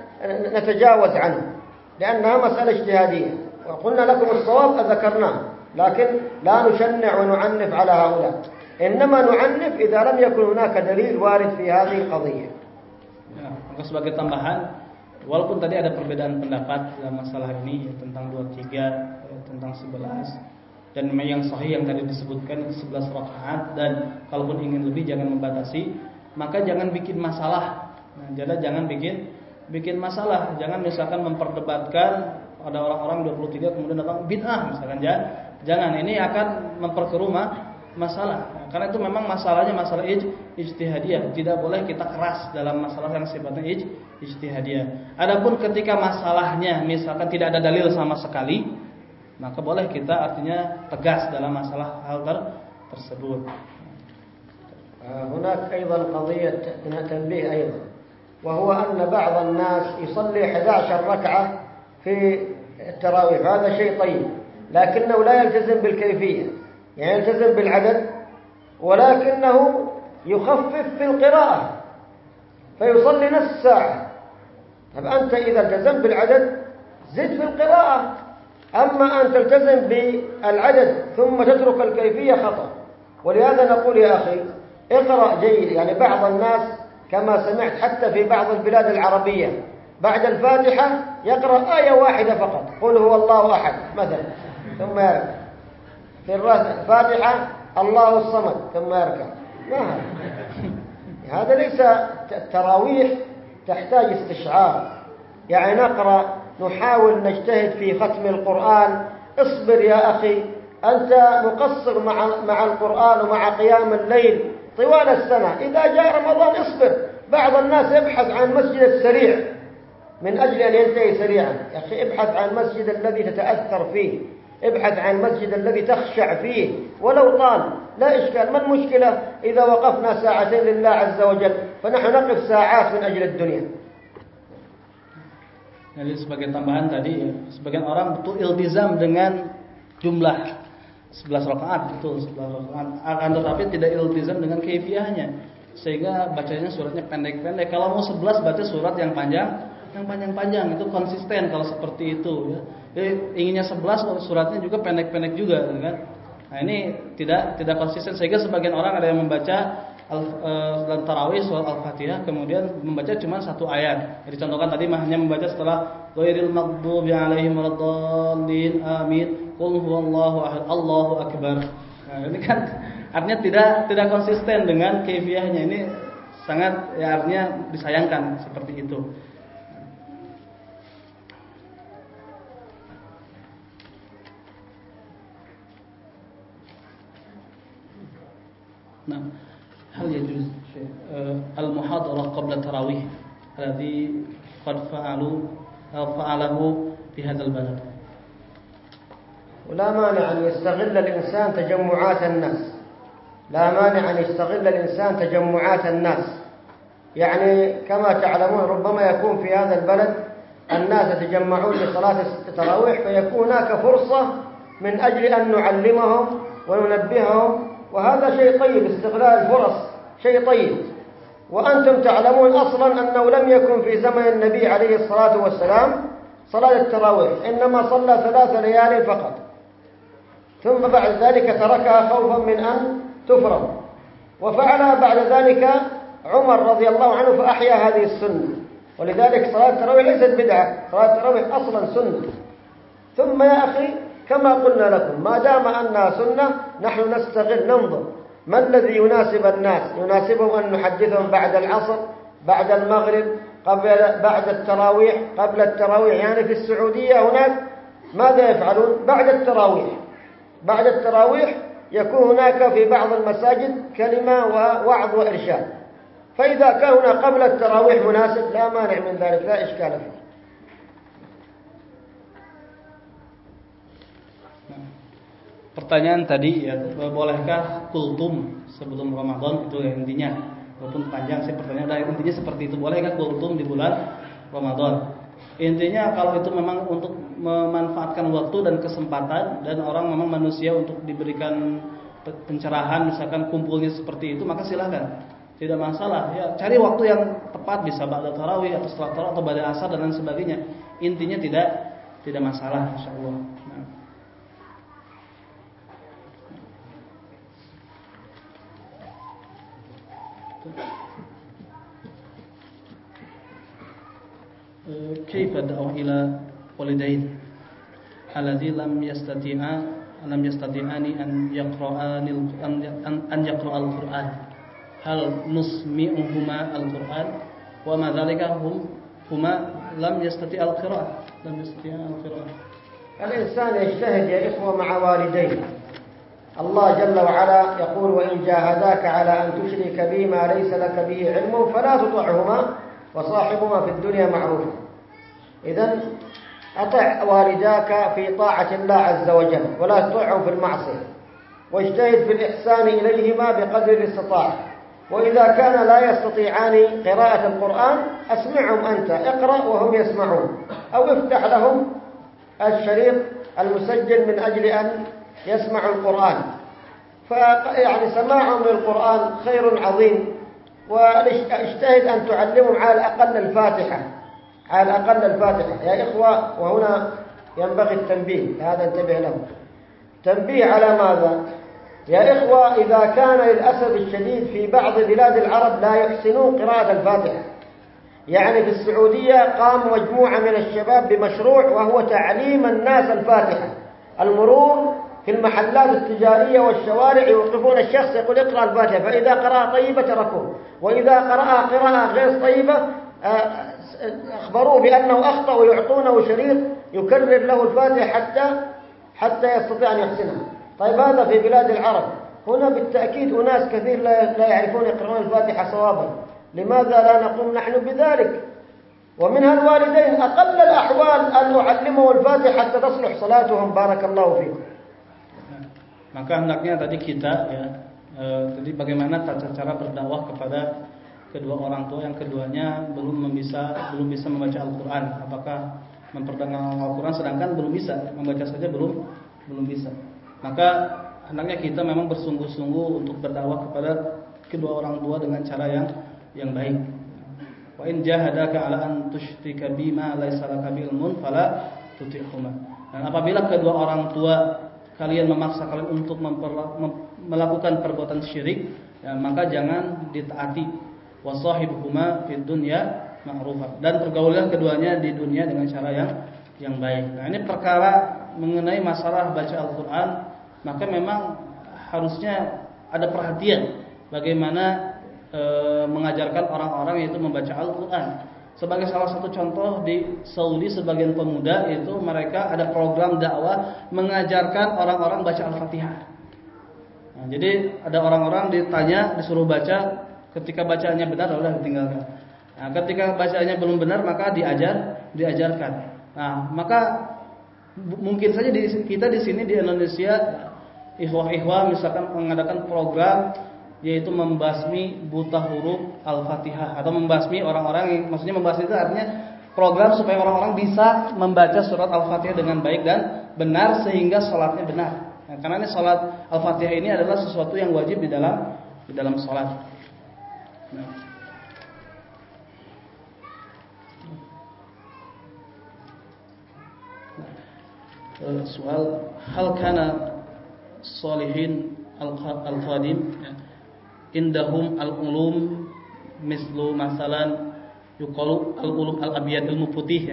نتجاوز عنه، لأنها مسألة اجتهادية، وقلنا لكم الصواب ذكرناه، لكن لا نشنع ونعنف على هؤلاء، إنما نعنف إذا لم يكن هناك دليل وارد في هذه القضية. Ya, maka sebagai tambahan, walaupun tadi ada perbedaan pendapat dalam masalah ini tentang 23, tentang 11, dan yang sahih yang tadi disebutkan 11 rakaat, dan kalaupun ingin lebih jangan membatasi, maka jangan bikin masalah. Nah, jangan bikin masalah, jangan misalkan memperdebatkan ada orang-orang 23 kemudian datang bid'ah misalkan, jangan, ini akan memperkeruh masalah. Karena itu memang masalahnya masalah ijtihadiyah. Tidak boleh kita keras dalam masalah yang sifatnya ijtihadiyah. Adapun ketika masalahnya misalkan tidak ada dalil sama sekali, maka boleh kita artinya tegas dalam masalah hal tersebut. هناك أيضا قضية تنبيه أيضا، وهو أن بعض الناس يصلي 11 ركعة في التراويح، هذا شيء طيب، لكنه لا يلتزم بالكيفية، يعني يلتزم بالعدد ولكنه يخفف في القراءة فيصلي نصف ساعة. طب أنت إذا التزمت بالعدد زد في القراءة، أما أن تلتزم بالعدد ثم تترك الكيفية خطأ. ولهذا نقول يا أخي اقرأ جيد. يعني بعض الناس كما سمعت حتى في بعض البلاد العربية بعد الفاتحة يقرأ آية واحدة فقط، قل هو الله أحد مثلا، ثم يركع. في الفاتحة الله الصمد ثم يركع. ما هذا ليس التراويح، تحتاج استشعار. يعني نقرأ نحاول نجتهد في ختم القرآن. اصبر يا أخي، أنت مقصر مع القرآن ومع قيام الليل طوال السنة، إذا جاء رمضان اصبر. بعض الناس يبحث عن مسجد السريع من أجل أن ينتهي سريعا. يا أخي ابحث عن المسجد الذي تتأثر فيه، ابحث عن المسجد الذي تخشع فيه ولو طال، لا إشكال. ما المشكلة إذا وقفنا ساعتين لله عز وجل؟ فنحن نقف ساعات من أجل الدنيا. Jadi sebagai tambahan tadi, sebagian orang betul iltizam dengan jumlah 11 rakaat, betul 11 rakaat, akan tetapi tidak iltizam dengan kaifiahnya, sehingga bacanya suratnya pendek-pendek. Kalau mau 11 baca surat yang panjang-panjang, itu konsisten kalau seperti itu ya. Jadi inginnya 11 suratnya juga pendek-pendek juga kan. Nah, ini tidak konsisten, sehingga sebagian orang ada yang membaca dalam tarawih surat Al-Fatihah kemudian membaca cuma satu ayat. Jadi contohkan tadi hanya membaca setelah ghairil maghdubi 'alaihim waladdallin amin qul huwallahu ahad Allahu akbar. Nah, ini kan artinya tidak konsisten dengan kaifiahnya. Ini sangat ya artinya disayangkan seperti itu. Nah, hal yajuz al-muhadarah qabla tarawih alladhi qad fa'alahu fi hadzal balad. ولا مانع أن يستغل الإنسان تجمعات الناس، لا مانع أن يستغل الإنسان تجمعات الناس. يعني كما تعلمون ربما يكون في هذا البلد الناس يتجمعون لصلاة التراويح، فيكون هناك فرصة من أجل أن نعلمهم وننبههم، وهذا شيء طيب. استغلال الفرص شيء طيب. وأنتم تعلمون أصلا أنه لم يكن في زمن النبي عليه الصلاة والسلام صلاة التراويح، إنما صلى 3 ليال فقط، ثم بعد ذلك تركها خوفا من أن تفرض، وفعلها بعد ذلك عمر رضي الله عنه فأحيا هذه السنة. ولذلك صلاة التراويح ليست بدعة، صلاة التراويح أصلا سنة. ثم يا أخي كما قلنا لكم ما دام أنها سنة نحن نستغل، ننظر ما الذي يناسب الناس. يناسبهم أن نحدثهم بعد العصر، بعد المغرب، بعد التراويح، قبل التراويح. يعني في السعودية هناك ماذا يفعلون بعد التراويح يكون هناك في بعض المساجد كلمة ووعظ وإرشاد. فإذا كان هنا قبل التراويح مناسب لا مانع من ذلك، لا إشكال فيه. Pertanyaan tadi ya, bolehkah kultum sebelum Ramadan? Itu ya intinya. Walaupun panjang sih pertanyaan, intinya seperti itu. Bolehkah kultum di bulan Ramadan? Intinya kalau itu memang untuk memanfaatkan waktu dan kesempatan, dan orang memang manusia untuk diberikan pencerahan, misalkan kumpulnya seperti itu, maka silahkan, tidak masalah. Ya cari waktu yang tepat, bisa ba'da tarawih atau setelah tarawih atau ba'da asar dan lain sebagainya. Intinya tidak masalah, insyaallah. Nah. كيف الدعوة إلى والدين الذي لم يستطيعان أن يقرأ القرآن، هل نسمعهما القرآن وما ذلك هما لم يستطيع القراءة. الإنسان يجتهد يا إخوة مع والديه. الله جل وعلا يقول وإن جاهداك على أن تشرك بي ما ليس لك به علم فلا تطعهما وصاحبهما في الدنيا معروفا. إذن أطع والداك في طاعة الله عز وجل ولا تطعهم في المعصية، واجتهد في الإحسان إليهما بقدر الاستطاعة. وإذا كان لا يستطيعان قراءة القرآن أسمعهم أنت، اقرأ وهم يسمعون، أو افتح لهم الشريط المسجل من أجل أن يسمعوا القرآن. فيعني سماعهم للقرآن خير عظيم. واجتهد أن تعلمهم على الأقل الفاتحة، يا إخوة. وهنا ينبغي التنبيه، هذا انتبه له. تنبيه على ماذا؟ يا إخوة إذا كان للأسف الشديد في بعض بلاد العرب لا يحسنون قراءة الفاتحة. يعني في السعودية قام مجموعة من الشباب بمشروع وهو تعليم الناس الفاتحة. المرور في المحلات التجارية والشوارع يوقفون الشخص يقول اقرأ الفاتحة، فإذا قرأ طيبة تركوه، وإذا قرأ قراءة غير طيبة أخبروه بأنه أخطأ ويعطونه شريط يكرر له الفاتحة حتى يستطيع أن يحسنها. طيب هذا في بلاد العرب، هنا بالتأكيد أناس كثير لا يعرفون يقرؤون الفاتحة صوابا. لماذا لا نقوم نحن بذلك؟ ومنها الوالدين أقل الأحوال أن نعلمه الفاتحة حتى تصلح صلاتهم. بارك الله فيكم. Maka hendaknya tadi kita tadi bagaimana tata cara berdakwah kepada kedua orang tua yang keduanya belum bisa membaca Al-Quran. Apakah memperdengarkan Al-Quran sedangkan belum bisa membaca saja belum bisa. Maka hendaknya kita memang bersungguh-sungguh untuk berdakwah kepada kedua orang tua dengan cara yang baik. Wa in jahadaka ala an tusyrika bima laysa laka ilmun fala tuti'huma. Dan apabila kedua orang tua kalian memaksa kalian untuk melakukan perbuatan syirik, maka jangan ditaati. Wa sahibuhuma fid dunya ma'rufah. Dan pergaulan keduanya di dunia dengan cara yang baik. Nah, ini perkara mengenai masalah baca Al-Quran, maka memang harusnya ada perhatian bagaimana mengajarkan orang-orang yaitu membaca Al-Quran. Sebagai salah satu contoh di Saudi, sebagian pemuda itu mereka ada program dakwah mengajarkan orang-orang baca Al-Fatihah. Nah, jadi ada orang-orang ditanya, disuruh baca, ketika bacaannya benar sudah ditinggalkan. Nah, ketika bacaannya belum benar maka diajarkan. Nah, maka mungkin saja kita di sini di Indonesia, ikhwah-ikhwah misalkan mengadakan program yaitu membasmi buta huruf Al-Fatihah atau membasmi orang-orang yang, maksudnya membasmi itu artinya program supaya orang-orang bisa membaca surat Al-Fatihah dengan baik dan benar sehingga sholatnya benar. Nah, karena ini sholat Al-Fatihah ini adalah sesuatu yang wajib di dalam sholat. Nah. Soal hal kana salihin al-qadim indahum al-ulum mislu masalan yuqalu al-ulum al-abyad ilmu putih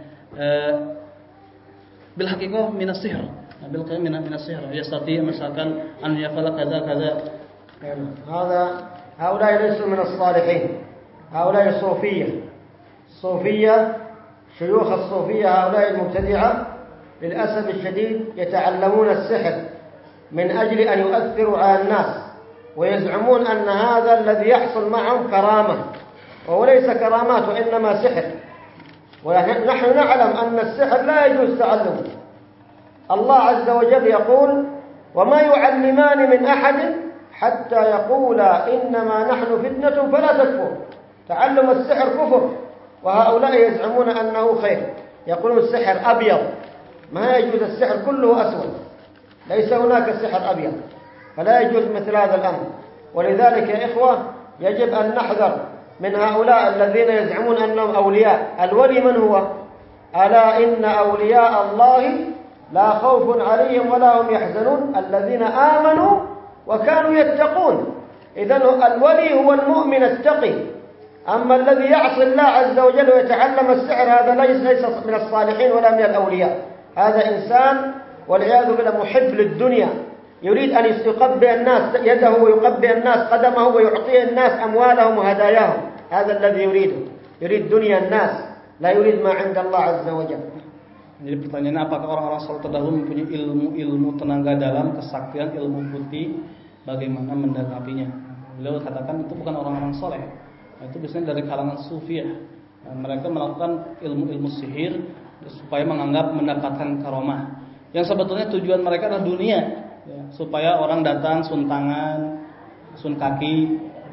bil haqiqah min as-sihr bil haqiqah min as-sihr yastati misalkan an yafala kaza kaza. هذا هؤلاء ليسوا من الصالحين، هؤلاء الصوفية شيوخ الصوفية هؤلاء المبتدعة للأسف الشديد يتعلمون السحر من أجل أن يؤثروا على الناس، ويزعمون أن هذا الذي يحصل معهم كرامة، وهو ليس كرامات وإنما سحر. ونحن نعلم أن السحر لا يجوز تعلمه. الله عز وجل يقول وما يعلمان من أحد حتى يقولا إنما نحن فتنة فلا تكفر. تعلم السحر كفر، وهؤلاء يزعمون أنه خير، يقولون السحر أبيض. ما يجوز، السحر كله أسود، ليس هناك سحر أبيض، فلا يجوز مثل هذا الأمر. ولذلك يا إخوة يجب أن نحذر من هؤلاء الذين يزعمون أنهم أولياء. الولي من هو؟ ألا إن أولياء الله لا خوف عليهم ولا هم يحزنون الذين آمنوا وكانوا يتقون. إذن الولي هو المؤمن التقي. أما الذي يعصي الله عز وجل ويتعلم السحر هذا ليس من الصالحين ولا من الأولياء. هذا إنسان والعياذ بالله محب للدنيا، يريد أن يقبل الناس يده ويقبل الناس قدمه ويعطي الناس أموالهم وهداياهم. هذا الذي يريده، يريد دنيا الناس، لا يريد ما عند الله عز وجل. Jadi pertanyaannya, apakah orang-orang saleh terdahulu mempunyai ilmu tenaga dalam, kesaktian, ilmu putih, bagaimana mendalapinya? Beliau katakan itu bukan orang-orang saleh, itu biasanya dari kalangan sufiah. Mereka melakukan ilmu-ilmu sihir supaya mendapatkan karomah. Yang sebetulnya tujuan mereka adalah dunia, ya, supaya orang datang sun tangan, sun kaki,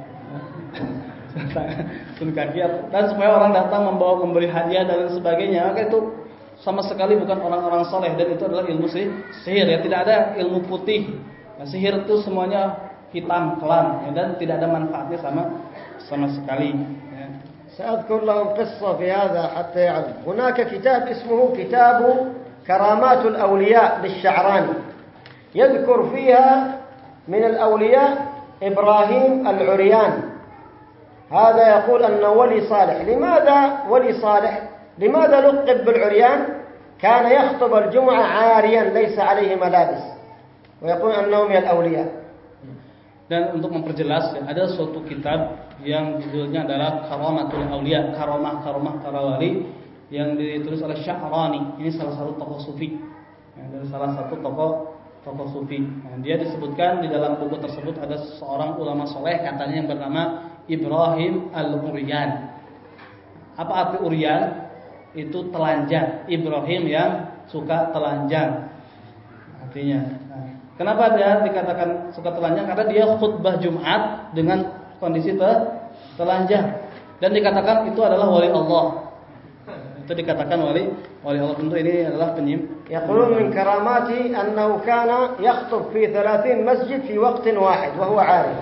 dan supaya orang datang memberi hadiah dan sebagainya. Maka itu sama sekali bukan orang-orang saleh, dan itu adalah ilmu sihir. Ya, tidak ada ilmu putih. Nah, sihir itu semuanya hitam kelam, ya, dan tidak ada manfaatnya sama sekali. Ya. سأذكر لهم قصة في هذا حتى يعلم. هناك كتاب اسمه كتاب كرامات الأولياء للشعراني، يذكر فيها من الأولياء إبراهيم العريان. هذا يقول أنه ولي صالح. لماذا ولي صالح؟ لماذا لقب بالعريان؟ كان يخطب الجمعة عاريا ليس عليه ملابس، ويقول أنه من الأولياء. Dan untuk memperjelas, ada suatu kitab yang judulnya adalah Karamatul Auliya, karamah-karamah para wali, yang ditulis oleh Sya'rani. Ini salah satu tokoh sufi, dari salah satu tokoh sufi. Dia disebutkan di dalam buku tersebut ada seorang ulama soleh katanya yang bernama Ibrahim Al-Uryan. Apa arti Uryan? Itu telanjang. Ibrahim yang suka telanjang artinya. Kenapa dia dikatakan suka telanjang? Karena dia khutbah Jumat dengan kondisi telanjang, dan dikatakan itu adalah wali Allah. Itu dikatakan wali Allah. Tentu ini adalah Yaqulun min karamati annahu kana yakhutub fi 30 masjid fi waqtin wahid wa huwa 'arif.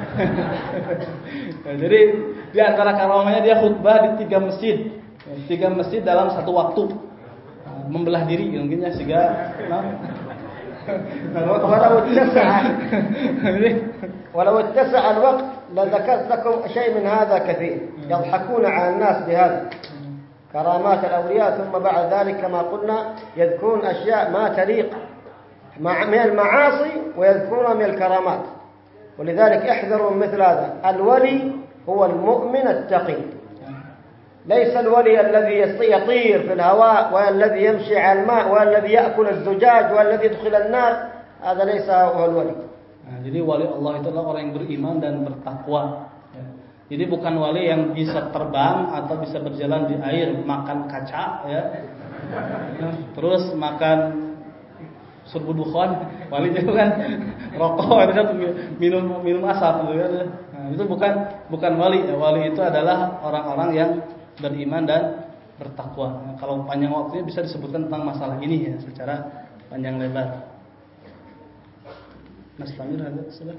Jadi di antara karamahnya dia khutbah di 3 masjid. 3 masjid dalam satu waktu. Membelah diri mungkin ya sehingga ولو اتسع الوقت لذكرت لكم شيء من هذا كثير يضحكون على الناس بهذا كرامات الأولياء ثم بعد ذلك كما قلنا يذكرون أشياء ما تليق من المعاصي ويذكرون من الكرامات ولذلك احذروا مثل هذا الولي هو المؤمن التقي ليس الولي الذي يطير في الهواء والذي يمشي على الماء والذي يأكل الزجاج والذي يدخل النار هذا ليس هو الولي. Jadi wali Allah itu adalah orang yang beriman dan bertakwa. Jadi bukan wali yang bisa terbang atau bisa berjalan di air, makan kaca, ya, terus makan surbu dukhon, wali itu kan rokok, itu kan minum asap, gitu kan. Nah, itu bukan wali. Wali itu adalah orang-orang yang beriman dan bertakwa. Nah, kalau panjang waktunya bisa disebutkan tentang masalah ini ya secara panjang lebar. Nastamir ada sudah.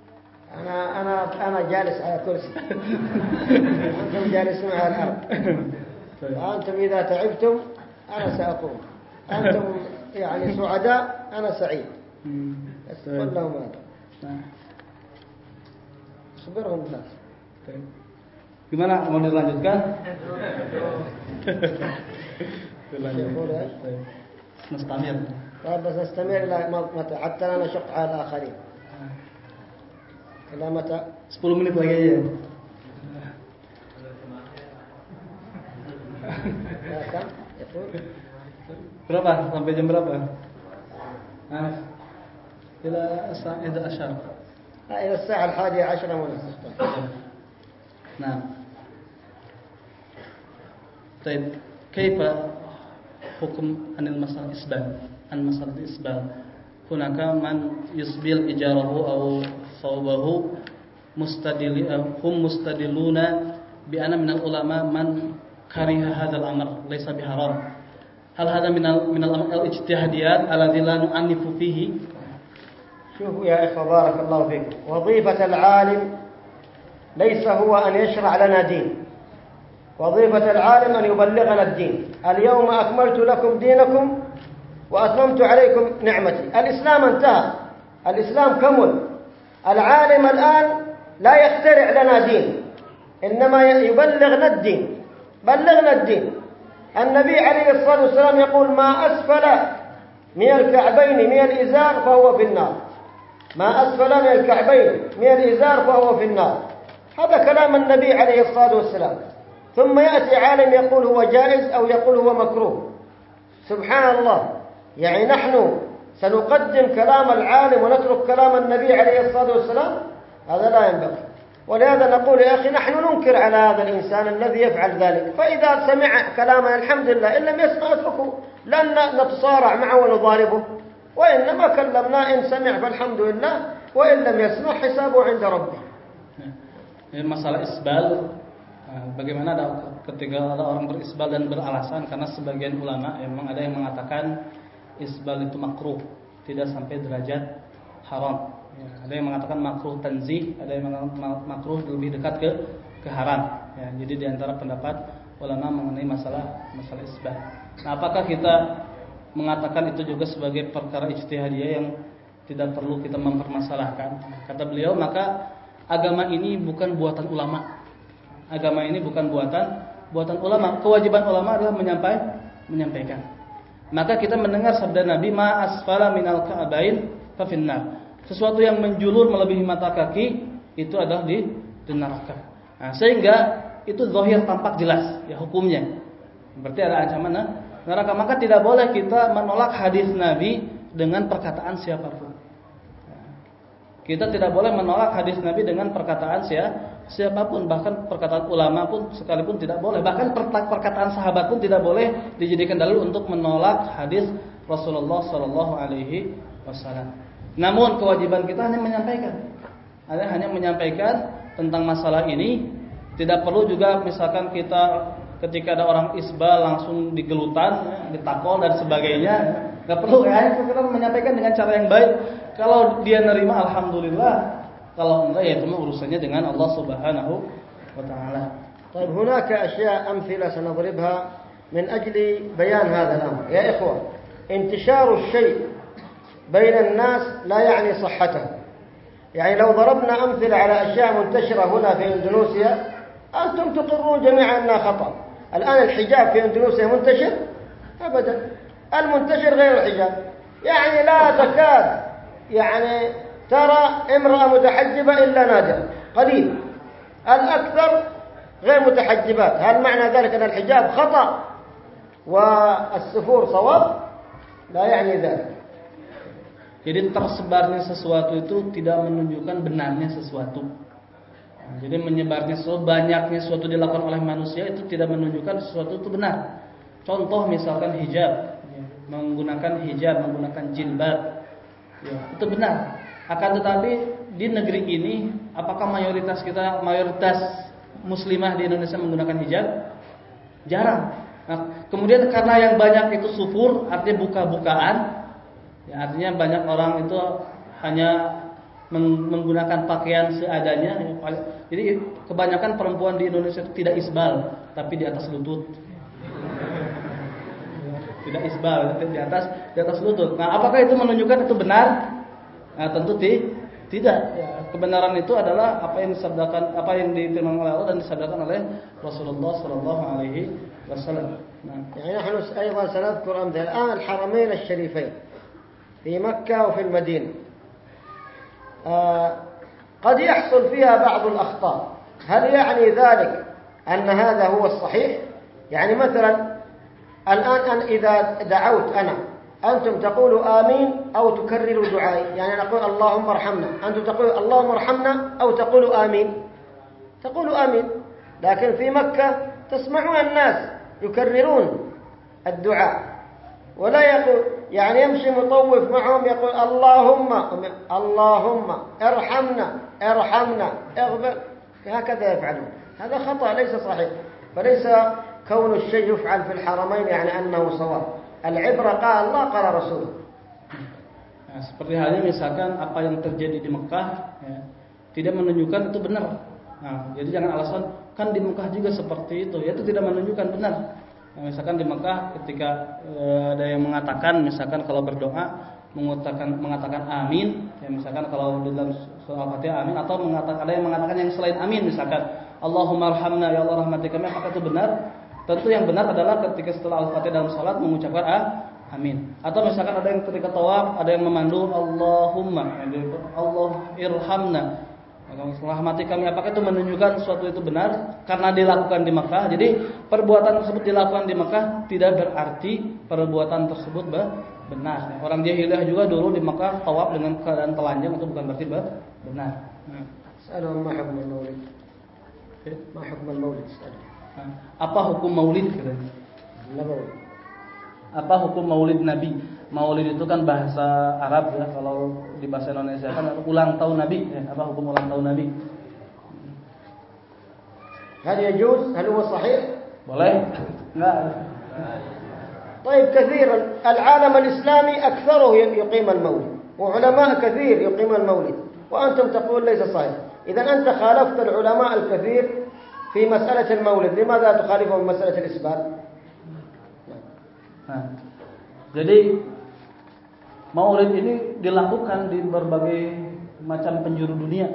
أنا جالس على كرسي أنتم جالسون على الأرض وأنتم إذا تعبتم أنا سأقوم أنتم يعني سعداء أنا سعيد بس قل لهم هذا خبرهم الناس. Gimana, mau dilanjutkan? Nastamir. طيب بس نستمر إلى متى حتى لا نشق على الآخرين. إلى متى؟ 10 menit lagi aja. كم؟ يقول berapa? Sampai jam berapa? إلى الساعة 11. إلى الساعة 11 ونصف. نعم. طيب كيف حكم عن المسألة الإسبال؟ عن مسألة الإسبال هناك من يسبل إجاره أو ثوبه هم مستدلون بأن من العلماء من كره هذا الأمر ليس بحرام. هل هذا من الاجتهاديات الذي لا نعنف فيه؟ شوفوا يا إخوة بارك الله فيكم وظيفة العالم ليس هو أن يشرع لنا دين وظيفة العالم أن يبلغنا الدين اليوم أكملت لكم دينكم وأتممت عليكم نعمتي الإسلام انتهى الإسلام كمل العالم الآن لا يخترع لنا دين إنما يبلغنا الدين بلغنا الدين النبي عليه الصلاة والسلام يقول ما أسفل من الكعبين من الإزار فهو في النار ما أسفل من الكعبين من الإزار فهو في النار هذا كلام النبي عليه الصلاة والسلام ثم يأتي عالم يقول هو جائز أو يقول هو مكروه سبحان الله يعني نحن سنقدم كلام العالم ونترك كلام النبي عليه الصلاة والسلام هذا لا ينبغي ولهذا نقول يا أخي نحن ننكر على هذا الإنسان الذي يفعل ذلك فإذا سمع كلامنا الحمد لله إن لم يسمع اتركه لن نتصارع معه ونضاربه وإنما كلمنا إن سمع فالحمد لله وإن لم يسمع حسابه عند ربه. Masalah isbal, bagaimana ketika ada orang berisbal dan beralasan karena sebagian ulama memang ada yang mengatakan isbal itu makruh, tidak sampai derajat haram. Ya, ada yang mengatakan makruh tanzih, ada yang mengatakan makruh lebih dekat ke haram. Ya, jadi di antara pendapat ulama mengenai masalah isbal. Nah, apakah kita mengatakan itu juga sebagai perkara ijtihadiyah yang tidak perlu kita mempermasalahkan? Kata beliau, maka agama ini bukan buatan ulama. Agama ini bukan buatan ulama. Kewajiban ulama adalah menyampaikan. Maka kita mendengar sabda Nabi, ma asfala minal ka'bain fa finnar. sesuatu yang menjulur melebihi mata kaki itu adalah di neraka. Nah, sehingga itu zahir tampak jelas ya hukumnya. Berarti ada ancaman neraka. Maka tidak boleh kita menolak hadis Nabi dengan perkataan siapapun. Kita tidak boleh menolak hadis Nabi dengan perkataan siapapun, bahkan perkataan ulama pun sekalipun tidak boleh. Bahkan perkataan sahabat pun tidak boleh dijadikan dalil untuk menolak hadis Rasulullah sallallahu alaihi wasallam. Namun kewajiban kita hanya menyampaikan tentang masalah ini. Tidak perlu juga misalkan kita ketika ada orang isbal langsung digelutan, ditakol dan sebagainya. Enggak perlu kita menyampaikan dengan cara yang baik. Kalau dia nerima alhamdulillah, kalau enggak ya itu urusannya dengan Allah Subhanahu wa taala. طيب هناك أشياء أمثلة سنضربها من أجل بيان هذا الأمر يا إخوة. انتشار الشيء بين الناس لا يعني صحته. يعني لو ضربنا أمثلة على أشياء منتشرة هنا في إندونيسيا أنتم تقرون جميعا أنها خطأ. الآن الحجاب في إندونيسيا منتشر؟ أبدا. المنتشر غير الحجاب. يعني لا تكاد يعني ترى امرأة متحجبة إلا نادرا قليل. الأكثر غير متحجبات. هل معنى ذلك أن الحجاب خطأ والسفور صواب؟ لا يعني ذلك. Jadi tersebarnya sesuatu itu tidak menunjukkan benarnya sesuatu. Jadi menyebarnya banyaknya sesuatu dilakukan oleh manusia itu tidak menunjukkan sesuatu itu benar. Contoh misalkan hijab, menggunakan hijab, menggunakan jilbab, ya, itu benar. Akan tetapi di negeri ini, apakah mayoritas muslimah di Indonesia menggunakan hijab? Jarang. Nah, kemudian karena yang banyak itu sufur, artinya buka-bukaan, ya, artinya banyak orang itu hanya menggunakan pakaian seadanya. Jadi kebanyakan perempuan di Indonesia itu tidak isbal, tapi di atas lutut. Tidak isbal, di atas lutut. Nah, apakah itu menunjukkan itu benar? Nah, tentu tidak. Ya, kebenaran itu adalah apa yang disabdakan, apa yang difirmankan oleh Allah dan disabdakan oleh Rasulullah sallallahu alaihi wasallam. Nah, يعني نحن أيضا سنذكر أمثلة الآن الحرمين الشريفين في مكة وفي المدينة. قد يحصل فيها بعض الأخطاء. هل يعني ذلك أن هذا هو الصحيح؟ يعني مثلا الآن إذا دعوت أنا أنتم تقولوا آمين أو تكرروا دعائي. يعني نقول اللهم ارحمنا، أنتم تقولوا اللهم ارحمنا أو تقولوا آمين. تقولوا آمين. لكن في مكة تسمعون الناس يكررون الدعاء ولا يقول، يعني يمشي مطوف معهم يقول اللهم ارحمنا اغفر، هكذا يفعلون. هذا خطأ ليس صحيح. فليس كون الشيء يفعل في الحرمين يعني أنه صواب. العبرة قال الله قال رسوله. Nah, seperti halnya misalkan apa yang terjadi di Mekah ya, tidak menunjukkan itu benar. Nah, jadi jangan alasan kan di Mekah juga seperti itu. Ya, itu tidak menunjukkan benar. Nah, misalkan di Mekah ketika ada yang mengatakan misalkan kalau berdoa mengatakan amin, ya misalkan kalau di dalam surah Al-Fatihah amin, atau ada yang mengatakan yang selain amin misalkan Allahumma arhamna ya Allah rahmati kami, apakah itu benar? Tentu yang benar adalah ketika setelah Al-Fatihah dalam salat mengucapkan amin. Atau misalkan ada yang ketika tawaf ada yang memandu Allahumma, Allah irhamna, rahmati kami, apakah itu menunjukkan sesuatu itu benar karena dilakukan di Mekah? Jadi perbuatan tersebut dilakukan di Mekah tidak berarti perbuatan tersebut benar. Orang jahiliyah juga dulu di Mekah tawaf dengan keadaan telanjang, itu bukan berarti benar. Salam ma hukm al-maulid? Ma hukm al-maulid? Apa hukum maulid katanya? Apa hukum maulid Nabi? Maulid itu kan bahasa Arab ya, kalau di bahasa Indonesia kan ulang tahun Nabi ya. Apa hukum ulang tahun Nabi? هل يجوز؟ هل هو صحيح؟ Boleh? Enggak. طيب كثير العالم الإسلامي أكثره يقيم المولد وعلماء كثير يقيم المولد وأنتم تقول ليس صحيح. إذا أنت خالفت العلماء الكثير في مسألة المولد، لماذا تخالفهم في مسألة الإسبال؟ Nah, jadi maulid ini dilakukan di berbagai macam penjuru dunia.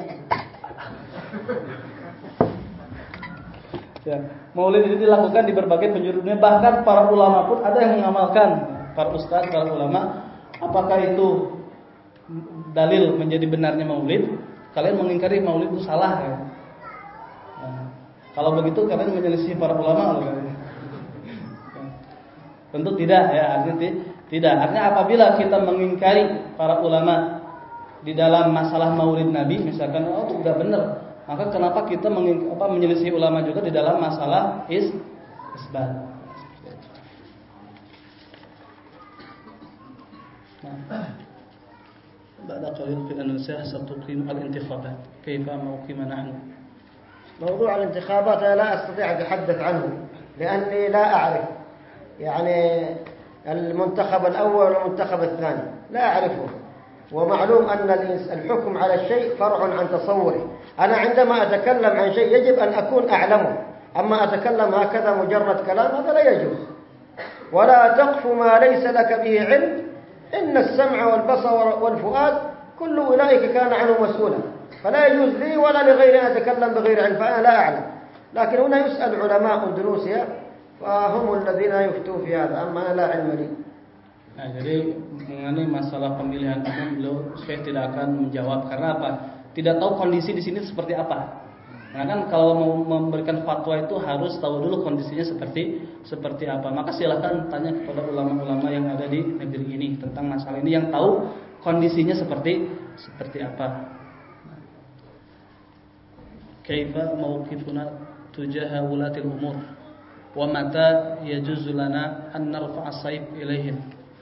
Ya, maulid ini dilakukan di berbagai penjuru dunia, bahkan para ulama pun ada yang mengamalkan, para ustaz, para ulama. Apakah itu dalil menjadi benarnya maulid, kalian mengingkari maulid itu salah ya. Nah, kalau begitu kalian menyelisih para ulama loh. Tentu tidak ya, artinya tidak. Artinya apabila kita mengingkari para ulama di dalam masalah maulid Nabi, misalkan itu udah benar, maka kenapa kita menyelisih ulama juga di dalam masalah isbat? بعد قليل في النساء ستقيم الانتخابات كيف موقف نحن؟ موضوع الانتخابات أنا لا أستطيع أن أتحدث عنه لأني لا أعرف يعني المنتخب الأول والمنتخب الثاني لا أعرفه، ومعلوم أن الحكم على الشيء فرع عن تصوره. أنا عندما أتكلم عن شيء يجب أن أكون أعلمه، أما أتكلم هكذا مجرد كلام هذا لا يجوز. ولا تقف ما ليس لك به علم إن السمع والبصر والفؤاد كل أولئك كان عنه مسؤولا، فلا يجوز لي ولا لغيري أن أتكلم بغير علم، فأنا لا أعلم. لكن هنا يسأل علماء أندونيسيا فهم الذين يفتون في هذا، أما أنا لا علم لي. Nah, jadi mengenai masalah pemilihan umum, saya tidak akan menjawab karena apa? Tidak tahu kondisi di sini seperti apa. Nah kan kalau mau memberikan fatwa itu harus tahu dulu kondisinya seperti apa. Maka silakan tanya kepada ulama-ulama yang ada di negeri ini tentang masalah ini, yang tahu kondisinya seperti apa. Kaifa mauqifuna tujaha wulatil umur wa mata yajuzu lana an narfa'a as-sayf ilaihim.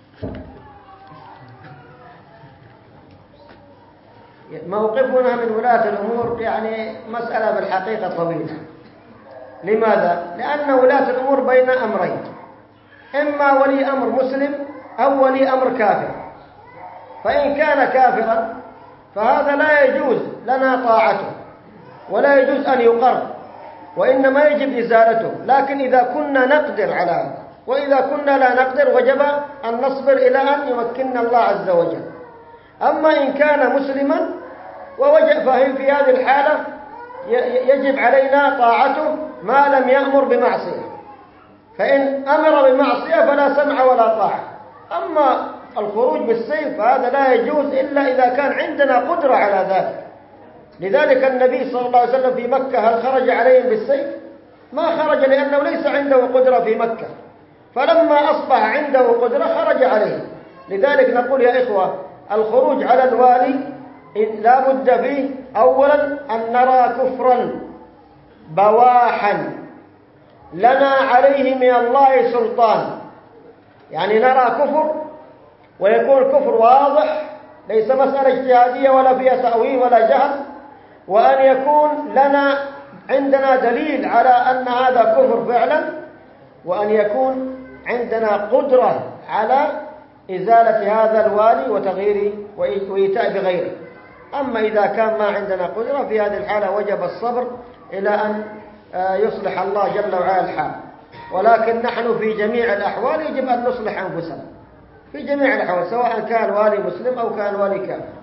موقفنا من ولاة الأمور يعني مسألة بالحقيقة طويلة. لماذا؟ لأن ولاة الأمور بين أمرين، إما ولي أمر مسلم أو ولي أمر كافر. فإن كان كافرا فهذا لا يجوز لنا طاعته ولا يجوز أن يقر، وإنما يجب إزالته. لكن إذا كنا نقدر على هذا، وإذا كنا لا نقدر وجب أن نصبر إلى أن يمكننا الله عز وجل. أما إن كان مسلما فهم في هذه الحالة يجب علينا طاعته ما لم يأمر بمعصية، فإن أمر بمعصية فلا سمع ولا طاعة. أما الخروج بالسيف فهذا لا يجوز إلا إذا كان عندنا قدرة على ذلك. لذلك النبي صلى الله عليه وسلم في مكة هل خرج عليهم بالسيف؟ ما خرج، لأنه ليس عنده قدرة في مكة، فلما أصبح عنده قدرة خرج عليهم. لذلك نقول يا إخوة الخروج على الوالي لا بد فيه أولا أن نرى كفرا بواحا لنا عليه من الله سلطان، يعني نرى كفر ويكون كفر واضح ليس مسألة اجتهادية ولا فيها تأويل ولا جهل، وأن يكون لنا عندنا دليل على أن هذا كفر فعلا، وأن يكون عندنا قدرة على إزالة هذا الوالي وتغييره وإيتاء بغيره. أما إذا كان ما عندنا قدرة في هذه الحالة وجب الصبر إلى أن يصلح الله جل وعلا الحال. ولكن نحن في جميع الأحوال يجب أن نصلح أنفسنا في جميع الأحوال، سواء كان والي مسلم أو كان والي كافر.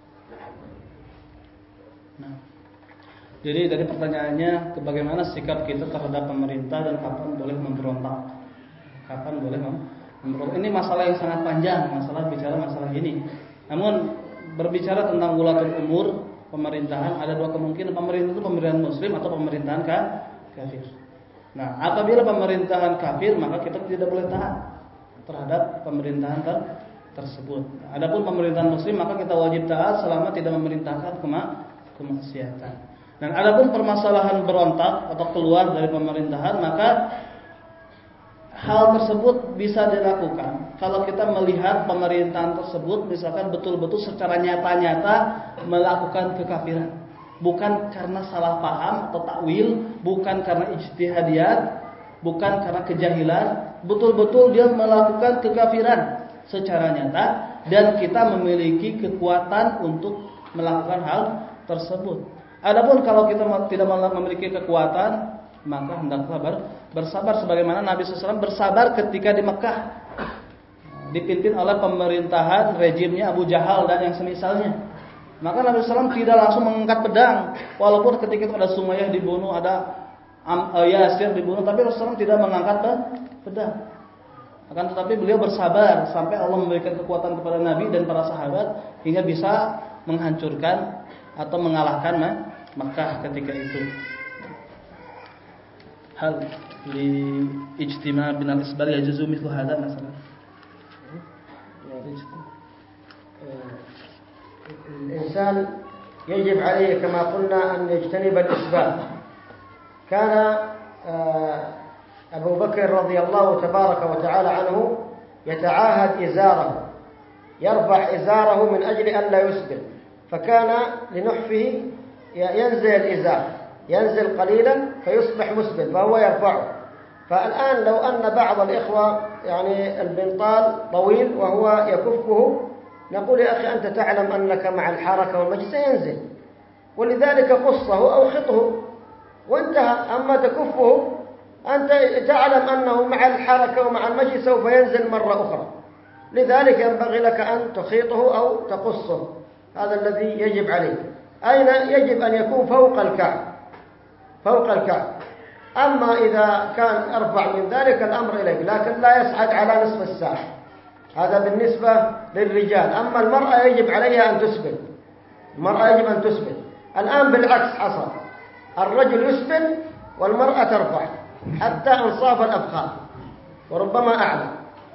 Jadi dari pertanyaannya, bagaimana sikap kita terhadap pemerintah dan kapan boleh memberontak? Kapan boleh memberontak? Ini masalah yang sangat panjang, masalah ini. Namun berbicara tentang wulatul umur, pemerintahan, ada dua kemungkinan. Pemerintah itu pemerintahan muslim atau pemerintahan kafir. Nah, apabila pemerintahan kafir, maka kita tidak boleh taat terhadap pemerintahan tersebut. Adapun pemerintahan muslim, maka kita wajib taat selama tidak memerintahkan kemaksiatan. Dan adapun permasalahan berontak atau keluar dari pemerintahan, maka hal tersebut bisa dilakukan kalau kita melihat pemerintahan tersebut misalkan betul-betul secara nyata-nyata melakukan kekafiran, bukan karena salah paham atau takwil, bukan karena ijtihadiyat, bukan karena kejahilan, betul-betul dia melakukan kekafiran secara nyata dan kita memiliki kekuatan untuk melakukan hal tersebut. Adapun kalau kita tidak memiliki kekuatan, maka hendaklah bersabar sebagaimana Nabi SAW bersabar ketika di Mekah dipimpin oleh pemerintahan rejimnya Abu Jahal dan yang semisalnya. Maka Nabi SAW tidak langsung mengangkat pedang, walaupun ketika itu ada Sumayyah dibunuh, ada Yasir dibunuh, tapi Rasulullah tidak mengangkat pedang. Akan tetapi beliau bersabar sampai Allah memberikan kekuatan kepada Nabi dan para sahabat hingga bisa menghancurkan atau mengalahkan Makkah ketika itu. Hal li ijtima' bin al-isbal yajuzu mithlu hadha masalan. الإنسان يجب عليه كما قلنا أن يجتنب الإسبال. كان أبو بكر رضي الله تبارك وتعالى عنه يتعاهد إزاره، يرفع إزاره من أجل أن لا يسبل، فكان لنحفه ينزل الإزار، ينزل قليلا فيصبح مسبل فهو يرفعه. فالآن لو أن بعض الإخوة يعني البنطال طويل وهو يكفه، نقول يا أخي أنت تعلم أنك مع الحركة والمجلس سينزل، ولذلك قصه أو خطه وانتهى. أما تكفه أنت تعلم أنه مع الحركة ومع المجلس سوف ينزل مرة أخرى، لذلك ينبغي لك أن تخيطه أو تقصه. هذا الذي يجب عليك. أين يجب أن يكون؟ فوق الكعب، فوق الكعب. أما إذا كان أرفع من ذلك الأمر إليك، لكن لا يصعد على نصف الساق. هذا بالنسبة للرجال. أما المرأة يجب عليها أن تسبل، المرأة يجب أن تسبل. الآن بالعكس حصل، الرجل يسبل والمرأة ترفع حتى أنصاف الأفخاذ وربما أعلى.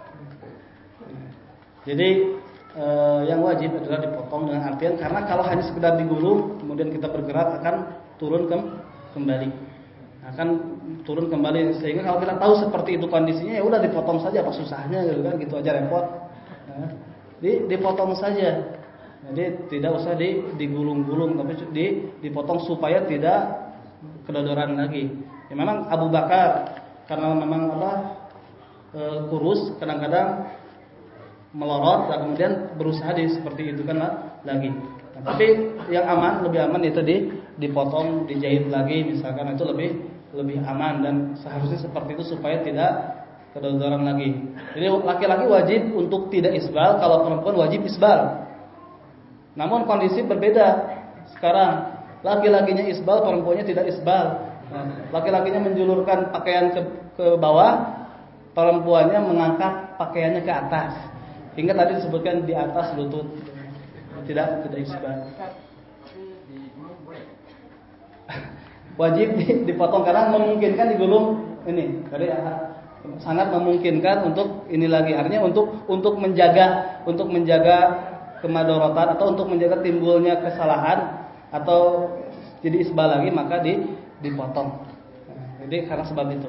Jadi yang wajib adalah dipotong dengan artian karena kalau hanya sekedar digulung kemudian kita bergerak akan turun kembali, akan turun kembali, sehingga kalau kita tahu seperti itu kondisinya ya udah dipotong saja, apa susahnya gitu kan, gitu aja repot. Nah, dipotong saja. Jadi tidak usah digulung-gulung, tapi dipotong supaya tidak kedodoran lagi. Ya memang Abu Bakar karena memang kurus kadang-kadang melorot dan kemudian berusaha seperti itu kan lagi. Nah, tapi yang aman, lebih aman itu dipotong, dijahit lagi misalkan, itu lebih aman dan seharusnya seperti itu supaya tidak kedodoran lagi. Jadi laki-laki wajib untuk tidak isbal, kalau perempuan wajib isbal. Namun kondisi berbeda. Sekarang laki-lakinya isbal, perempuannya tidak isbal. Nah, laki-lakinya menjulurkan pakaian ke bawah, perempuannya mengangkat pakaiannya ke atas. Hingga tadi disebutkan di atas lutut. Tidak isbal. Wajib dipotong karena memungkinkan digulung ini. Jadi sangat memungkinkan untuk ini lagi. Artinya untuk menjaga kemadorotan atau untuk menjaga timbulnya kesalahan atau jadi isbal lagi, maka dipotong. Jadi karena sebab itu.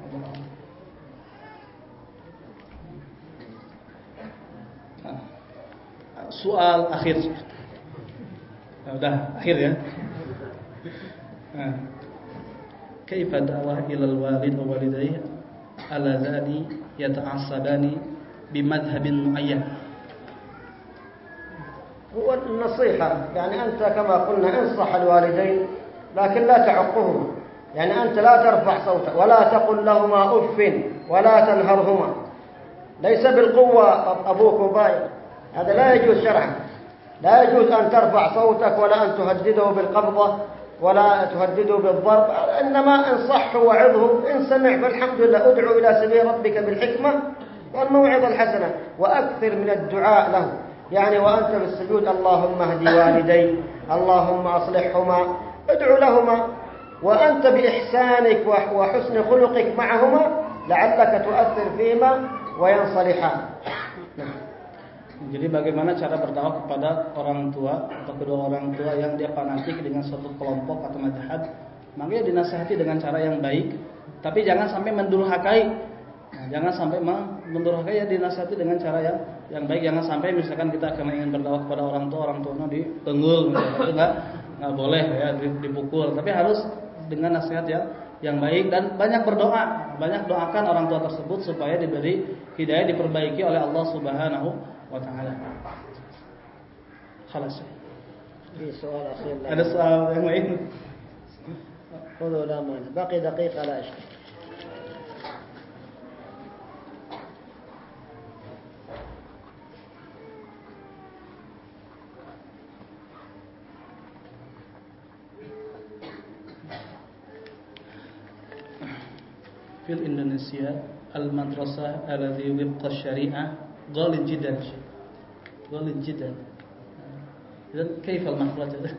Soal akhir. Nah, udah akhir ya. Kaifa da'wah ilal walid wa walidayhi ala zani yata'assabani bimadhhabin muayyan. هو النصيحة، يعني أنت كما قلنا انصح الوالدين لكن لا تعقهما، يعني أنت لا ترفع صوتك ولا تقل لهما أف ولا تنهرهما، ليس بالقوة أبوك وباي، هذا لا يجوز شرعا. لا يجوز أن ترفع صوتك ولا أن تهدده بالقبضة ولا تهدده بالضرب، إنما انصحه وعظه، إن سمع فالحمد لله. ادعو إلى سبيل ربك بالحكمة والموعظة الحسنة وأكثر من الدعاء له، يعني وأنت بالسجود اللهم اهد والدي، اللهم أصلحهما، ادعو لهما وأنت بإحسانك وحسن خلقك معهما لعلك تؤثر فيما وينصلحان. Jadi bagaimana cara berdakwah kepada orang tua atau kedua orang tua yang dia fanatik dengan suatu kelompok atau mazhab? Makanya dinasihati dengan cara yang baik, tapi jangan sampai mendurhakai. Nah, jangan sampai mendurhakai, ya dinasihati dengan cara yang baik. Jangan sampai misalkan kita karena ingin berdakwah kepada orang tuanya ditenggul, itu nggak boleh ya, dipukul. Tapi harus dengan nasihat yang baik dan banyak berdoa, banyak doakan orang tua tersebut supaya diberi hidayah, diperbaiki oleh Allah Subhanahu wa ta'ala. Khalas. Ada soal yang lain? خذوا لا مانع، باقي دقيقة لا إشكال. في Indonesia al-madrasah alladhi wifqa syariah ghalin jiddan. Ghalin jiddan. إذن كيف المخرج هذا؟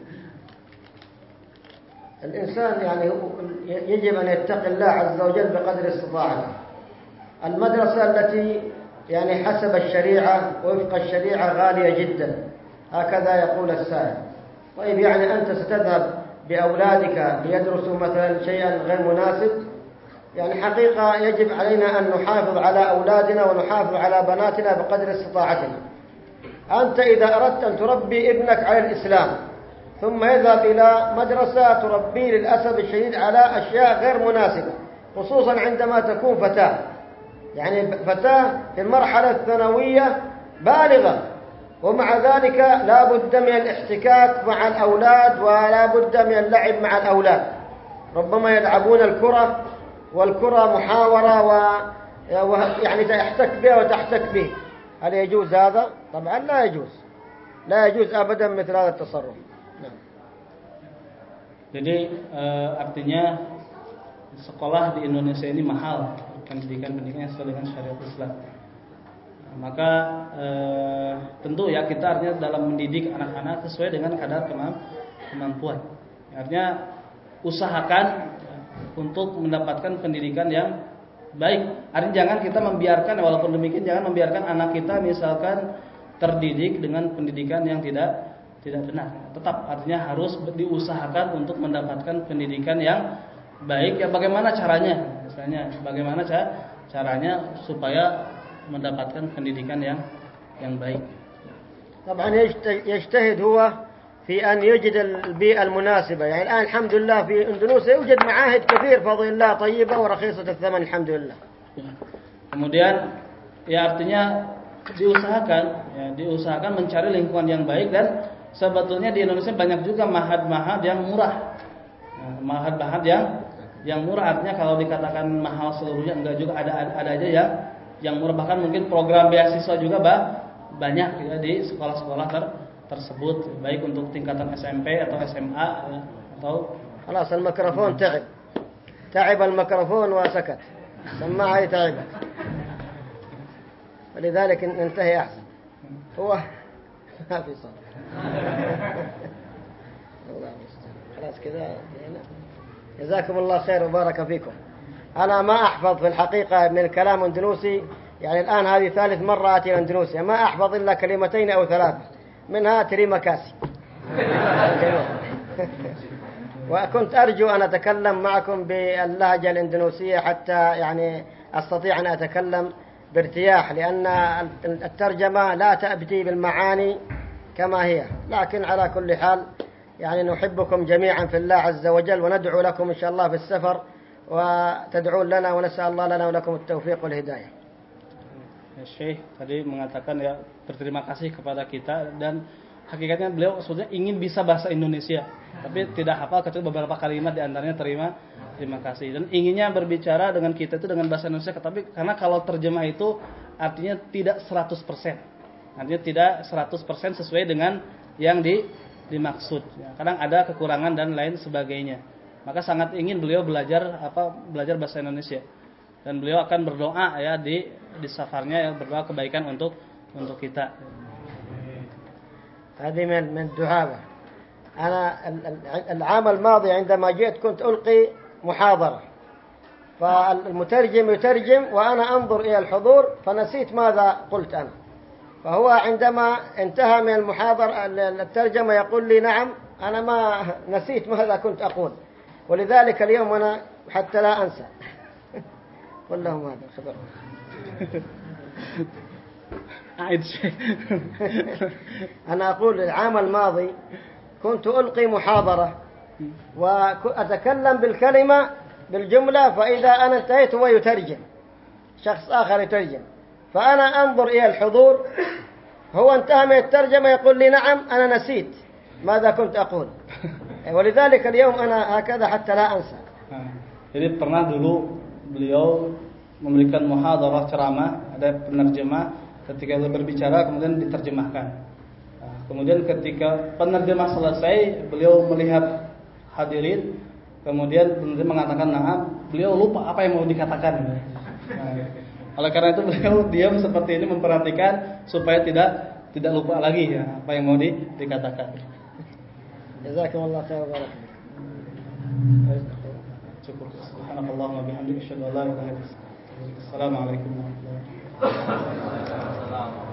الإنسان يعني يجب أن يتقي الله عز وجل بقدر استطاعته. المدرسة التي يعني حسب الشريعة وفق الشريعة غالية جدا، هكذا يقول السائل. طيب يعني أنت ستذهب بأولادك ليدرسوا مثلا شيئا غير مناسب؟ يعني حقيقة يجب علينا أن نحافظ على أولادنا ونحافظ على بناتنا بقدر استطاعتنا. أنت إذا أردت أن تربي ابنك على الإسلام ثم يذهب إلى مدرسة تربيه للأسف الشديد على أشياء غير مناسبة، خصوصا عندما تكون فتاة، يعني فتاة في المرحلة الثانوية بالغة، ومع ذلك لا بد من الاحتكاك مع الأولاد ولا بد من اللعب مع الأولاد. ربما يلعبون الكرة والكرة محاورة يعني تحتك بها وتحتك به. هل يجوز هذا؟ طبعا لا يجوز، لا يجوز أبدا مثل هذا التصرف. Jadi artinya sekolah di Indonesia ini mahal, pendidikan-pendidikan sesuai dengan syariat Islam. Maka tentu ya kita artinya dalam mendidik anak-anak sesuai dengan kadar kemampuan. Artinya usahakan untuk mendapatkan pendidikan yang baik. Artinya jangan kita membiarkan, walaupun demikian jangan membiarkan anak kita misalkan terdidik dengan pendidikan yang tidak benar. Tetap artinya harus diusahakan untuk mendapatkan pendidikan yang baik. Ya bagaimana caranya? Misalnya bagaimana caranya supaya mendapatkan pendidikan yang baik. طبعا يجتهد هو في أن يجد البيئة المناسبة. يعني الآن الحمد لله في إندونيسيا يوجد معاهد كثير بفضل الله طيبة ورخيصة الثمن الحمد لله. Kemudian ya artinya diusahakan mencari lingkungan yang baik, dan sebetulnya di Indonesia banyak juga mahad-mahad yang murah. Mahad-mahad yang murah, artinya kalau dikatakan mahal seluruhnya enggak juga, ada aja yang murah, bahkan mungkin program beasiswa juga banyak ya, di sekolah-sekolah tersebut, baik untuk tingkatan SMP atau SMA atau خلاص الميكروفون تعب الميكروفون وسكت سماعة تعبت ولذلك ننتهي أحسن. هو ما في صوت. خلاص كذا. جزاكم الله خير وبارك فيكم. أنا ما أحفظ في الحقيقة من الكلام اندونيسي، يعني الآن هذه ثالث مرة آتي اندونيسيا، ما أحفظ إلا كلمتين أو ثلاثة، منها تريما كاسي. وكنت أرجو أن أتكلم معكم باللهجة الإندونيسية حتى يعني أستطيع أن أتكلم بارتياح، لأن الترجمة لا تأتي بالمعاني كما هي. لكن على كل حال يعني نحبكم جميعا في الله عز وجل، وندعو لكم إن شاء الله في السفر، وتدعون لنا ونسأل الله لنا ولكم التوفيق والهداية. Syekh tadi mengatakan ya berterima kasih kepada kita, dan hakikatnya beliau sebetulnya ingin bisa bahasa Indonesia, tapi tidak hafal kecuali beberapa kalimat, di antaranya terima kasih, dan inginnya berbicara dengan kita itu dengan bahasa Indonesia, tapi karena kalau terjemah itu artinya tidak 100%, artinya tidak 100% sesuai dengan yang dimaksud. Ya, kadang ada kekurangan dan lain sebagainya. Maka sangat ingin beliau belajar bahasa Indonesia, dan beliau akan berdoa ya di safarnya, ya berdoa kebaikan untuk kita. هذه من الدعابة. أنا العام الماضي عندما جئت كنت ألقي محاضرة، فالمترجم يترجم وأنا أنظر إلى الحضور فنسيت ماذا قلت أنا، فهو عندما انتهى من المحاضرة الترجمة يقول لي نعم أنا ما نسيت ماذا كنت أقول، ولذلك اليوم أنا حتى لا أنسى. قل لهم هذا خبر. أنا أقول العام الماضي كنت ألقي محاضرة وأتكلم بالكلمة بالجملة، فإذا أنا انتهيت هو يترجم، شخص آخر يترجم، فأنا أنظر إلى الحضور، هو انتهى من الترجمة يقول لي نعم أنا نسيت ماذا كنت أقول، ولذلك اليوم أنا هكذا حتى لا أنسى. Jadi pernah dulu beliau memberikan muhadarah ceramah, ada penerjemah, ketika beliau berbicara kemudian diterjemahkan. Kemudian ketika penerjemah selesai, beliau melihat hadirin, kemudian mengatakan na'am, beliau lupa apa yang mau dikatakan. Oleh karena itu beliau diam seperti ini memperhatikan supaya tidak lupa lagi ya apa yang mau dikatakan. Jazakumullah khair wa barakallahu. Cukup. Subhanallah wa bihamdihi asyhadu an la ilaha illa anta astaghfiruka wa atubu ilaik. Assalamualaikum warahmatullahi wabarakatuh.